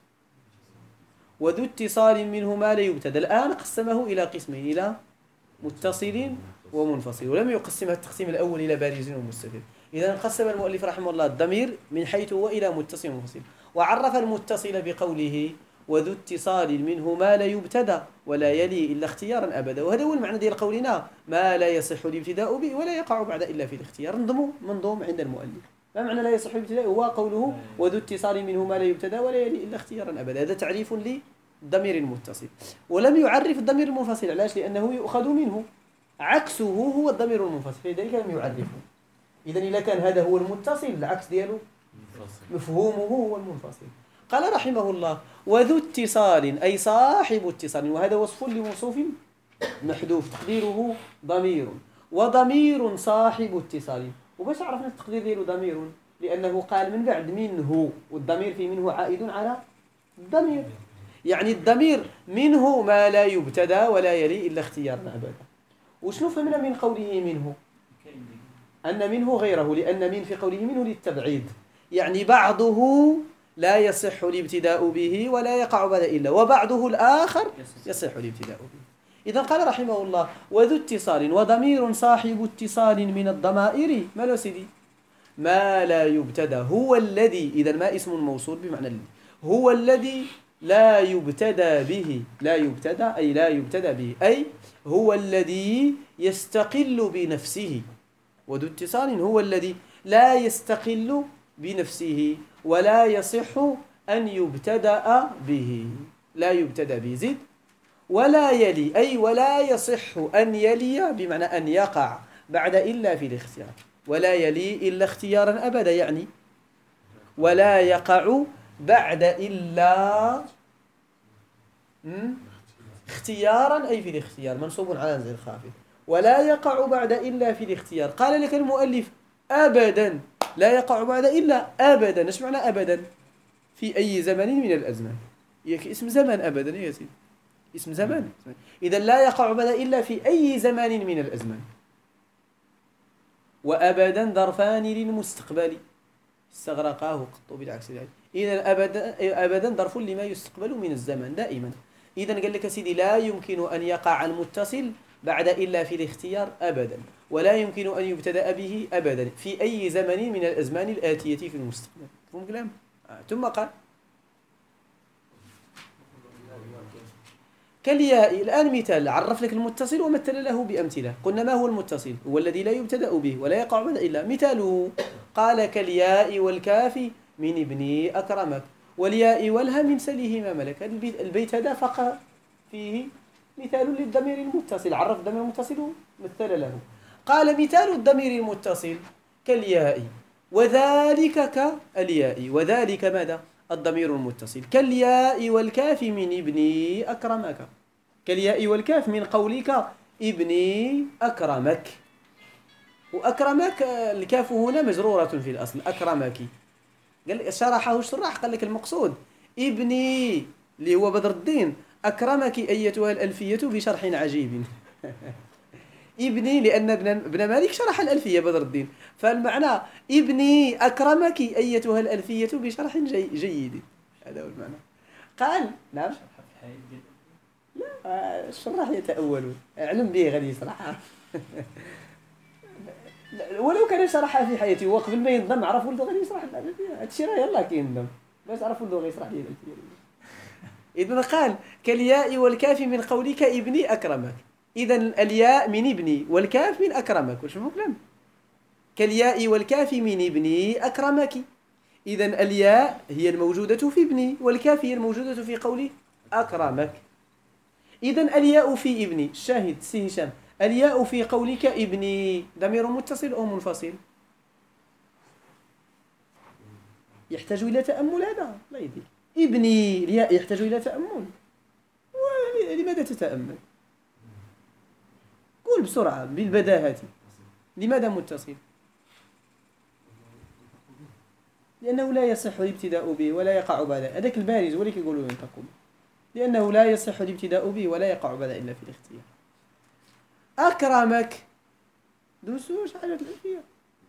وذو اتصال منه ما لا يبتدى. الآن قسمه إلى قسمين: إلى متصل ومنفصل، ولم يقسمها التقسيم الأول إلى بارز ومستتر. إذا قسم المؤلف رحمه الله الضمير من حيث هو إلى متصل ومنفصل، وعرف المتصل بقوله: وذو اتصال منه ما لا يبتدى ولا يلي إلا اختيارا أبدا. وهذا هو المعنى ديال قولنا ما لا يصح الابتداء به ولا يقع بعد إلا في الاختيار. منظوم عند المؤلف. ما معنى لا يصح الابتداء؟ هو قوله وذو اتصال منه ما لا يبتدى ولا يلي إلا اختيارا أبدا. هذا تعريف للضمير المتصل. ولم يعرف الضمير المنفصل. علاش؟ لأنه يؤخذ منه، عكسه هو الضمير المنفصل، لذلك لم يعرفه. إذا إذا كان هذا هو المتصل، العكس دياله مفهومه هو المنفصل. قال رحمه الله: وذو اتصال أي صاحب اتصال، وهذا وصف لموصوف محذوف تقديره ضمير، وضمير صاحب اتصال. وباش عرفنا التقدير ديالو ضمير؟ لأنه قال من بعد منه، والضمير في منه عائد على الضمير، يعني الضمير منه ما لا يبتدى ولا يلي إلا اختيارا أبدا. وشنو فهمنا من قوله منه؟ أن منه غيره، لأن من في قوله منه للتبعيد، يعني بعضه لا يصح الابتداء به ولا يقع بعد إلا، وبعضه الآخر يصح الابتداء به. إذا قال رحمه الله: وذو اتصال وضمير صاحب اتصال من الضمائر ما له سيدي ما لا يبتدى هو الذي، إذا ما اسم موصول بمعنى الذي، هو الذي لا يبتدى به، لا يبتدى أي لا يبتدى به، أي هو الذي يستقل بنفسه. وذو اتصال هو الذي لا يستقل بنفسه ولا يصح أن يبتدأ به، لا يبتدأ به. زد: ولا يلي أي ولا يصح أن يلي بمعنى أن يقع بعد إلا في الاختيار، ولا يلي إلا اختيارا أبدا، يعني ولا يقع بعد إلا اختيارا أي في الاختيار، منصوب على نزل الخافض. ولا يقع بعد إلا في الاختيار. قال لك المؤلف: أبدا لا يقع بعد إلا أبدا. ايش معنى أبدا؟ في أي زمن من الأزمان. اسم زمن أبدا يا سيدي، اسم زمان. إذا لا يقع بعد إلا في أي زمان من الأزمان. وأبدا ظرفان للمستقبل استغرقاه قط بالعكس ذلك. إذا أبدا ظرف لما يستقبل من الزمن دائما. إذا قال لك سيدي لا يمكن أن يقع المتصل بعد إلا في الاختيار أبدا، ولا يمكن أن يبتدأ به أبدا في أي زمن من الأزمان الآتية في المستقبل. فهم كلام؟ ثم قال: كالياء. الآن مثال، عرف لك المتصل ومثل له بأمثلة. قلنا ما هو المتصل؟ هو الذي لا يبتدأ به ولا يقع بعد إلا. مثاله قال: كالياء والكاف من ابني أكرمك، والياء والها من سليه ما ملك. البيت هذا فقط فيه مثال للضمير المتصل، عرف الضمير المتصل مثل له. قال: مثال الضمير المتصل كالياء وذلك كالياء، وذلك ماذا؟ الضمير المتصل. كالياء والكاف من ابني أكرمك، كالياء والكاف من قولك ابني أكرمك. وأكرمك الكاف هنا مجرورة في الأصل، أكرمك. قال شرحه الشراح، قال لك المقصود ابني اللي هو بدر الدين أكرمك أيتها الألفية بشرح عجيب. ابني لأن ابن مالك شرح الألفية بدر الدين، فالمعنى ابني أكرمك أيتها الألفية بشرح جيد. هذا هو المعنى. قال نعم لا الشراح يتأولون، علم به غادي يشرحها. ولو كان شرحها في حياته وقبل ما ينضم عرف ولده غادي يشرح الألفية. هادشي راه يلاه كينضم باش عرف ولده غادي يشرح لي الألفية. إذن قال: كالياء والكاف من قولك ابني أكرمك. إذن الياء من ابني والكاف من أكرمك. وش مو كلام؟ كالياء والكاف من ابني أكرمك. إذن الياء هي الموجودة في ابني والكاف هي الموجودة في قولي أكرمك. إذن الياء في ابني. الشاهد سي هشام، الياء في قولك ابني ضمير متصل أو منفصل؟ يحتاج إلى تأمل هذا؟ لا يدي. ابني الياء يحتاج إلى تأمل. لماذا تتأمل؟ قول بسرعة بالبداهة. لماذا متصل؟ لأنه لا يصح الابتداء به ولا يقع بعد. هذاك البارز ولك يقولوا ينتقم. لأنه لا يصح الابتداء به ولا يقع بعد إلا في الاختيار. أكرمك دوسوش على الألفية.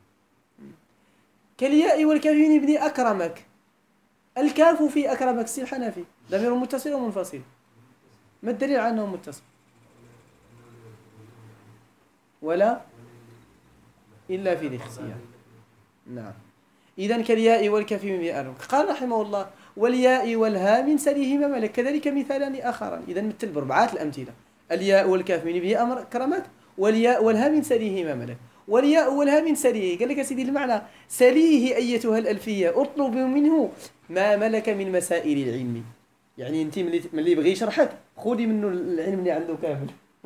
كالياء والكاف من ابن أكرمك. الكاف في أكرمك سي الحنفي ضمير متصل أو منفصل؟ ما الدليل على أنه متصل؟ ولا إلا في الاختيار. نعم. إذن كالياء والكاف من ابن أكرمك. قال رحمه الله والياء والها من سليهما ملك. كذلك مثالان آخران. إذن مثل بأربعة الأمثلة. الياء والكاف من ابن أكرمك والياء والها من سليهما ملك. والياء والها من سليه. قال لك يا سيدي المعنى سليه أيتها الألفية اطلب منه ما ملك من مسائل العلم. يعني أنت من اللي يبغي يشرحك خذي منه العلم اللي عنده كامل.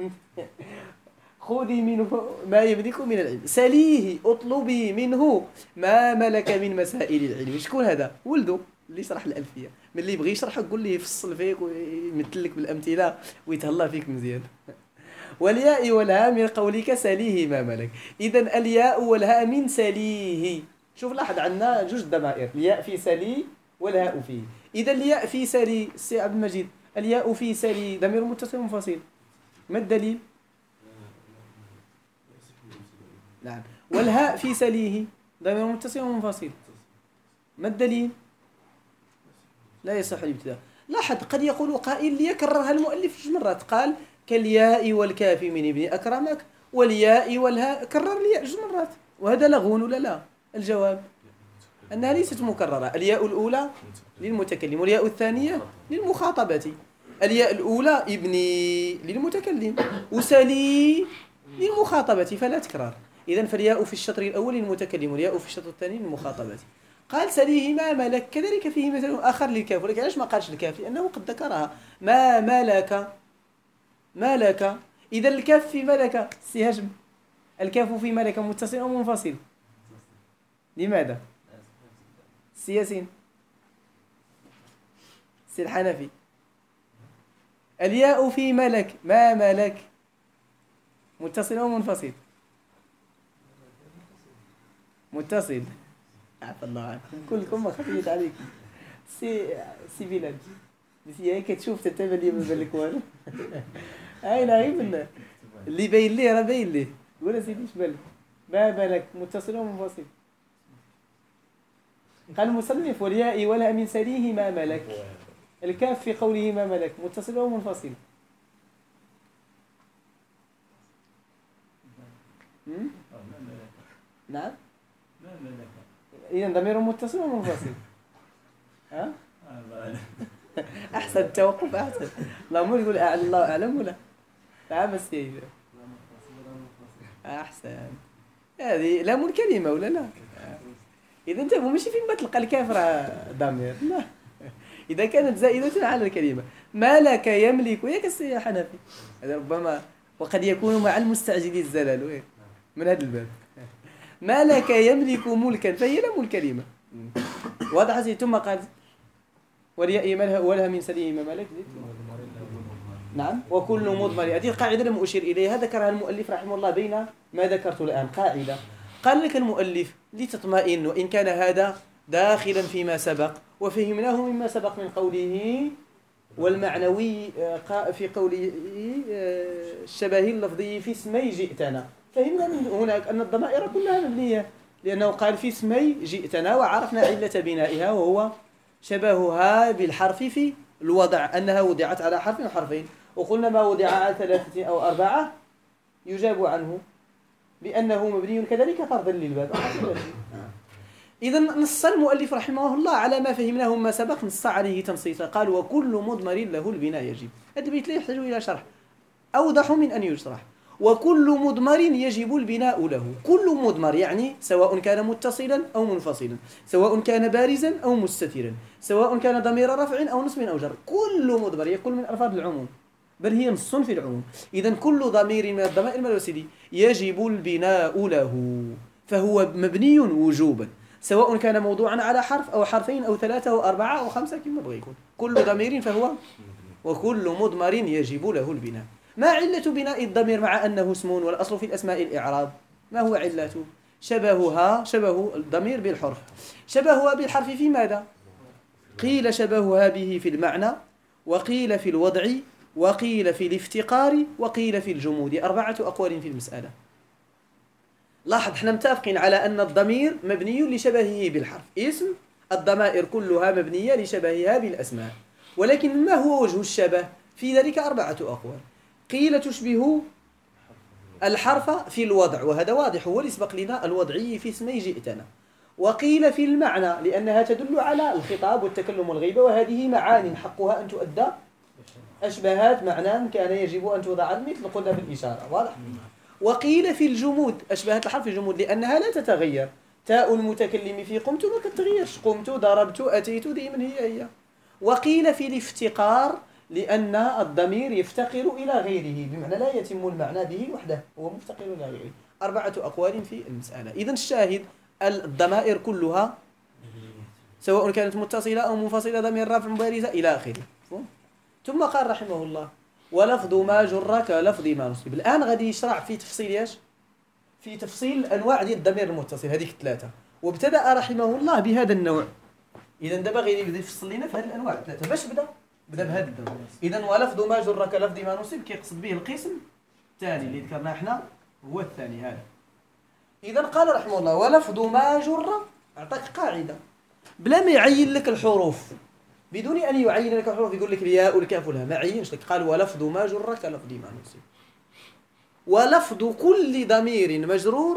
خذي منه ما يملك من العلم. سليه اطلبي منه ما ملك من مسائل العلم. شكون هذا؟ ولده اللي يشرح الألفية. من اللي يبغي يشرحك قول لي يفصل فيك ويمثل لك بالأمثلة ويتهلا فيك مزيان. والياء والها من قولك سليه ما ملك. إذن الياء والهاء من سليه. شوف لاحظ عندنا جوج ضمائر الياء في سلي والهاء فيه. إذا الياء في سلي سي عبد المجيد الياء في سلي ضمير متصل منفصل. ما الدليل؟ نعم. والهاء في سليه ضمير متصل منفصل. ما الدليل؟ لا يصح الابتداء. لاحظ قد يقول قائل ليكررها المؤلف جوج مرات. قال كالياء والكاف من ابن أكرمك والياء والهاء كرر الياء جوج مرات. وهذا لغو ولا لا؟ الجواب أنها ليست مكررة. الياء الأولى للمتكلم والياء الثانية للمخاطبة. الياء الأولى ابني للمتكلم وسلي للمخاطبة فلا تكرار. إذن فالياء في الشطر الأول للمتكلم والياء في الشطر الثاني للمخاطبة. قال سليه ما ملك. كذلك فيه مثل آخر للكاف. ولكن علاش ما قالش الكاف؟ لأنه قد ذكرها. ما ملك ملك. إذا الكاف في ملك سي هشم الكاف في ملك متصل أو منفصل؟ لماذا؟ سي ياسين سي الحنفي الياء في ملك ما ملك متصل أو منفصل؟ متصل. عفى الله عنكم كلكم ما خفيت عليكم. سي بلال سي هيك تشوف تتبع لي ما بالك والو. هاي نعيب اللي باين ليه راه باين ليه. قول سيدي ايش بالك؟ ما بالك متصل او منفصل؟ قال المصنف والياء ولا من سليه ما ملك. الكاف في قوله ما ملك متصل او منفصل؟ نعم. إذا ضمير متصل او منفصل؟ ها؟ أحسن التوقف أحسن. لا مو يقول الله أعلم ولا تعال بس يجي. أحسن. هذه لام الكلمة ولا لا؟ إذا أنت ماشي فين ما تلقى الكاف راه ضمير لا. إذا كانت زائدة على الكلمة ملك يملك وياك السي حنفي. هذا ربما وقد يكون مع المستعجل الزلل من هذا الباب. ملك يملك ملكا فهي لام الكلمة. واضح. ثم قال والياء ملها ولها من سليه ما ملك. نعم. وكل مضمر. هذه القاعدة لم أشير إليها ذكرها المؤلف رحمه الله بين ما ذكرت الآن. قاعدة قال لك المؤلف لتطمئن وإن كان هذا داخلا فيما سبق وفهمناه مما سبق من قوله والمعنوي في قوله الشبه اللفظي في اسمي جئتنا. فهمنا من هناك أن الضمائر كلها مبنية لأنه قال في اسمي جئتنا وعرفنا علة بنائها وهو شبهها بالحرف في الوضع أنها وضعت على حرف وحرفين. وقلنا ما وضع على 3 أو 4 يجاب عنه بأنه مبني كذلك طردا للباب. إذا نص المؤلف رحمه الله على ما فهمناه ما سبق نص عليه تنصيصا. قال وكل مضمر له البناء يجب. هذا البيت لا يحتاج إلى شرح أوضح من أن يشرح. وكل مضمر يجب البناء له. كل مضمر يعني سواء كان متصلا أو منفصلا سواء كان بارزا أو مستترا سواء كان ضمير رفع أو نصب أو جر. كل مضمر يكون من ألفاظ العموم بل هي نص في العموم. إذن كل ضمير من الضمائر ما سيدي يجب البناء له، فهو مبني وجوبا، سواء كان موضوعا على حرف أو حرفين أو ثلاثة أو أربعة أو خمسة كما بغى يكون. كل ضمير فهو وكل مضمر يجب له البناء. ما علة بناء الضمير مع أنه اسم والأصل في الأسماء الإعراب؟ ما هو علته؟ شبه الضمير بالحرف. شبهها بالحرف في ماذا؟ قيل شبهها به في المعنى، وقيل في الوضع، وقيل في الافتقار، وقيل في الجمود. 4 أقوال في المسألة. لاحظ احنا متفقين على أن الضمير مبني لشبهه بالحرف، اسم الضمائر كلها مبنية لشبهها بالأسماء، ولكن ما هو وجه الشبه؟ في ذلك 4 أقوال. قيل تشبه الحرف في الوضع، وهذا واضح، هو اللي سبق لنا الوضعي في اسمي جئتنا. وقيل في المعنى لأنها تدل على الخطاب والتكلم والغيبة، وهذه معاني حقها أن تؤدى أشبهات معنى كان يجب أن توضع مثل قلنا في الإشارة، واضح؟ وقيل في الجمود أشبهت الحرف في الجمود لأنها لا تتغير. تاء المتكلم في قمت ما تتغيرش، قمت ضربت أتيت دائما هي. وقيل في الافتقار لأن الضمير يفتقر إلى غيره، بمعنى لا يتم المعنى به وحده، هو مفتقر إلى غيره. 4 أقوال في المسألة. إذن الشاهد الضمائر كلها سواء كانت متصلة أو منفصلة، ضمير رفع مبارزة إلى آخره. ثم قال رحمه الله: ولفظ ما جر كلفظ ما نصب. الآن غادي يشرع في تفصيل ايش؟ في تفصيل أنواع ديال الضمير المتصل، هذيك 3، وابتدأ رحمه الله بهذا النوع. إذا دابا غير يبدا يفصل لنا في هذه الأنواع 3. باش بدا بهذا النوع. إذا ولفظ ما جر كلفظ ما نصب كيقصد به القسم الثاني اللي ذكرناه احنا، هو الثاني هذا. إذا قال رحمه الله: ولفظ ما جر، أعطاك قاعدة بلا ما يعين لك الحروف، بدون أن يعين لك الحروف، يقول لك الياء والكاف والهاء، ما عينش لك. قال: ولفظ ما جر كلفظ ما نصب. ولفظ كل ضمير مجرور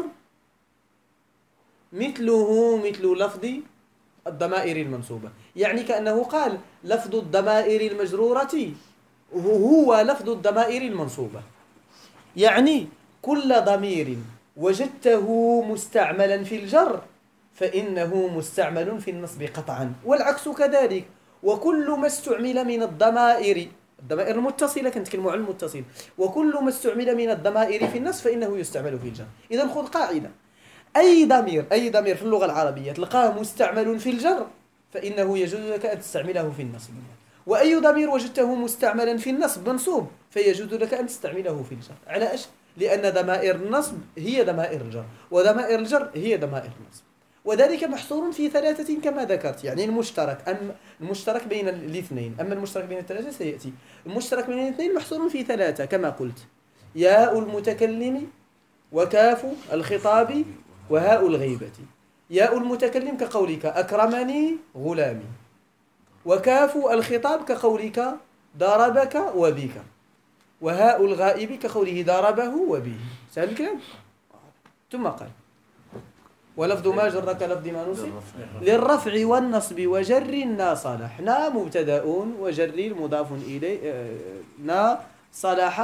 مثله مثل لفظ الضمائر المنصوبة. يعني كأنه قال لفظ الضمائر المجرورة هو لفظ الضمائر المنصوبة. يعني كل ضمير وجدته مستعملا في الجر فإنه مستعمل في النصب قطعا، والعكس كذلك. وكل ما استعمل من الضمائر المتصلة، كنتكلموا عن المتصل، وكل ما استعمل من الضمائر في النصب فإنه يستعمل في الجر. إذا خذ قاعدة: أي ضمير في اللغة العربية تلقاه مستعمل في الجر فإنه يجوز لك أن تستعمله في النصب. وأي ضمير وجدته مستعملا في النصب منصوب فيجوز لك أن تستعمله في الجر. على إيش؟ لأن ضمائر النصب هي ضمائر الجر، وضمائر الجر هي ضمائر النصب، وذلك محصور في 3 كما ذكرت. يعني المشترك بين الاثنين، أما المشترك بين الثلاثة سيأتي. المشترك بين الاثنين محصور في 3 كما قلت: ياء المتكلم، وكاف الخطاب، وهاء الغيبة. ياء المتكلم كقولك أكرمني غلامي، وكاف الخطاب كقولك ضربك وبك، وهاء الغائب كقوله ضربه وبه. سهل الكلام. ثم قال: ولفظ ما جر كلفظ ما نصب للرفع والنصب وجر نا صالح. نا مبتدأ وجر مضاف إليه، نا صلاح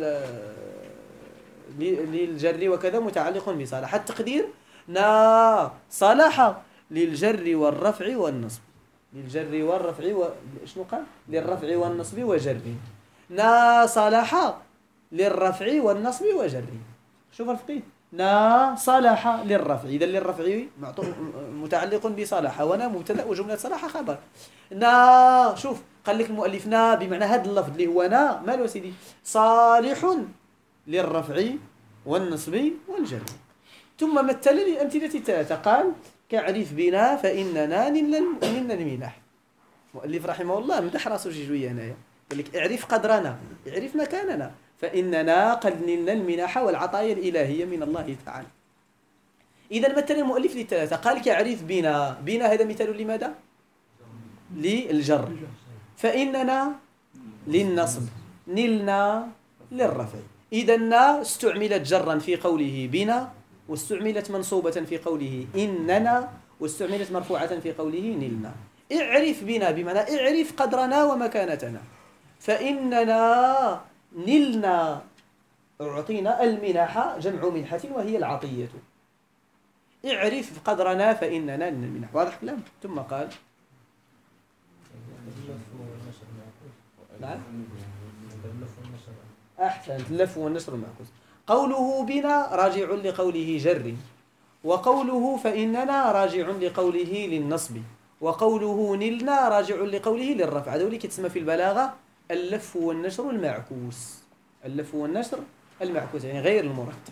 للجر وكذا متعلق بصالح. التقدير: نا صلاح للجر والرفع والنصب. للجر والرفع شنو قال؟ للرفع والنصب وجر. نا صلاح للرفع والنصب وجر. شوف الفقيه: نا صلاح للرفع، إذا للرفع متعلق بصلاح، ونا مبتدأ وجملة صلاح خبر. نا شوف قال لك المؤلف نا بمعنى هذا اللفظ اللي هو نا مالو سيدي صالح للرفع والنصب والجر. ثم مثل للأمثلة 3 قال: كعرف بنا فإننا نلنا المنح. مؤلف رحمه الله مدح راسه شوية هنايا، قال لك: اعرف قدرنا، اعرف مكاننا، فإننا قد نلنا المنح والعطايا الإلهية من الله تعالى. إذا مثل المؤلف ل3 قال: كعرف بنا. بنا هذا مثال لماذا؟ للجر. فإننا للنصب، نلنا للرفع. إذا نا استعملت جرا في قوله بنا، واستعملت منصوبة في قوله إننا، واستعملت مرفوعة في قوله نلنا. اعرف بنا بمعنى اعرف قدرنا ومكانتنا. فإننا نلنا، أعطينا المنح، جمع منحة وهي العطية. اعرف قدرنا فإننا نلنا المنح. واضح كلام؟ ثم قال: نعم اللف والنشر. أحسنت، اللف والنشر المعكوس. قوله بنا راجع لقوله جر، وقوله فإننا راجع لقوله للنصب، وقوله نلنا راجع لقوله للرفع. هذول كتسمى في البلاغة اللف والنشر المعكوس. اللف والنشر المعكوس يعني غير المرتب.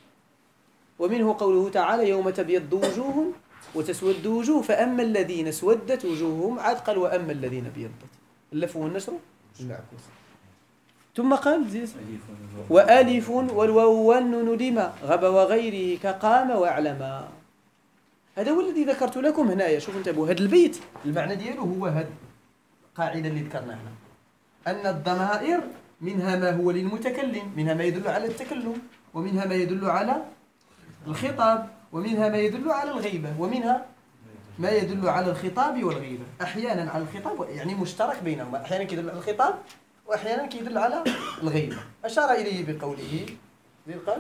ومنه قوله تعالى يوم تبيض وجوه وتسود وجوه فأما الذين اسودت وجوههم عاد قال وأما الذين بيضت. اللف والنشر المعكوس. ثم قال زيس وألف والواو والنون لما غب وغيره كقام واعلما. هذا هو الذي ذكرت لكم هنايا. شوفوا انتبهوا، هذا البيت المعنى دياله هو هذا القاعدة اللي ذكرناها، أن الضمائر منها ما هو للمتكلم، منها ما يدل على التكلم، ومنها ما يدل على الخطاب، ومنها ما يدل على الغيبة، ومنها ما يدل على الخطاب والغيبة. أحيانا على الخطاب يعني مشترك بينهما، أحيانا يدل على الخطاب وأحيانا يدل على الغيبة. أشار إليه بقوله قال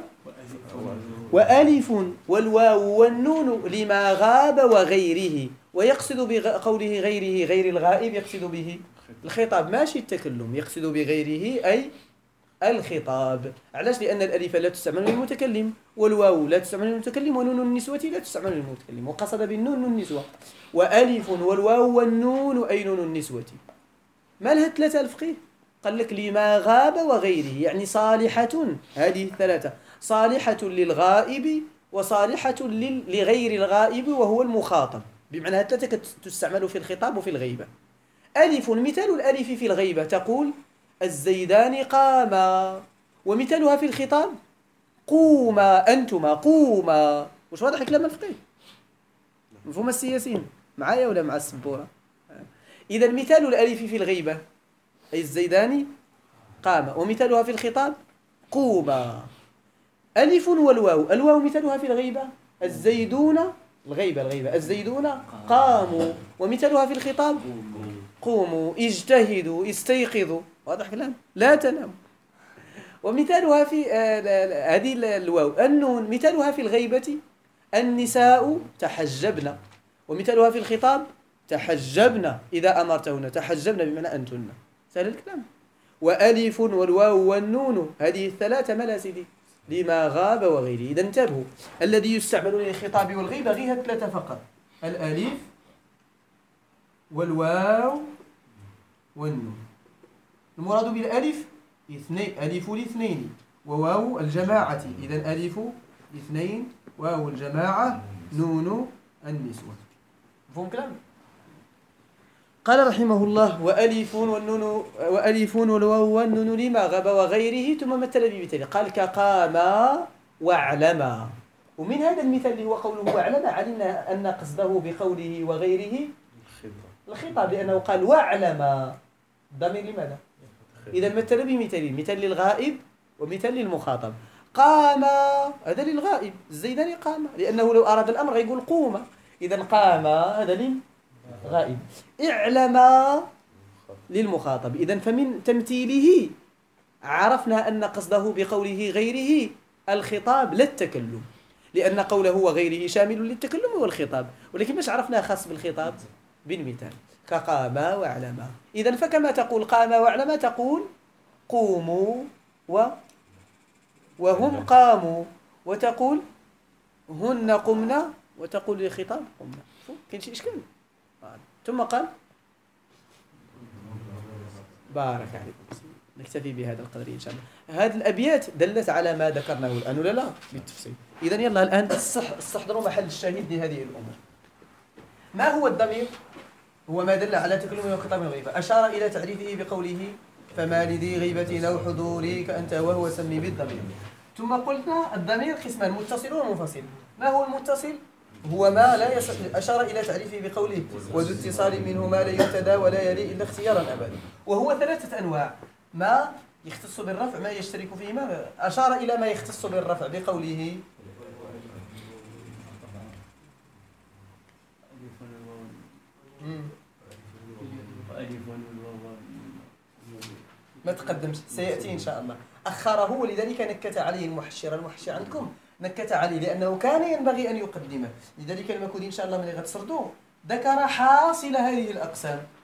وألف والواو والنون لما غاب وغيره، ويقصد بقوله غيره غير الغائب يقصد به الخطاب ماشي التكلم، يقصد بغيره أي الخطاب. علاش؟ لأن الألف لا تستعمل للمتكلم، والواو لا تستعمل للمتكلم، ونون النسوة لا تستعمل للمتكلم، وقصد بالنون النسوة. وألف والواو والنون أي نون النسوة. ما لها ثلاثة الفقيه؟ قال لك لما غاب وغيره، يعني صالحة، هذه الثلاثة صالحة للغائب وصالحة لغير الغائب وهو المخاطب، بمعنى الثلاثة تستعمل في الخطاب وفي الغيبة. ألف، مثال الألف في الغيبة تقول الزيدان قاما، ومثالها في الخطاب قوما أنتما قوما. وش واضح كلام الفقيه؟ مفهوم السياسيين معايا ولا مع السبورة؟ إذا مثال الألف في الغيبة أي الزيدان قاما، ومثالها في الخطاب قوما. ألف والواو، الواو مثالها في الغيبة الزيدون، الغيبة الزيدون قاموا، ومثالها في الخطاب قوموا اجتهدوا استيقظوا. واضح كلام؟ لا تنام. ومثالها في هذه الواو النون مثالها في الغيبة النساء تحجبن، ومثالها في الخطاب تحجبن إذا أمرتهن، تحجبن بمعنى أنتن. سهل الكلام. وألف والواو والنون هذه الثلاثة ملاسدي لما غاب وغيره. إذا انتبهوا، الذي يستعمل للخطاب والغيبة غير ثلاثة فقط: الألف والواو والنون. المراد بالألف ألف الاثنين وواو الجماعة، إذا ألف الاثنين واو الجماعة نون النسوة. مفهوم كلام؟ قال رحمه الله وألف والنون وألف والواو والنون لما غاب وغيره، ثم مثل بمثال قال كقاما واعلما. ومن هذا المثال اللي هو قوله واعلما علمنا أن قصده بقوله وغيره الخطاب، لأنه قال واعلما ضمير لماذا؟ إذا مثل بمثالين، مثال للغائب ومثال للمخاطب. قام هذا للغائب، الزيدان قام، لأنه لو أراد الأمر يقول قوم، إذا قام هذا للغائب. اعلم للمخاطب. إذا فمن تمثيله عرفنا أن قصده بقوله غيره الخطاب لا التكلم، لأن قوله وغيره شامل للتكلم والخطاب، ولكن مش عرفنا خاص بالخطاب بالمثال كقام واعلما. إذا فكما تقول قام واعلما تقول قوموا وهم قاموا، وتقول هن قمنا وتقول للخطاب قمنا. كاين شي إشكال؟ ثم قال بارك عليكم. نكتفي بهذا القدر إن شاء الله. هذه الأبيات دلت على ما ذكرناه الآن ولا لا بالتفصيل؟ إذن يلا الآن استحضروا محل الشاهد لهذه الأمور. ما هو الضمير؟ هو ما دل على تكلم وخطاب الغيبة. أشار إلى تعريفه بقوله فما لذي غيبة أو حضوري كأنت وهو سمي بالضمير. ثم قلنا الضمير قسمان: متصل ومنفصل. ما هو المتصل؟ هو ما لا أشار إلى تعريفه بقوله وذو اتصال منه ما لا يبتدى ولا يلي إلا اختيارا أبدا. وهو ثلاثة أنواع: ما يختص بالرفع، ما يشترك فيه ما. أشار إلى ما يختص بالرفع بقوله ما تقدمش، سيأتي إن شاء الله. أخره ولذلك نكت عليه المحشر عندكم نكت عليه لأنه كان ينبغي أن يقدمه. لذلك المكود إن شاء الله من غتسردوه ذكر حاصل هذه الأقسام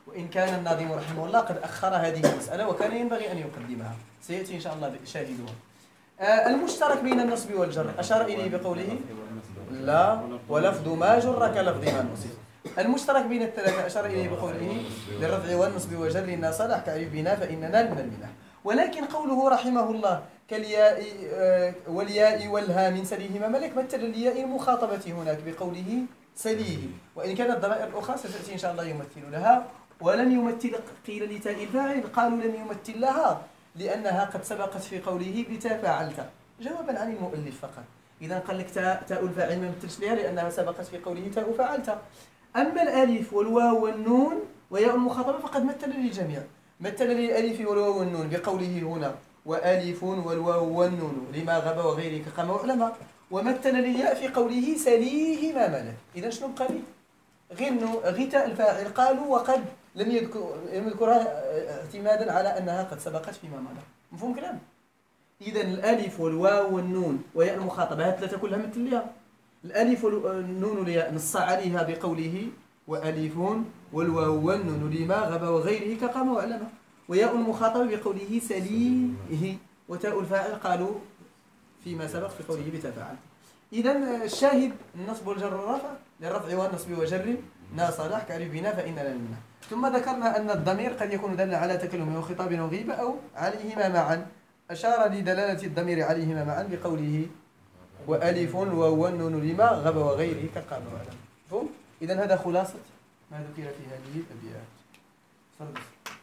وإن كان الناظم رحمه الله قد أخر هذه المسألة وكان ينبغي أن يقدمها، سيأتي إن شاء الله شاهدها. المشترك بين النصب والجر أشار إليه بقوله لا ولفظ ما جر كلفظ ما نصب. المشترك بين الثلاثة أشار إليه بقوله للرفع والنصب وجر صالح كعرف بنا فإننا من المنح. ولكن قوله رحمه الله كالياء والياء والها من سليهما ملك مثل الياء المخاطبة هناك بقوله سليه، وإن كانت الضمائر الأخرى ستأتي إن شاء الله يمثل لها. ولم يمثل قيل لتاء الفاعل، قالوا لم يمثل لها لأنها قد سبقت في قوله بتا فعلت جوابا عن المؤلف فقط. إذا قال لك تاء الفاعل ما مثلش لها لأنها سبقت في قوله تاء فعلت. أما الألف والواو والنون وياء المخاطبة فقد مثل للجميع، مثل للألف والواو والنون بقوله هنا وألف والواو والنون لما غاب وغيره كقام وعلم، ومثل للياء في قوله سليه ما ملك. إذا شنو بقى لي؟ غير تاء الفاعل قالوا وقد لم يذكرها اعتمادا على أنها قد سبقت فيما مضى. مفهوم كلام؟ إذا الألف والواو والنون وياء المخاطبة هات ثلاثة كلها مثل لها. الألف والنون لياء نص عليها بقوله وألف والواو والنون لما غاب وغيره كقام وعلم، وياء المخاطبة بقوله سليه، وتاء الفاعل قالوا فيما سبق في قوله بتفاعل. إذا الشاهد النصب والجر والرفع للرفع والنصب وجر صالح كعرف بنا فإننا منه. ثم ذكرنا أن الضمير قد يكون دالا على تكلم وخطاب وغيبة أو عليهما معا، أشار لدلالة الضمير عليهما معا بقوله وألف وواو والنون لما غاب وغيره كقام وعلم. مفهوم؟ إذا هذا خلاصة ما ذكر في هذه الأبيات. صدق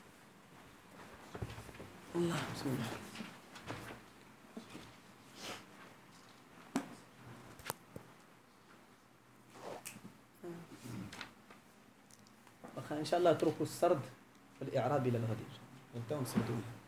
الله. بسم الله. إن شاء الله اتركوا السرد والإعراب إلى الغد، وانتهوا نسردوا.